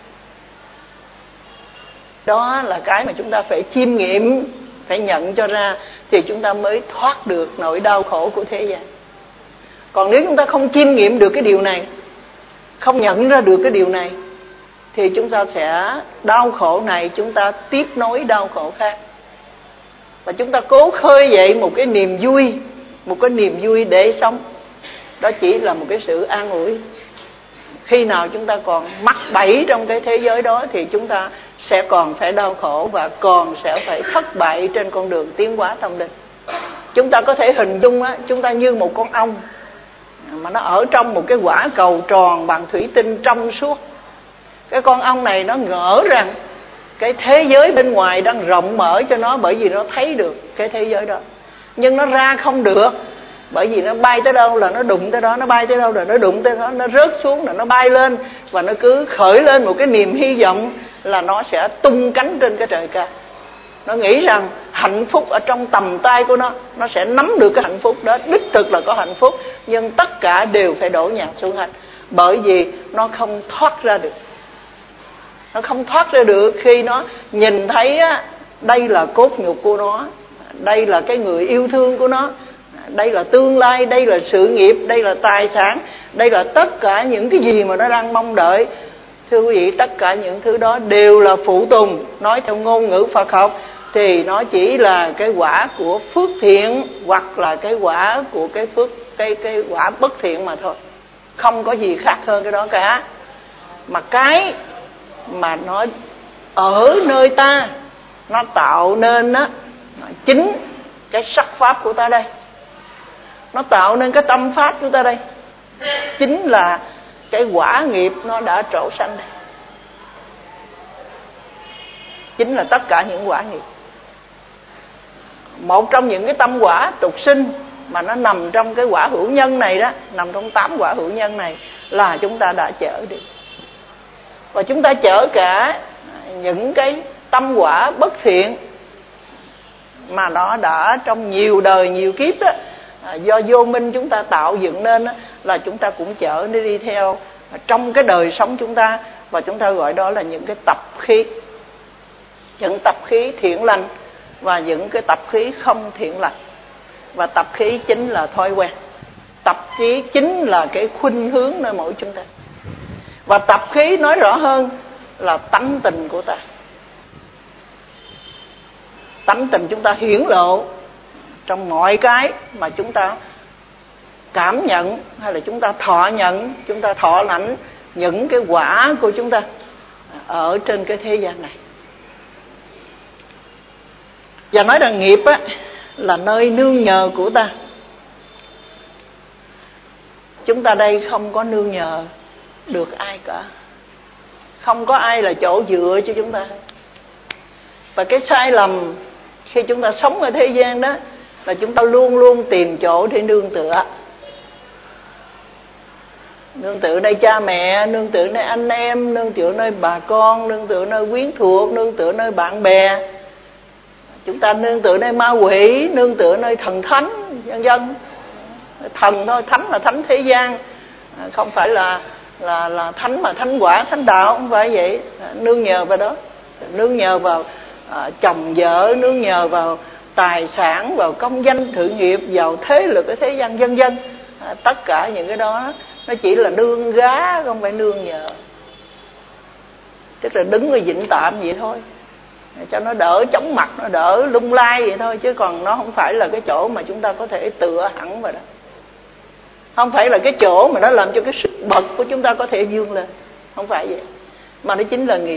Đó là cái mà chúng ta phải chiêm nghiệm, phải nhận cho ra, thì chúng ta mới thoát được nỗi đau khổ của thế gian. Còn nếu chúng ta không chiêm nghiệm được cái điều này, không nhận ra được cái điều này, thì chúng ta sẽ đau khổ này, chúng ta tiếp nối đau khổ khác. Và chúng ta cố khơi dậy một cái niềm vui, một cái niềm vui để sống. Đó chỉ là một cái sự an ủi. Khi nào chúng ta còn mắc bẫy trong cái thế giới đó, thì chúng ta sẽ còn phải đau khổ, và còn sẽ phải thất bại trên con đường tiến hóa tâm linh. Chúng ta có thể hình dung á, chúng ta như một con ong mà nó ở trong một cái quả cầu tròn bằng thủy tinh trong suốt. Cái con ong này nó ngỡ rằng cái thế giới bên ngoài đang rộng mở cho nó, bởi vì nó thấy được cái thế giới đó. Nhưng nó ra không được, bởi vì nó bay tới đâu là nó đụng tới đó, nó bay tới đâu là nó đụng tới đó, nó rớt xuống là nó bay lên, và nó cứ khởi lên một cái niềm hy vọng là nó sẽ tung cánh trên cái trời cao. Nó nghĩ rằng hạnh phúc ở trong tầm tay của nó, nó sẽ nắm được cái hạnh phúc đó, đích thực là có hạnh phúc, nhưng tất cả đều phải đổ nhào xuống hết, bởi vì nó không thoát ra được. Nó không thoát ra được khi nó nhìn thấy á, đây là cốt nhục của nó, đây là cái người yêu thương của nó, đây là tương lai, đây là sự nghiệp, đây là tài sản, đây là tất cả những cái gì mà nó đang mong đợi. Thưa quý vị, tất cả những thứ đó đều là phụ tùng. Nói theo ngôn ngữ Phật học thì nó chỉ là cái quả của phước thiện hoặc là cái quả của cái phước cái cái quả bất thiện mà thôi, không có gì khác hơn cái đó cả. Mà cái mà nó ở nơi ta, nó tạo nên á, chính cái sắc pháp của ta đây, nó tạo nên cái tâm pháp của ta đây, chính là cái quả nghiệp nó đã trổ sanh đây, chính là tất cả những quả nghiệp. Một trong những cái tâm quả tục sinh mà nó nằm trong cái quả hữu nhân này đó, nằm trong tám quả hữu nhân này là chúng ta đã chở đi. Và chúng ta chở cả những cái tâm quả bất thiện mà nó đã trong nhiều đời nhiều kiếp đó, do vô minh chúng ta tạo dựng nên đó, là chúng ta cũng chở nó đi theo trong cái đời sống chúng ta. Và chúng ta gọi đó là những cái tập khí, những tập khí thiện lành và những cái tập khí không thiện lành. Và tập khí chính là thói quen, tập khí chính là cái khuynh hướng nơi mỗi chúng ta. Và tập khí nói rõ hơn là tánh tình của ta. Tánh tình chúng ta hiển lộ trong mọi cái mà chúng ta cảm nhận hay là chúng ta thọ nhận, chúng ta thọ lãnh những cái quả của chúng ta ở trên cái thế gian này. Và nói rằng nghiệp á, là nơi nương nhờ của ta. Chúng ta đây không có nương nhờ được ai cả, không có ai là chỗ dựa cho chúng ta. Và cái sai lầm khi chúng ta sống ở thế gian đó là chúng ta luôn luôn tìm chỗ để nương tựa. Nương tựa nơi cha mẹ, nương tựa nơi anh em, nương tựa nơi bà con, nương tựa nơi quyến thuộc, nương tựa nơi bạn bè. Chúng ta nương tựa nơi ma quỷ, nương tựa nơi thần thánh, vân vân. Thần thôi, thánh là thánh thế gian, không phải là là là thánh mà thánh quả, thánh đạo, không phải vậy. Nương nhờ vào đó, nương nhờ vào à, chồng vợ, nương nhờ vào tài sản, vào công danh sự nghiệp, vào thế lực ở thế gian, vân vân. À, tất cả những cái đó nó chỉ là nương gá, không phải nương nhờ. Tức là đứng ở vĩnh tạm vậy thôi, cho nó đỡ chóng mặt, nó đỡ lung lay vậy thôi, chứ còn nó không phải là cái chỗ mà chúng ta có thể tựa hẳn vào đó. Không phải là cái chỗ mà nó làm cho cái sức bật của chúng ta có thể vươn lên, không phải vậy. Mà nó chính là nghiệp.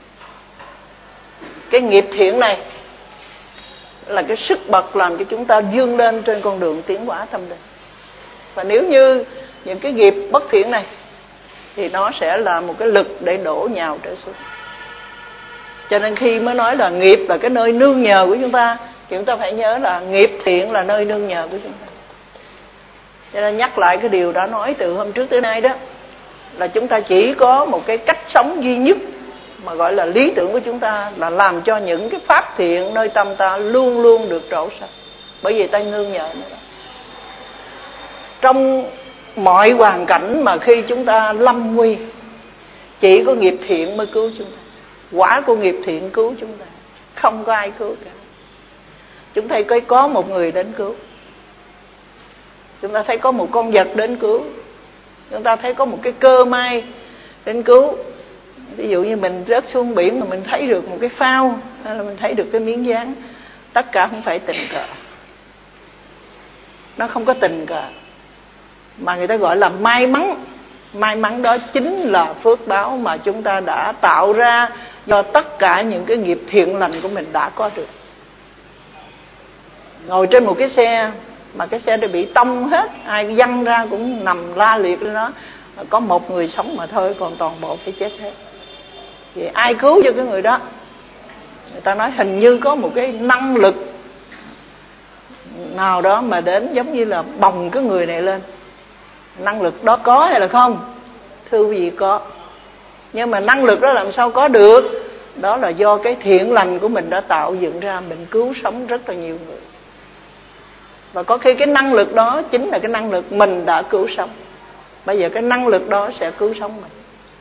Cái nghiệp thiện này là cái sức bật làm cho chúng ta vươn lên trên con đường tiến hóa tâm linh. Và nếu như những cái nghiệp bất thiện này thì nó sẽ là một cái lực để đổ nhào trở xuống. Cho nên khi mới nói là nghiệp là cái nơi nương nhờ của chúng ta, thì chúng ta phải nhớ là nghiệp thiện là nơi nương nhờ của chúng ta. Cho nên nhắc lại cái điều đã nói từ hôm trước tới nay đó, là chúng ta chỉ có một cái cách sống duy nhất mà gọi là lý tưởng của chúng ta, là làm cho những cái pháp thiện nơi tâm ta luôn luôn được trổ sanh, bởi vì ta nương nhờ nữa. Trong mọi hoàn cảnh mà khi chúng ta lâm nguy, chỉ có nghiệp thiện mới cứu chúng ta. Quả của nghiệp thiện cứu chúng ta, không có ai cứu cả. Chúng ta thấy có một người đến cứu, chúng ta thấy có một con vật đến cứu, chúng ta thấy có một cái cơ may đến cứu. Ví dụ như mình rớt xuống biển mà mình thấy được một cái phao, hay là mình thấy được cái miếng dán, tất cả không phải tình cờ. Nó không có tình cờ, mà người ta gọi là may mắn. May mắn đó chính là phước báo mà chúng ta đã tạo ra do tất cả những cái nghiệp thiện lành của mình đã có được. Ngồi trên một cái xe mà cái xe đã bị tông hết, ai văng ra cũng nằm la liệt lên đó, có một người sống mà thôi, còn toàn bộ phải chết hết. Thì ai cứu cho cái người đó? Người ta nói hình như có một cái năng lực nào đó mà đến giống như là bồng cái người này lên. Năng lực đó có hay là không? Thưa quý vị, có. Nhưng mà năng lực đó làm sao có được? Đó là do cái thiện lành của mình đã tạo dựng ra, mình cứu sống rất là nhiều người. Và có khi cái năng lực đó chính là cái năng lực mình đã cứu sống. Bây giờ cái năng lực đó sẽ cứu sống mình.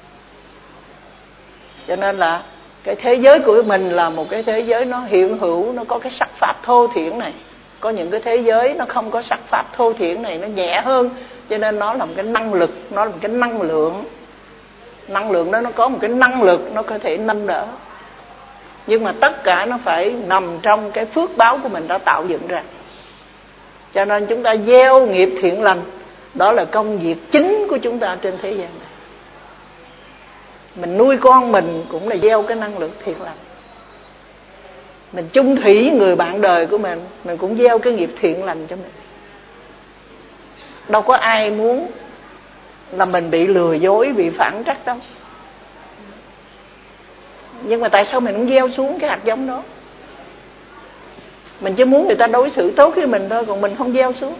Cho nên là cái thế giới của mình là một cái thế giới nó hiện hữu, nó có cái sắc pháp thô thiển này. Có những cái thế giới nó không có sắc pháp thô thiển này, nó nhẹ hơn. Cho nên nó là một cái năng lực, nó là một cái năng lượng. Năng lượng đó nó có một cái năng lực, nó có thể nâng đỡ. Nhưng mà tất cả nó phải nằm trong cái phước báo của mình đã tạo dựng ra. Cho nên chúng ta gieo nghiệp thiện lành, đó là công việc chính của chúng ta trên thế gian này. Mình nuôi con mình cũng là gieo cái năng lượng thiện lành. Mình chung thủy người bạn đời của mình, mình cũng gieo cái nghiệp thiện lành cho mình. Đâu có ai muốn là mình bị lừa dối, bị phản trắc đâu. Nhưng mà tại sao mình không gieo xuống cái hạt giống đó? Mình chỉ muốn người ta đối xử tốt với mình thôi, còn mình không gieo xuống.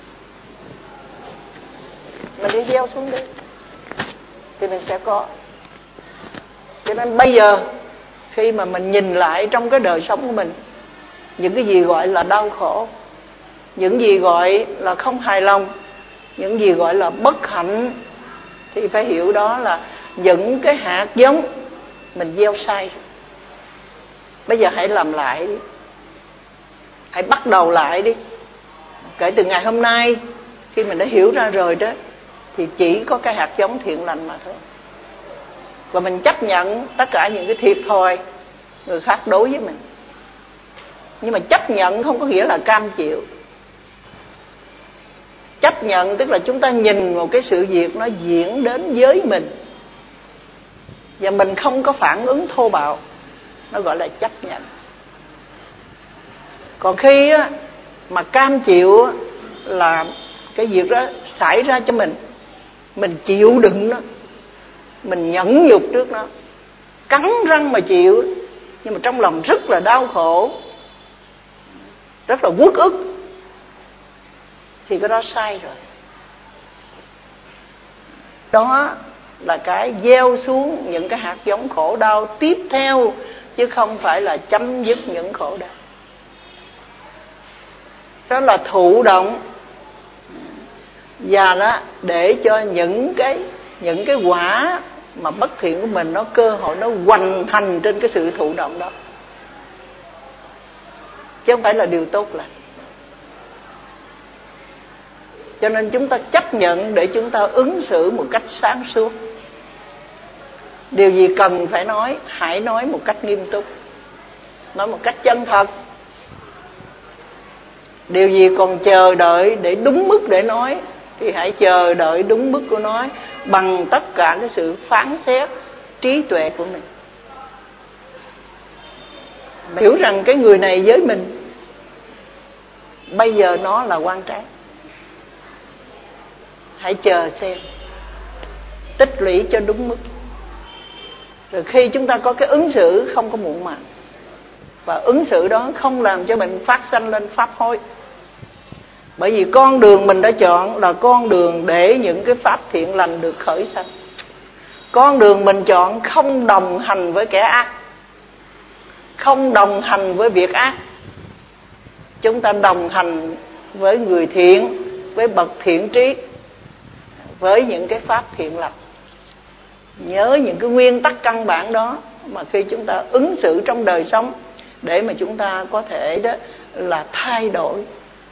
Mình đi gieo xuống đi thì mình sẽ có. Cho nên bây giờ khi mà mình nhìn lại trong cái đời sống của mình, những cái gì gọi là đau khổ, những gì gọi là không hài lòng, những gì gọi là bất hạnh, thì phải hiểu đó là những cái hạt giống mình gieo sai. Bây giờ hãy làm lại đi, hãy bắt đầu lại đi. Kể từ ngày hôm nay, khi mình đã hiểu ra rồi đó, thì chỉ có cái hạt giống thiện lành mà thôi. Và mình chấp nhận tất cả những cái thiệt thòi người khác đối với mình. Nhưng mà chấp nhận không có nghĩa là cam chịu. Chấp nhận tức là chúng ta nhìn một cái sự việc nó diễn đến với mình và mình không có phản ứng thô bạo, nó gọi là chấp nhận. Còn khi á, mà cam chịu á, là cái việc đó xảy ra cho mình, mình chịu đựng nó, mình nhẫn nhục trước nó, cắn răng mà chịu, nhưng mà trong lòng rất là đau khổ, rất là uất ức, thì cái đó sai rồi. Đó là cái gieo xuống những cái hạt giống khổ đau tiếp theo, chứ không phải là chấm dứt những khổ đau. Đó là thụ động, và đó để cho những cái những cái quả mà bất thiện của mình nó cơ hội nó hoành hành trên cái sự thụ động đó, chứ không phải là điều tốt lành. Cho nên chúng ta chấp nhận để chúng ta ứng xử một cách sáng suốt. Điều gì cần phải nói, hãy nói một cách nghiêm túc, nói một cách chân thật. Điều gì còn chờ đợi để đúng mức để nói, thì hãy chờ đợi đúng mức của nói bằng tất cả cái sự phán xét trí tuệ của mình. Mình hiểu rằng cái người này với mình bây giờ nó là quan trọng. Hãy chờ xem, tích lũy cho đúng mức. Rồi khi chúng ta có cái ứng xử không có muộn màng, và ứng xử đó không làm cho mình phát sanh lên pháp hối. Bởi vì con đường mình đã chọn là con đường để những cái pháp thiện lành được khởi sanh. Con đường mình chọn không đồng hành với kẻ ác, không đồng hành với việc ác. Chúng ta đồng hành với người thiện, với bậc thiện trí, với những cái pháp thiện lành. Nhớ những cái nguyên tắc căn bản đó mà khi chúng ta ứng xử trong đời sống, để mà chúng ta có thể đó là thay đổi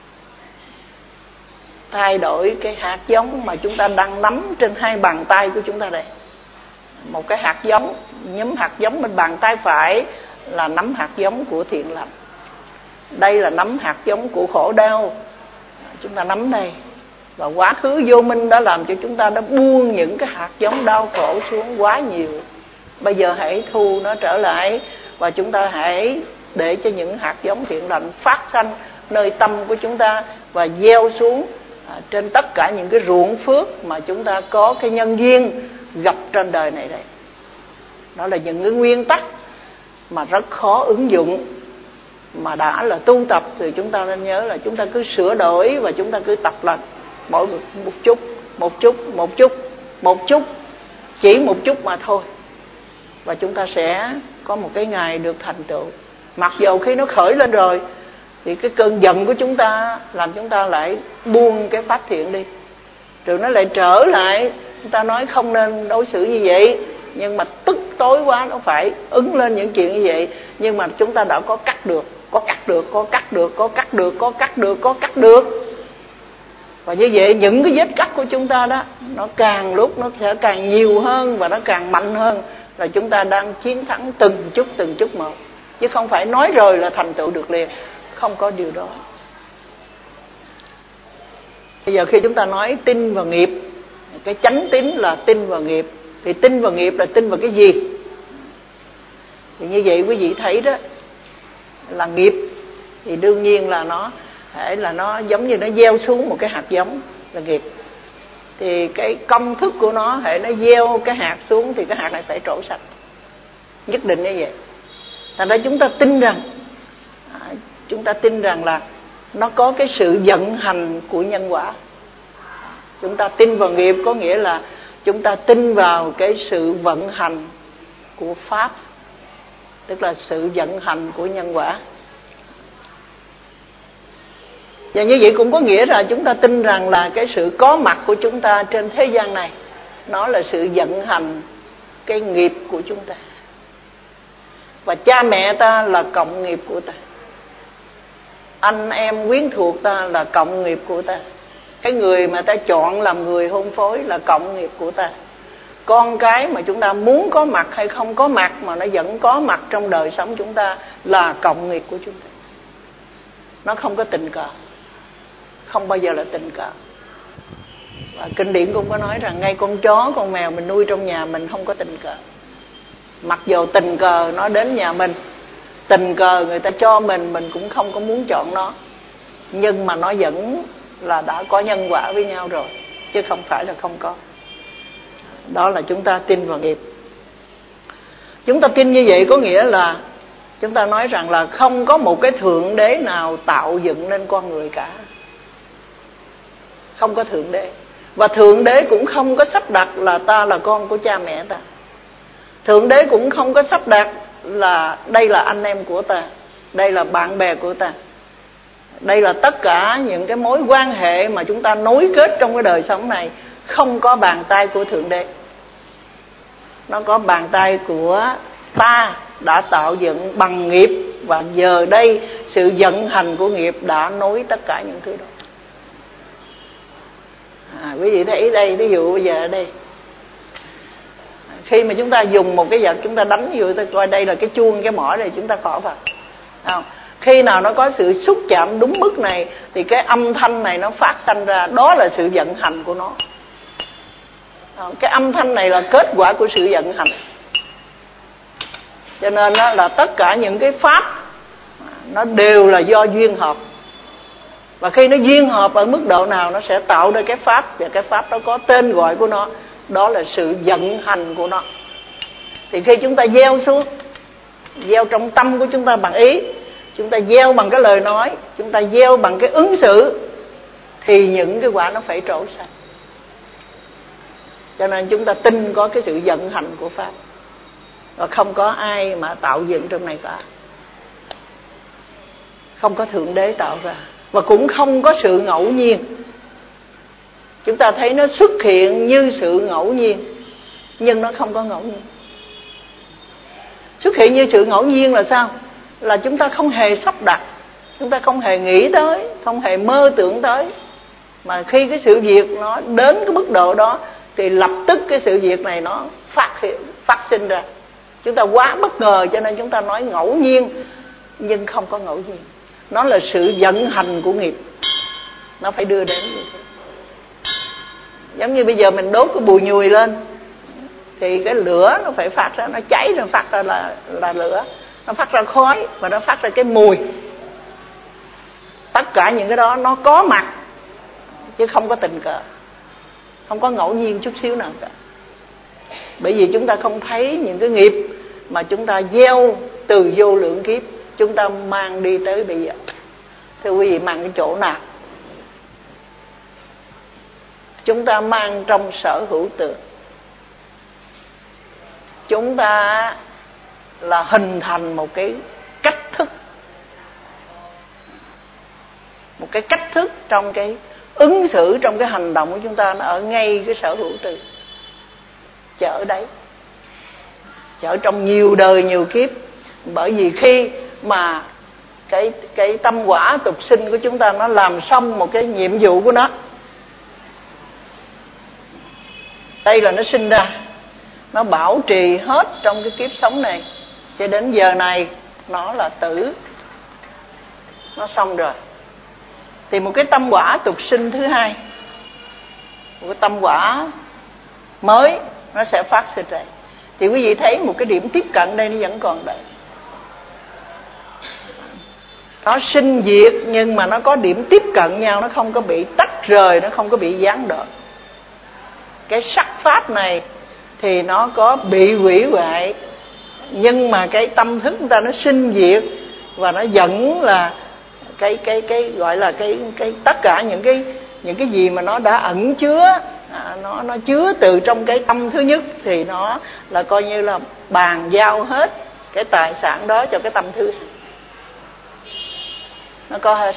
thay đổi cái hạt giống mà chúng ta đang nắm trên hai bàn tay của chúng ta đây. Một cái hạt giống, nhấm hạt giống bên bàn tay phải là nắm hạt giống của thiện lành. Đây là nắm hạt giống của khổ đau, chúng ta nắm đây. Và quá khứ vô minh đã làm cho chúng ta đã buông những cái hạt giống đau khổ xuống quá nhiều. Bây giờ hãy thu nó trở lại, và chúng ta hãy để cho những hạt giống thiện lành phát sanh nơi tâm của chúng ta và gieo xuống à, trên tất cả những cái ruộng phước mà chúng ta có cái nhân duyên gặp trên đời này đây. Đó là những cái nguyên tắc mà rất khó ứng dụng, mà đã là tu tập thì chúng ta nên nhớ là chúng ta cứ sửa đổi và chúng ta cứ tập lần mỗi một chút, một chút, một chút, một chút, chỉ một chút mà thôi, và chúng ta sẽ có một cái ngày được thành tựu. Mặc dầu khi nó khởi lên rồi thì cái cơn giận của chúng ta làm chúng ta lại buông cái pháp thiện đi, rồi nó lại trở lại. Chúng ta nói không nên đối xử như vậy, nhưng mà tức tối quá nó phải ứng lên những chuyện như vậy. Nhưng mà chúng ta đã có cắt được, có cắt được, có cắt được, có cắt được, có cắt được, có cắt được. Và như vậy những cái vết cắt của chúng ta đó, nó càng lúc nó sẽ càng nhiều hơn và nó càng mạnh hơn, là chúng ta đang chiến thắng từng chút từng chút một, chứ không phải nói rồi là thành tựu được liền. Không có điều đó. Bây giờ khi chúng ta nói tin vào nghiệp, cái chánh tín là tin vào nghiệp, thì tin vào nghiệp là tin vào cái gì? Thì như vậy quý vị thấy đó, là nghiệp thì đương nhiên là nó phải là nó giống như nó gieo xuống một cái hạt giống là nghiệp. Thì cái công thức của nó hệ nó gieo cái hạt xuống thì cái hạt này phải trổ sạch, nhất định như vậy. Thành ra chúng ta tin rằng à, chúng ta tin rằng là nó có cái sự vận hành của nhân quả. Chúng ta tin vào nghiệp có nghĩa là chúng ta tin vào cái sự vận hành của pháp, tức là sự vận hành của nhân quả. Và như vậy cũng có nghĩa là chúng ta tin rằng là cái sự có mặt của chúng ta trên thế gian này, nó là sự vận hành cái nghiệp của chúng ta. Và cha mẹ ta là cộng nghiệp của ta, anh em quyến thuộc ta là cộng nghiệp của ta, cái người mà ta chọn làm người hôn phối là cộng nghiệp của ta, con cái mà chúng ta muốn có mặt hay không có mặt mà nó vẫn có mặt trong đời sống chúng ta là cộng nghiệp của chúng ta. Nó không có tình cờ, không bao giờ là tình cờ. Và kinh điển cũng có nói rằng ngay con chó, con mèo mình nuôi trong nhà mình không có tình cờ. Mặc dù tình cờ nó đến nhà mình, tình cờ người ta cho mình, mình cũng không có muốn chọn nó, nhưng mà nó vẫn là đã có nhân quả với nhau rồi, chứ không phải là không có. Đó là chúng ta tin vào nghiệp. Chúng ta tin như vậy có nghĩa là chúng ta nói rằng là không có một cái thượng đế nào tạo dựng nên con người cả. Không có thượng đế. Và thượng đế cũng không có sắp đặt là ta là con của cha mẹ ta. Thượng đế cũng không có sắp đặt là đây là anh em của ta, đây là bạn bè của ta, đây là tất cả những cái mối quan hệ mà chúng ta nối kết trong cái đời sống này. Không có bàn tay của thượng đế, nó có bàn tay của ta đã tạo dựng bằng nghiệp. Và giờ đây sự vận hành của nghiệp đã nối tất cả những thứ đó. À, quý vị thấy đây, ví dụ bây giờ ở đây, khi mà chúng ta dùng một cái vật chúng ta đánh, ví dụ ta coi đây là cái chuông, cái mỏ này chúng ta gõ vào, không? Khi nào nó có sự xúc chạm đúng mức này thì cái âm thanh này nó phát sinh ra, đó là sự vận hành của nó. Cái âm thanh này là kết quả của sự vận hành. Cho nên đó là tất cả những cái pháp nó đều là do duyên hợp. Và khi nó duyên hợp ở mức độ nào nó sẽ tạo ra cái pháp, và cái pháp đó có tên gọi của nó, đó là sự vận hành của nó. Thì khi chúng ta gieo xuống, gieo trong tâm của chúng ta bằng ý, chúng ta gieo bằng cái lời nói, chúng ta gieo bằng cái ứng xử, thì những cái quả nó phải trổ sạch. Cho nên chúng ta tin có cái sự vận hành của pháp, và không có ai mà tạo dựng trong này cả. Không có thượng đế tạo ra, và cũng không có sự ngẫu nhiên. Chúng ta thấy nó xuất hiện như sự ngẫu nhiên, nhưng nó không có ngẫu nhiên. Xuất hiện như sự ngẫu nhiên là sao? Là chúng ta không hề sắp đặt, chúng ta không hề nghĩ tới, không hề mơ tưởng tới. Mà khi cái sự việc nó đến cái mức độ đó thì lập tức cái sự việc này nó phát hiện, phát sinh ra. Chúng ta quá bất ngờ cho nên chúng ta nói ngẫu nhiên, nhưng không có ngẫu nhiên. Nó là sự vận hành của nghiệp, nó phải đưa đến như thế. Giống như bây giờ mình đốt cái bùi nhùi lên thì cái lửa nó phải phát ra, nó cháy rồi phát ra là, là lửa, nó phát ra khói và nó phát ra cái mùi. Tất tất cả những cái đó nó có mặt, chứ không có tình cờ, không có ngẫu nhiên chút xíu nào cả. Bởi vì chúng ta không thấy những cái nghiệp mà chúng ta gieo từ vô lượng kiếp, chúng ta mang đi tới bây giờ. Thưa quý vị, mang cái chỗ nào? Chúng ta mang trong sở hữu tượng. Chúng ta là hình thành một cái cách thức, một cái cách thức trong cái ứng xử, trong cái hành động của chúng ta, nó ở ngay cái sở hữu tượng. Chở đấy, chở trong nhiều đời nhiều kiếp. Bởi vì khi mà cái cái tâm quả tục sinh của chúng ta nó làm xong một cái nhiệm vụ của nó, đây là nó sinh ra, nó bảo trì hết trong cái kiếp sống này, cho đến giờ này nó là tử, nó xong rồi. Thì một cái tâm quả tục sinh thứ hai, một cái tâm quả mới nó sẽ phát sinh ra. Thì quý vị thấy một cái điểm tiếp cận đây nó vẫn còn đây. Nó sinh diệt nhưng mà nó có điểm tiếp cận nhau, nó không có bị tách rời, nó không có bị gián đoạn. Cái sắc pháp này thì nó có bị hủy hoại, nhưng mà cái tâm thức người ta nó sinh diệt, và nó vẫn là cái cái cái gọi là cái cái tất cả những cái những cái gì mà nó đã ẩn chứa, à, nó nó chứa từ trong cái tâm thứ nhất, thì nó là coi như là bàn giao hết cái tài sản đó cho cái tâm thứ hai. Nó có hết.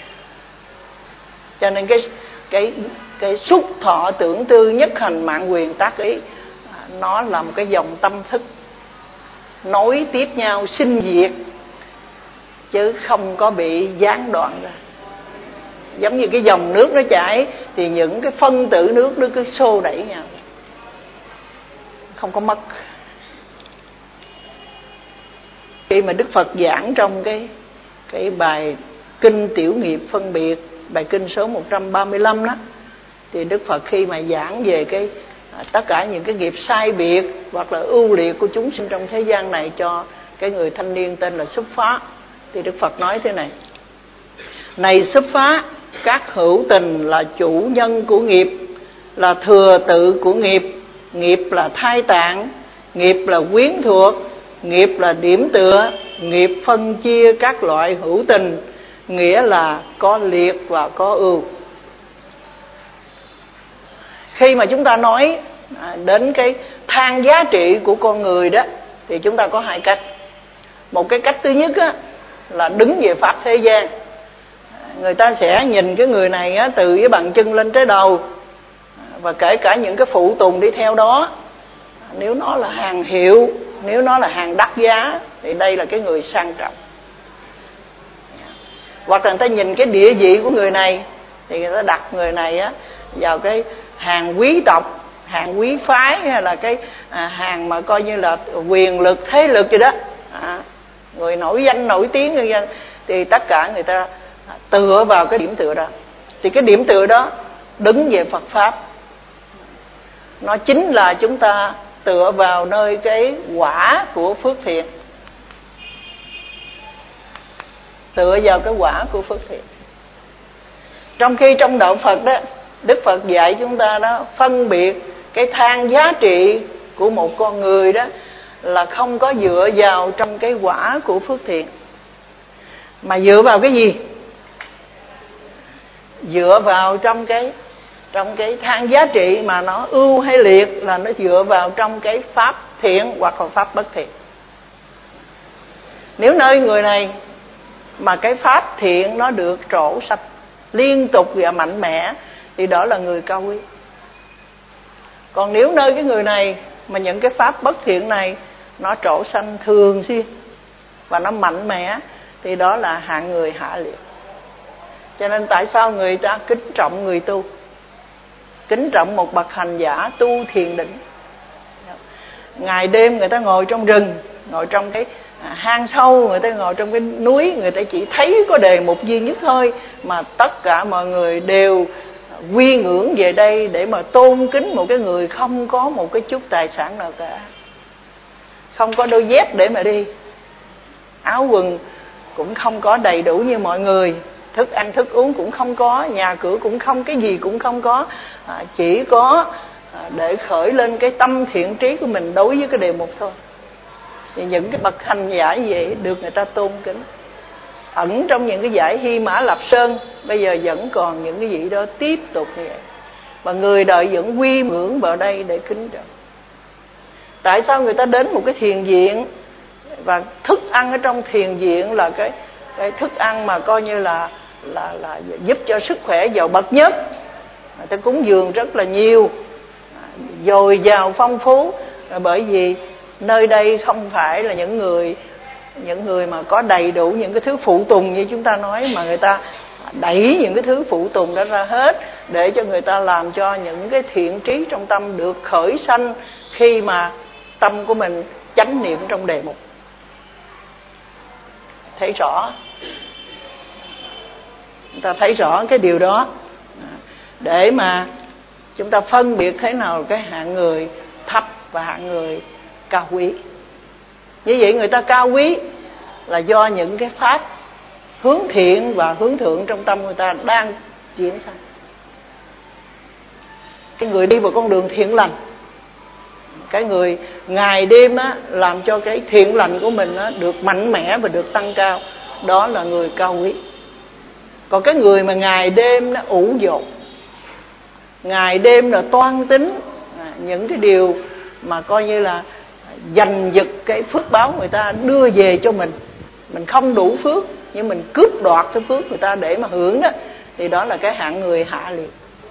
Cho nên cái cái cái xúc thọ tưởng tư nhất hành mạng quyền tác ý, nó là một cái dòng tâm thức nối tiếp nhau sinh diệt, chứ không có bị gián đoạn ra. Giống như cái dòng nước nó chảy thì những cái phân tử nước nó cứ xô đẩy nhau, không có mất. Khi mà Đức Phật giảng trong cái cái bài kinh Tiểu Nghiệp Phân Biệt, bài kinh số một trăm ba mươi lăm đó, thì Đức Phật khi mà giảng về cái à, tất cả những cái nghiệp sai biệt hoặc là ưu liệt của chúng sinh trong thế gian này cho cái người thanh niên tên là Xuất Phá, thì Đức Phật nói thế này: này Xuất Phá, các hữu tình là chủ nhân của nghiệp, là thừa tự của nghiệp, nghiệp là thai tạng, nghiệp là quyến thuộc, nghiệp là điểm tựa, nghiệp phân chia các loại hữu tình, nghĩa là có liệt và có ưu. Khi mà chúng ta nói đến cái thang giá trị của con người đó, thì chúng ta có hai cách. Một cái cách thứ nhất á, là đứng về pháp thế gian. Người ta sẽ nhìn cái người này á, từ cái bàn chân lên tới đầu, và kể cả những cái phụ tùng đi theo đó. Nếu nó là hàng hiệu, nếu nó là hàng đắt giá, thì đây là cái người sang trọng. Hoặc là người ta nhìn cái địa vị của người này, thì người ta đặt người này á vào cái hàng quý tộc, hàng quý phái, hay là cái à, hàng mà coi như là quyền lực, thế lực gì đó, à, người nổi danh nổi tiếng người dân, thì tất cả người ta tựa vào cái điểm tựa đó. Thì cái điểm tựa đó đứng về Phật pháp, nó chính là chúng ta tựa vào nơi cái quả của phước thiện, tựa vào cái quả của phước thiện. Trong khi trong đạo Phật đó, Đức Phật dạy chúng ta đó phân biệt cái thang giá trị của một con người đó là không có dựa vào trong cái quả của phước thiện, mà dựa vào cái gì? Dựa vào trong cái trong cái thang giá trị mà nó ưu hay liệt, là nó dựa vào trong cái pháp thiện hoặc là pháp bất thiện. Nếu nơi người này mà cái pháp thiện nó được trổ sạch liên tục và mạnh mẽ, thì đó là người cao quý. Còn nếu nơi cái người này mà những cái pháp bất thiện này nó trổ sanh thường xuyên và nó mạnh mẽ, thì đó là hạng người hạ liệt. Cho nên tại sao người ta kính trọng người tu, kính trọng một bậc hành giả tu thiền định? Ngày đêm người ta ngồi trong rừng, ngồi trong cái hang sâu, người ta ngồi trong cái núi, người ta chỉ thấy có đề mục duy nhất thôi, mà tất cả mọi người đều quy ngưỡng về đây để mà tôn kính một cái người không có một cái chút tài sản nào cả, không có đôi dép để mà đi, áo quần cũng không có đầy đủ như mọi người, thức ăn thức uống cũng không có, nhà cửa cũng không, cái gì cũng không có, à, chỉ có à, để khởi lên cái tâm thiện trí của mình đối với cái đề mục thôi. Thì những cái bậc hành giả như vậy được người ta tôn kính. Ẩn trong những cái giải Hy Mã Lạp Sơn bây giờ vẫn còn những cái vị đó tiếp tục như vậy, và người đời vẫn quy ngưỡng vào đây để kính trọng. Tại sao người ta đến một cái thiền viện, và thức ăn ở trong thiền viện là cái cái thức ăn mà coi như là là là giúp cho sức khỏe giàu bậc nhất. Người ta cúng dường rất là nhiều, dồi dào phong phú, bởi vì nơi đây không phải là những người những người mà có đầy đủ những cái thứ phụ tùng như chúng ta nói, mà người ta đẩy những cái thứ phụ tùng đó ra hết để cho người ta làm cho những cái thiện trí trong tâm được khởi sanh khi mà tâm của mình chánh niệm trong đề mục. Thấy rõ, chúng ta thấy rõ cái điều đó để mà chúng ta phân biệt thế nào cái hạng người thấp và hạng người cao quý. Như vậy người ta cao quý là do những cái pháp hướng thiện và hướng thượng trong tâm người ta đang diễn sanh. Cái người đi vào con đường thiện lành, cái người ngày đêm á, làm cho cái thiện lành của mình á, được mạnh mẽ và được tăng cao, đó là người cao quý. Còn cái người mà ngày đêm nó ủ dột, ngày đêm là toan tính những cái điều mà coi như là giành giật cái phước báo người ta đưa về cho mình, mình không đủ phước nhưng mình cướp đoạt cái phước người ta để mà hưởng đó, thì đó là cái hạng người hạ liệt.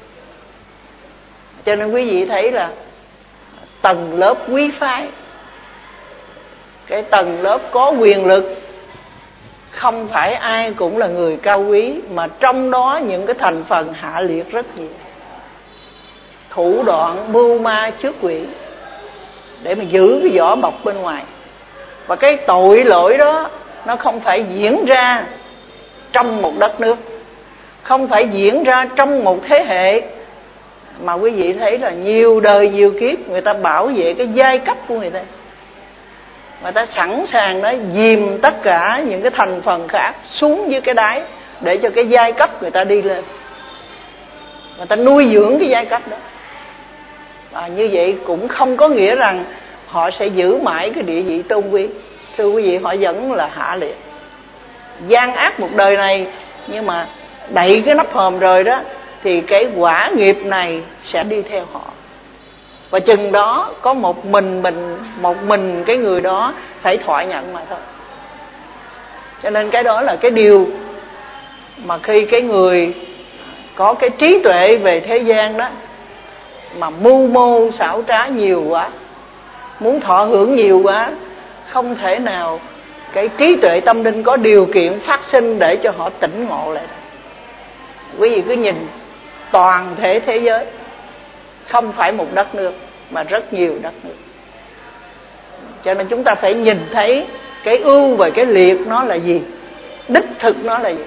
Cho nên quý vị thấy là tầng lớp quý phái, cái tầng lớp có quyền lực, không phải ai cũng là người cao quý, mà trong đó những cái thành phần hạ liệt rất nhiều, thủ đoạn mưu ma trước quỷ để mà giữ cái vỏ bọc bên ngoài. Và cái tội lỗi đó nó không phải diễn ra trong một đất nước, không phải diễn ra trong một thế hệ, mà quý vị thấy là nhiều đời nhiều kiếp người ta bảo vệ cái giai cấp của người ta, người ta sẵn sàng đó dìm tất cả những cái thành phần khác xuống dưới cái đáy để cho cái giai cấp người ta đi lên, người ta nuôi dưỡng cái giai cấp đó. Và như vậy cũng không có nghĩa rằng họ sẽ giữ mãi cái địa vị tôn quý. Thưa quý vị, họ vẫn là hạ liệt, gian ác một đời này, nhưng mà đậy cái nắp hòm rồi đó thì cái quả nghiệp này sẽ đi theo họ. Và chừng đó có một mình mình một mình cái người đó phải thọ nhận mà thôi. Cho nên cái đó là cái điều mà khi cái người có cái trí tuệ về thế gian đó mà mưu mô xảo trá nhiều quá, muốn thọ hưởng nhiều quá, không thể nào cái trí tuệ tâm linh có điều kiện phát sinh để cho họ tỉnh ngộ lại. Quý vị cứ nhìn toàn thể thế giới, không phải một đất nước mà rất nhiều đất nước. Cho nên chúng ta phải nhìn thấy cái ưu và cái liệt nó là gì, đích thực nó là gì,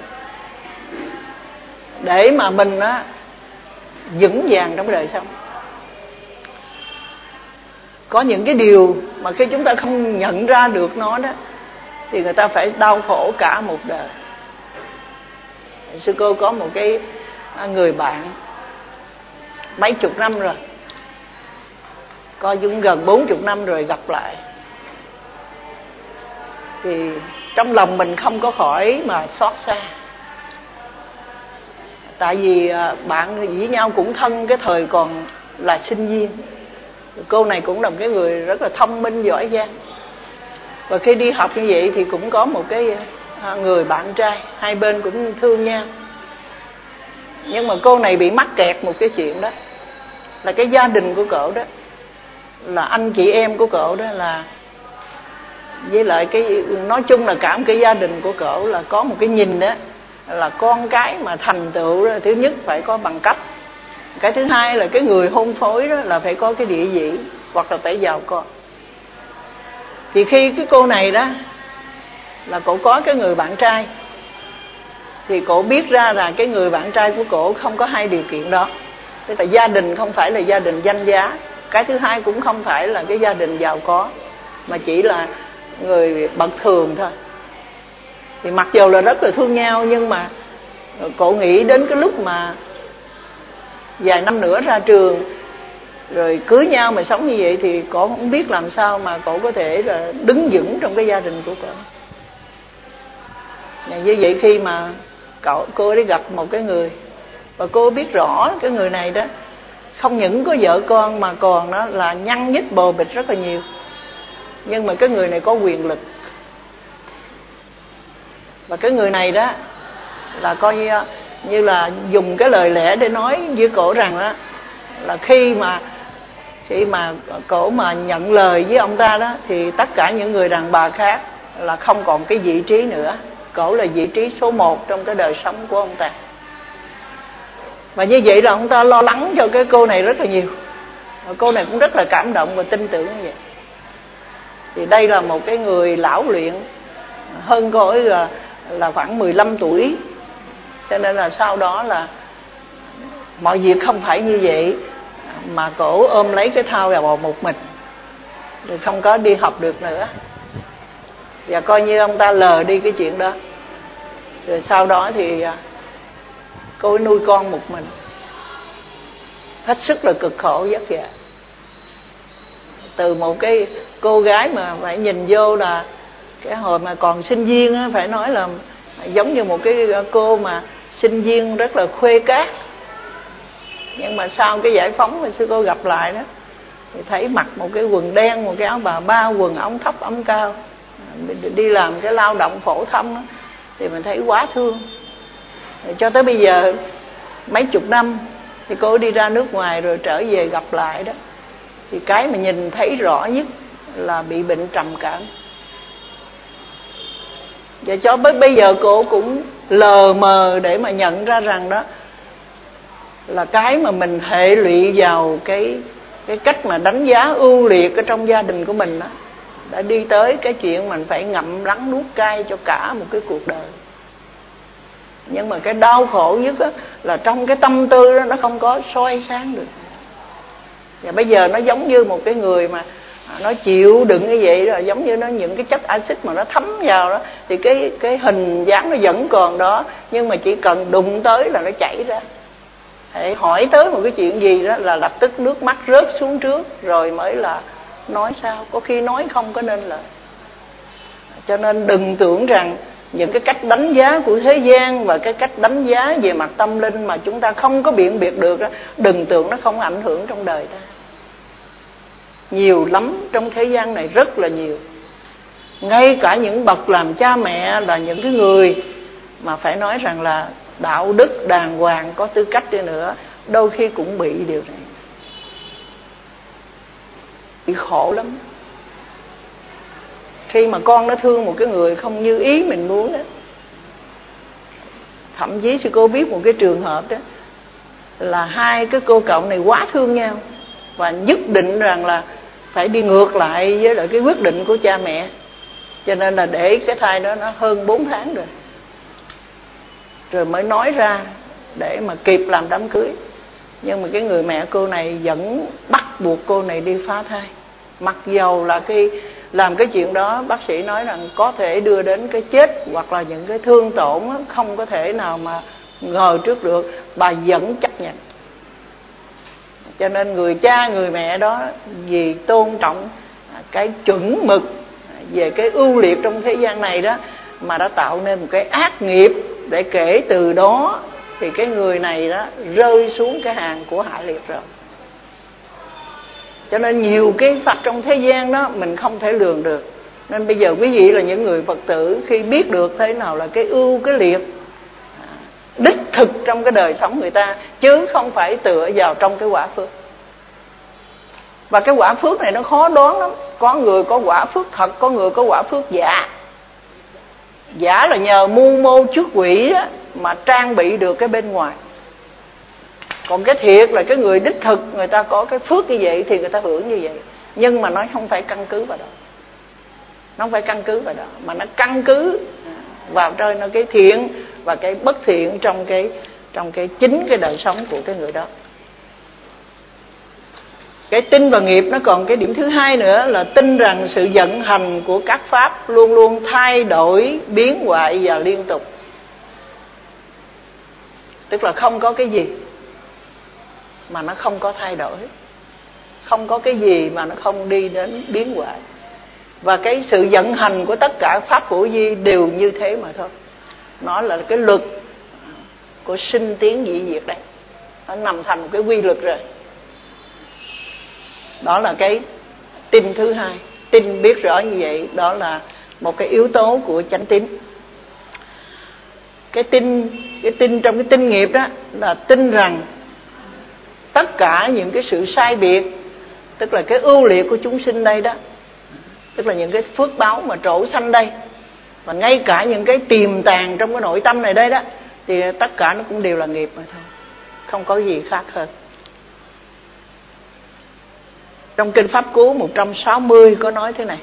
để mà mình á, vững vàng trong đời sống. Có những cái điều mà khi chúng ta không nhận ra được nó đó thì người ta phải đau khổ cả một đời. Sư cô có một cái người bạn mấy chục năm rồi, coi cũng gần bốn chục năm rồi gặp lại, thì trong lòng mình không có khỏi mà xót xa. Tại vì bạn với nhau cũng thân cái thời còn là sinh viên. Cô này cũng là một cái người rất là thông minh giỏi giang, và khi đi học như vậy thì cũng có một cái người bạn trai, hai bên cũng thương nhau. Nhưng mà cô này bị mắc kẹt một cái chuyện đó, là cái gia đình của cậu đó, là anh chị em của cậu đó, là với lại cái nói chung là cả một cái gia đình của cậu là có một cái nhìn đó là con cái mà thành tựu đó, thứ nhất phải có bằng cấp, cái thứ hai là cái người hôn phối đó là phải có cái địa vị hoặc là phải giàu có. Thì khi cái cô này đó là cổ có cái người bạn trai, thì cổ biết ra là cái người bạn trai của cổ không có hai điều kiện đó. Tức là gia đình không phải là gia đình danh giá, cái thứ hai cũng không phải là cái gia đình giàu có, mà chỉ là người bậc thường thôi. Thì mặc dù là rất là thương nhau, nhưng mà Rồi cổ nghĩ đến cái lúc mà vài năm nữa ra trường rồi cưới nhau mà sống như vậy thì cổ không biết làm sao mà cổ có thể là đứng vững trong cái gia đình của cổ. Như vậy khi mà cậu cô ấy gặp một cái người và cô biết rõ cái người này đó không những có vợ con mà còn đó là nhăn nhít bồ bịch rất là nhiều, nhưng mà cái người này có quyền lực. Và cái người này đó là coi như, như là dùng cái lời lẽ để nói với cổ rằng đó là khi mà khi mà cổ mà nhận lời với ông ta đó thì tất cả những người đàn bà khác là không còn cái vị trí nữa. Cổ là vị trí số một trong cái đời sống của ông ta. Và như vậy là ông ta lo lắng cho cái cô này rất là nhiều. Và cô này cũng rất là cảm động và tin tưởng như vậy. Thì đây là một cái người lão luyện, hơn cô ấy là, là khoảng mười lăm tuổi. Cho nên là sau đó là mọi việc không phải như vậy, mà cổ ôm lấy cái thao là bò một mình, rồi không có đi học được nữa. Và coi như ông ta lờ đi cái chuyện đó. Rồi sau đó thì cô ấy nuôi con một mình, hết sức là cực khổ vất vả. Từ một cái cô gái mà phải nhìn vô là cái hồi mà còn sinh viên á, phải nói là giống như một cái cô mà sinh viên rất là khuê cát. Nhưng mà sau cái giải phóng mà sư cô gặp lại đó thì thấy mặc một cái quần đen, một cái áo bà ba, quần ống thấp ống cao, đi làm cái lao động phổ thông đó, thì mình thấy quá thương. Rồi cho tới bây giờ mấy chục năm thì cô đi ra nước ngoài rồi trở về gặp lại đó, thì cái mà nhìn thấy rõ nhất là bị bệnh trầm cảm. Và cho tới bây giờ cô cũng lờ mờ để mà nhận ra rằng đó là cái mà mình hệ lụy vào cái cái cách mà đánh giá ưu liệt ở trong gia đình của mình đó, đã đi tới cái chuyện mình phải ngậm đắng nuốt cay cho cả một cái cuộc đời. Nhưng mà cái đau khổ nhất đó là trong cái tâm tư đó nó không có soi sáng được. Và bây giờ nó giống như một cái người mà nó chịu đựng như vậy đó, giống như nó những cái chất axit mà nó thấm vào đó, thì cái cái hình dáng nó vẫn còn đó, nhưng mà chỉ cần đụng tới là nó chảy ra. Hãy hỏi tới một cái chuyện gì đó là lập tức nước mắt rớt xuống trước rồi mới là nói sao, có khi nói không có nên lời. Cho nên đừng tưởng rằng những cái cách đánh giá của thế gian và cái cách đánh giá về mặt tâm linh mà chúng ta không có biện biệt được đó, đừng tưởng nó không ảnh hưởng trong đời ta. Nhiều lắm, trong thế gian này rất là nhiều. Ngay cả những bậc làm cha mẹ là những cái người mà phải nói rằng là đạo đức đàng hoàng có tư cách đi nữa, đôi khi cũng bị điều này. Bị khổ lắm. Khi mà con nó thương một cái người không như ý mình muốn đó. Thậm chí sư cô biết một cái trường hợp đó là hai cái cô cậu này quá thương nhau và nhất định rằng là phải đi ngược lại với lại cái quyết định của cha mẹ. Cho nên là để cái thai đó nó hơn bốn tháng rồi Rồi mới nói ra để mà kịp làm đám cưới. Nhưng mà cái người mẹ cô này vẫn bắt buộc cô này đi phá thai. Mặc dầu là cái làm cái chuyện đó bác sĩ nói rằng có thể đưa đến cái chết hoặc là những cái thương tổn không có thể nào mà ngờ trước được, bà vẫn chấp nhận. Cho nên người cha người mẹ đó vì tôn trọng cái chuẩn mực về cái ưu liệt trong thế gian này đó mà đã tạo nên một cái ác nghiệp, để kể từ đó thì cái người này đó rơi xuống cái hàng của hạ liệt rồi. Cho nên nhiều cái Phật trong thế gian đó mình không thể lường được. Nên bây giờ quý vị là những người Phật tử, khi biết được thế nào là cái ưu cái liệt đích thực trong cái đời sống người ta, chứ không phải tựa vào trong cái quả phước. Và cái quả phước này nó khó đoán lắm. Có người có quả phước thật, có người có quả phước giả. Giả là nhờ mưu mô trước quỷ đó mà trang bị được cái bên ngoài. Còn cái thiệt là cái người đích thực, người ta có cái phước như vậy thì người ta hưởng như vậy. Nhưng mà nó không phải căn cứ vào đó. Nó không phải căn cứ vào đó, mà nó căn cứ vào trên nó cái thiện và cái bất thiện trong cái trong cái chính cái đời sống của cái người đó. Cái tin vào nghiệp nó còn cái điểm thứ hai nữa là tin rằng sự vận hành của các pháp luôn luôn thay đổi, biến hoại và liên tục. Tức là không có cái gì mà nó không có thay đổi, không có cái gì mà nó không đi đến biến hoại. Và cái sự vận hành của tất cả pháp hữu vi đều như thế mà thôi. Nó là cái luật của sinh tiến dị diệt đấy, nó nằm thành một cái quy luật rồi. Đó là cái tin thứ hai. Tin biết rõ như vậy, đó là một cái yếu tố của chánh tín. Cái tin, cái tin trong cái tinh nghiệp đó là tin rằng tất cả những cái sự sai biệt, tức là cái ưu liệt của chúng sinh đây đó, tức là những cái phước báo mà trổ sanh đây, và ngay cả những cái tiềm tàng trong cái nội tâm này đây đó, thì tất cả nó cũng đều là nghiệp mà thôi, không có gì khác hơn. Trong Kinh Pháp Cú một trăm sáu mươi có nói thế này: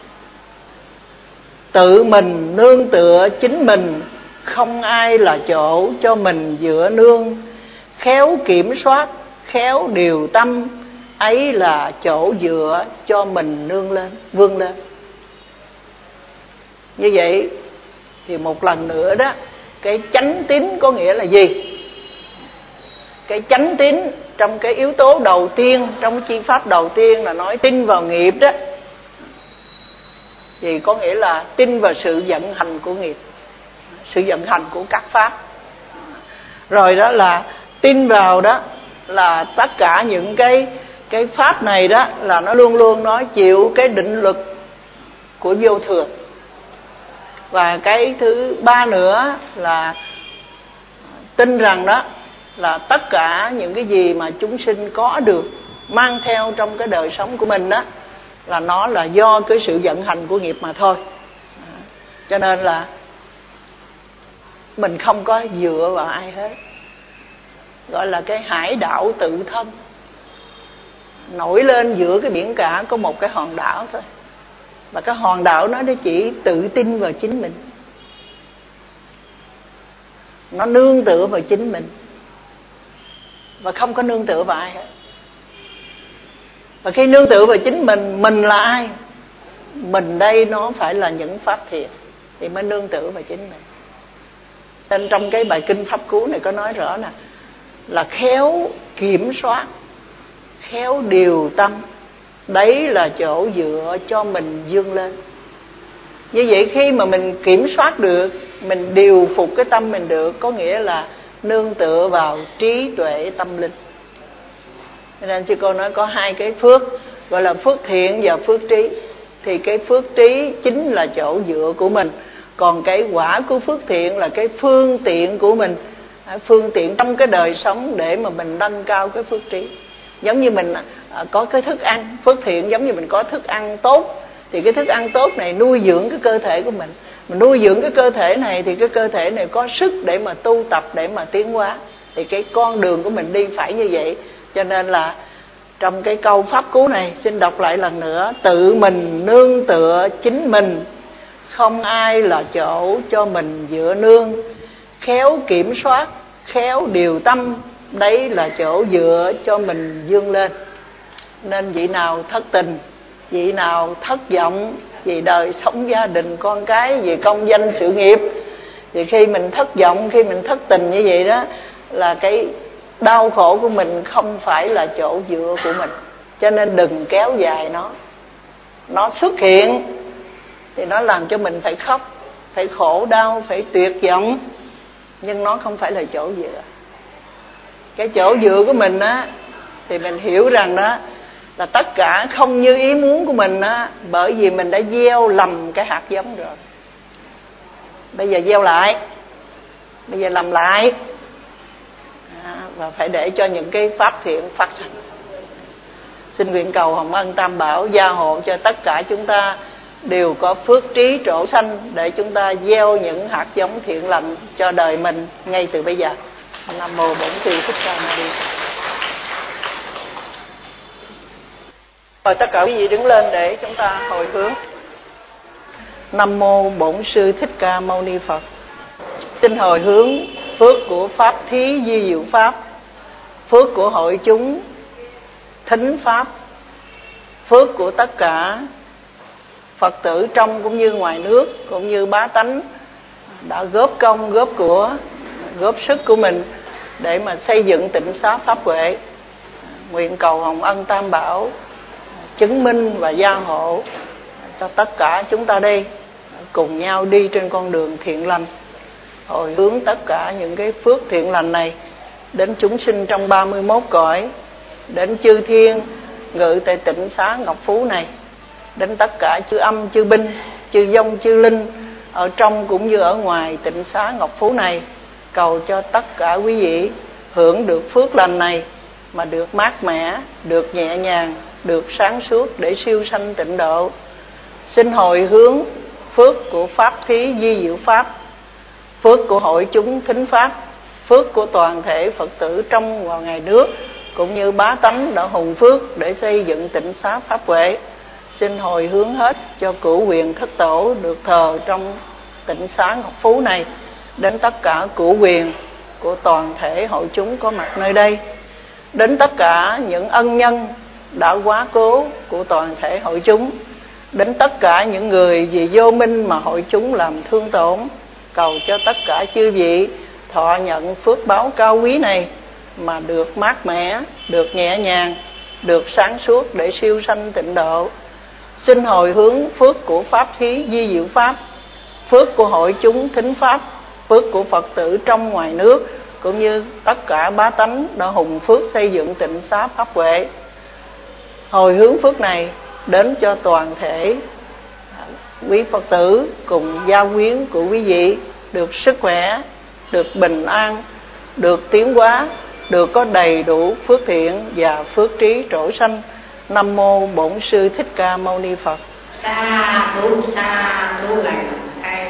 tự mình nương tựa chính mình, không ai là chỗ cho mình dựa nương. Khéo kiểm soát, khéo điều tâm, ấy là chỗ dựa cho mình nương lên, vươn lên. Như vậy thì một lần nữa đó, cái chánh tín có nghĩa là gì? Cái chánh tín trong cái yếu tố đầu tiên, trong cái chi pháp đầu tiên là nói tin vào nghiệp đó, thì có nghĩa là tin vào sự vận hành của nghiệp, sự vận hành của các pháp. Rồi đó là tin vào đó là tất cả những cái cái pháp này đó là nó luôn luôn nó chịu cái định luật của vô thường. Và cái thứ ba nữa là tin rằng đó là tất cả những cái gì mà chúng sinh có được, mang theo trong cái đời sống của mình đó, là nó là do cái sự vận hành của nghiệp mà thôi. Cho nên là mình không có dựa vào ai hết. Gọi là cái hải đảo tự thân. Nổi lên giữa cái biển cả có một cái hòn đảo thôi. Và cái hòn đảo nó chỉ tự tin vào chính mình, nó nương tựa vào chính mình, và không có nương tựa vào ai hết. Và khi nương tựa vào chính mình, mình là ai? Mình đây nó phải là những pháp thiện thì mới nương tựa vào chính mình. Nên trong cái bài Kinh Pháp Cú này có nói rõ nè, là khéo kiểm soát, khéo điều tâm, đấy là chỗ dựa cho mình vươn lên. Như vậy khi mà mình kiểm soát được, mình điều phục cái tâm mình được, có nghĩa là nương tựa vào trí tuệ tâm linh. Nên sư cô nói có hai cái phước, gọi là phước thiện và phước trí. Thì cái phước trí chính là chỗ dựa của mình, còn cái quả của phước thiện là cái phương tiện của mình, phương tiện trong cái đời sống để mà mình nâng cao cái phước trí. Giống như mình có cái thức ăn, phước thiện giống như mình có thức ăn tốt, thì cái thức ăn tốt này nuôi dưỡng cái cơ thể của mình. Mình nuôi dưỡng cái cơ thể này thì cái cơ thể này có sức để mà tu tập, để mà tiến hóa. Thì cái con đường của mình đi phải như vậy. Cho nên là trong cái câu Pháp Cú này, xin đọc lại lần nữa: tự mình nương tựa chính mình, không ai là chỗ cho mình dựa nương. Khéo kiểm soát, khéo điều tâm, đấy là chỗ dựa cho mình vươn lên. Nên vị nào thất tình, vị nào thất vọng vì đời sống gia đình con cái, vì công danh sự nghiệp, thì khi mình thất vọng, khi mình thất tình như vậy đó, là cái đau khổ của mình không phải là chỗ dựa của mình. Cho nên đừng kéo dài nó. Nó xuất hiện thì nó làm cho mình phải khóc, phải khổ đau, phải tuyệt vọng, nhưng nó không phải là chỗ dựa. Cái chỗ dựa của mình á, thì mình hiểu rằng đó là tất cả không như ý muốn của mình á, bởi vì mình đã gieo lầm cái hạt giống rồi. Bây giờ gieo lại, bây giờ làm lại, à, và phải để cho những cái pháp thiện phát sinh. Xin nguyện cầu Hồng Ân Tam Bảo gia hộ cho tất cả chúng ta đều có phước trí trổ sanh, để chúng ta gieo những hạt giống thiện lành cho đời mình ngay từ bây giờ. Nam mô Bổn Sư Thích Ca Mâu Ni. Mời tất cả quý vị đứng lên để chúng ta hồi hướng. Nam mô Bổn Sư Thích Ca Mâu Ni Phật. Xin hồi hướng phước của Pháp Thí Di Diệu Pháp, phước của hội chúng thính Pháp, phước của tất cả Phật tử trong cũng như ngoài nước, cũng như bá tánh đã góp công, góp của, góp sức của mình để mà xây dựng tịnh xá Pháp Huệ. Nguyện cầu Hồng Ân Tam Bảo chứng minh và gia hộ cho tất cả chúng ta đây cùng nhau đi trên con đường thiện lành, hồi hướng tất cả những cái phước thiện lành này đến chúng sinh trong ba mươi mốt cõi, đến chư thiên ngự tại tịnh xá Ngọc Phú này, đến tất cả chư âm chư binh chư vong chư linh ở trong cũng như ở ngoài tịnh xá Ngọc Phú này. Cầu cho tất cả quý vị hưởng được phước lành này mà được mát mẻ, được nhẹ nhàng, được sáng suốt để siêu sanh tịnh độ. Xin hồi hướng phước của Pháp Thí Di Diệu Pháp, phước của hội chúng thính Pháp, phước của toàn thể Phật tử trong và ngoài nước cũng như bá tánh đã hùng phước để xây dựng tịnh xá Pháp Huệ. Xin hồi hướng hết cho cửu quyền thất tổ được thờ trong tịnh xá Ngọc Phú này, đến tất cả cửu quyền của toàn thể hội chúng có mặt nơi đây, đến tất cả những ân nhân đã quá cố của toàn thể hội chúng, đến tất cả những người vì vô minh mà hội chúng làm thương tổn. Cầu cho tất cả chư vị thọ nhận phước báo cao quý này mà được mát mẻ, được nhẹ nhàng, được sáng suốt để siêu sanh tịnh độ. Xin hồi hướng phước của Pháp Thí Di Diệu Pháp, phước của hội chúng thính Pháp, phước của Phật tử trong ngoài nước cũng như tất cả bá tánh đã hùng phước xây dựng tịnh xá Pháp Huệ. Hồi hướng phước này đến cho toàn thể quý Phật tử cùng gia quyến của quý vị được sức khỏe, được bình an, được tiến hóa, được có đầy đủ phước thiện và phước trí trổ sanh. Nam mô Bổn Sư Thích Ca Mâu Ni Phật. Sa thú sa thú lành thay.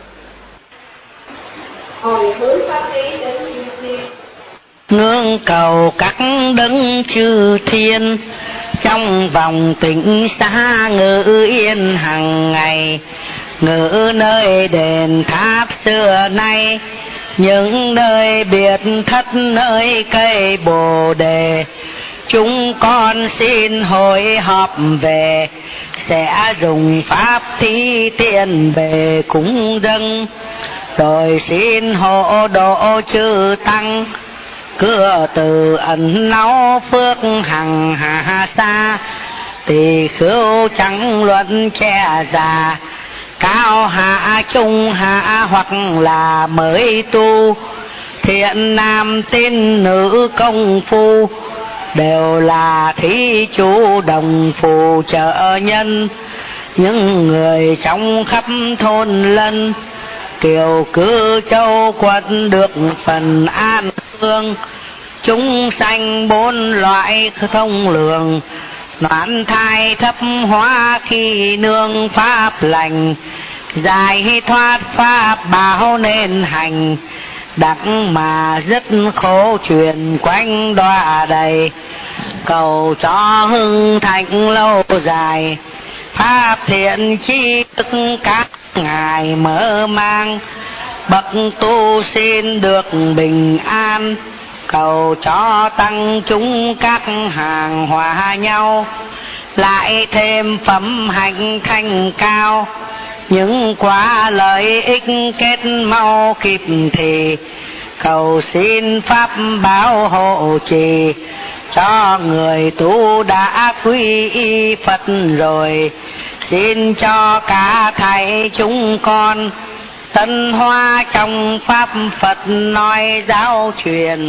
Hồi hướng pháp lý đến chư thiên, ngưỡng cầu các đấng chư thiên trong vòng tịnh xá ngự yên hằng ngày, ngự nơi đền tháp xưa nay, những nơi biệt thất nơi cây bồ đề. Chúng con xin hội họp về, sẽ dùng pháp thí tiền về cúng dâng, rồi xin hộ độ chư tăng, cửa từ ẩn náu phước hằng hà xa. Tỳ khưu chẳng luận che già, cao hạ trung hạ hoặc là mới tu, thiện nam tín nữ công phu, đều là thí chủ đồng phù trợ nhân. Những người trong khắp thôn lân, kiều cư châu quận được phần an phương. Chúng sanh bốn loại thông lường, noãn thai thấp hóa khi nương pháp lành, giải thoát pháp bảo nên hành, đặng mà dứt khổ truyền quanh đọa đầy. Cầu cho hưng thịnh lâu dài, pháp thiện chi thức các ngài mở mang, bậc tu xin được bình an. Cầu cho tăng chúng các hàng hòa nhau, lại thêm phẩm hạnh thanh cao, những quả lợi ích kết mau kịp thì. Cầu xin pháp bảo hộ trì cho người tu đã quy y Phật rồi. Xin cho cả thầy chúng con tân hoa trong pháp Phật nói giáo truyền.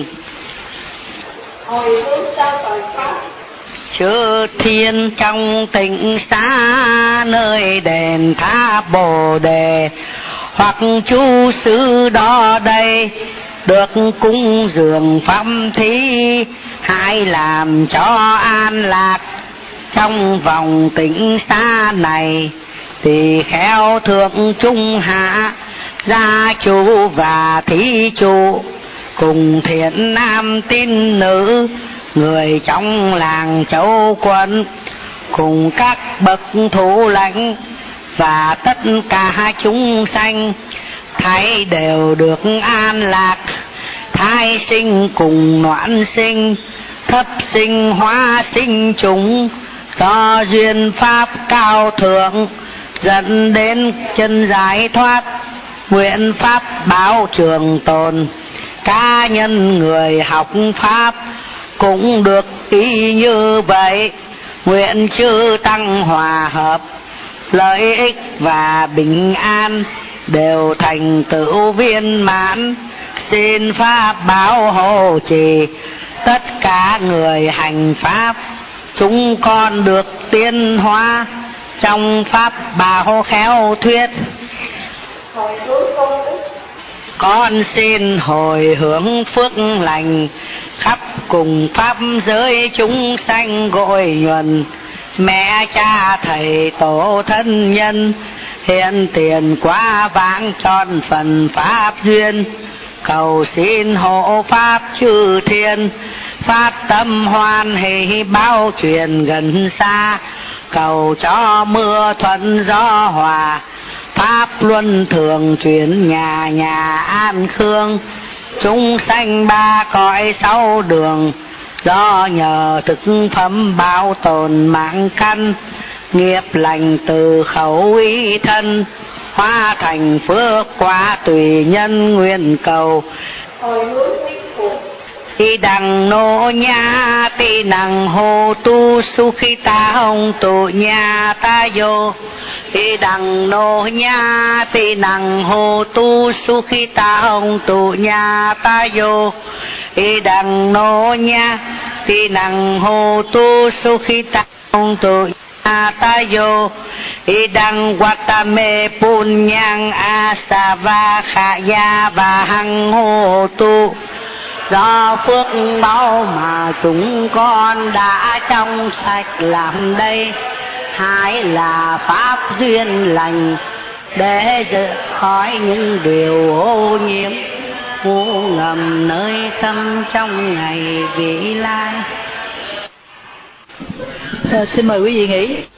hồi hướng sao tội pháp, chư thiên trong tịnh xá nơi đền tháp bồ đề, hoặc chú sư đó đây được cúng dường pháp thí, hãy làm cho an lạc trong vòng tịnh xá này. Tỳ kheo thượng trung hạ, gia chủ và thí chủ, cùng thiện nam tín nữ, người trong làng châu quận, cùng các bậc thủ lãnh và tất cả chúng sanh, thấy đều được an lạc. Thai sinh cùng noãn sinh, thấp sinh hóa sinh chúng, do duyên pháp cao thượng dẫn đến chân giải thoát, nguyện pháp báo trường tồn. cá nhân người học pháp cũng được y như vậy. Nguyện chư tăng hòa hợp, lợi ích và bình an đều thành tựu viên mãn. Xin pháp bảo hộ trì tất cả người hành pháp, chúng con được tiến hóa trong pháp bảo khéo thuyết. Con xin hồi hướng phước lành khắp cùng pháp giới chúng sanh gội nhuần. Mẹ cha thầy tổ thân nhân hiện tiền quá vãng tròn phần pháp duyên. Cầu xin hộ pháp chư thiên phát tâm hoan hỷ bao truyền gần xa. Cầu cho mưa thuận gió hòa, pháp luân thường chuyển nhà nhà an khương. Chúng sanh ba cõi sáu đường, do nhờ thực phẩm bảo tồn mạng căn. Nghiệp lành từ khẩu ý thân, hóa thành phước quả tùy nhân nguyện cầu. Ti đằng nô nha ti đằng hồ tu su khi ta hồng tu nha ta vô. Ti đằng nô nha ti đằng hồ tu su khi ta hồng tu nha ta vô. Ti đằng nô nha ti đằng hồ tu su khi ta hồng tu nha ta vô. Ti đằng watame punyang asava khaya và hằng hồ tu. Do phước báu mà chúng con đã trong sạch làm đây, hai là pháp duyên lành để rời khỏi những điều ô nhiễm ngu ngầm nơi tâm trong ngày vị lai. À, xin mời quý vị nghỉ.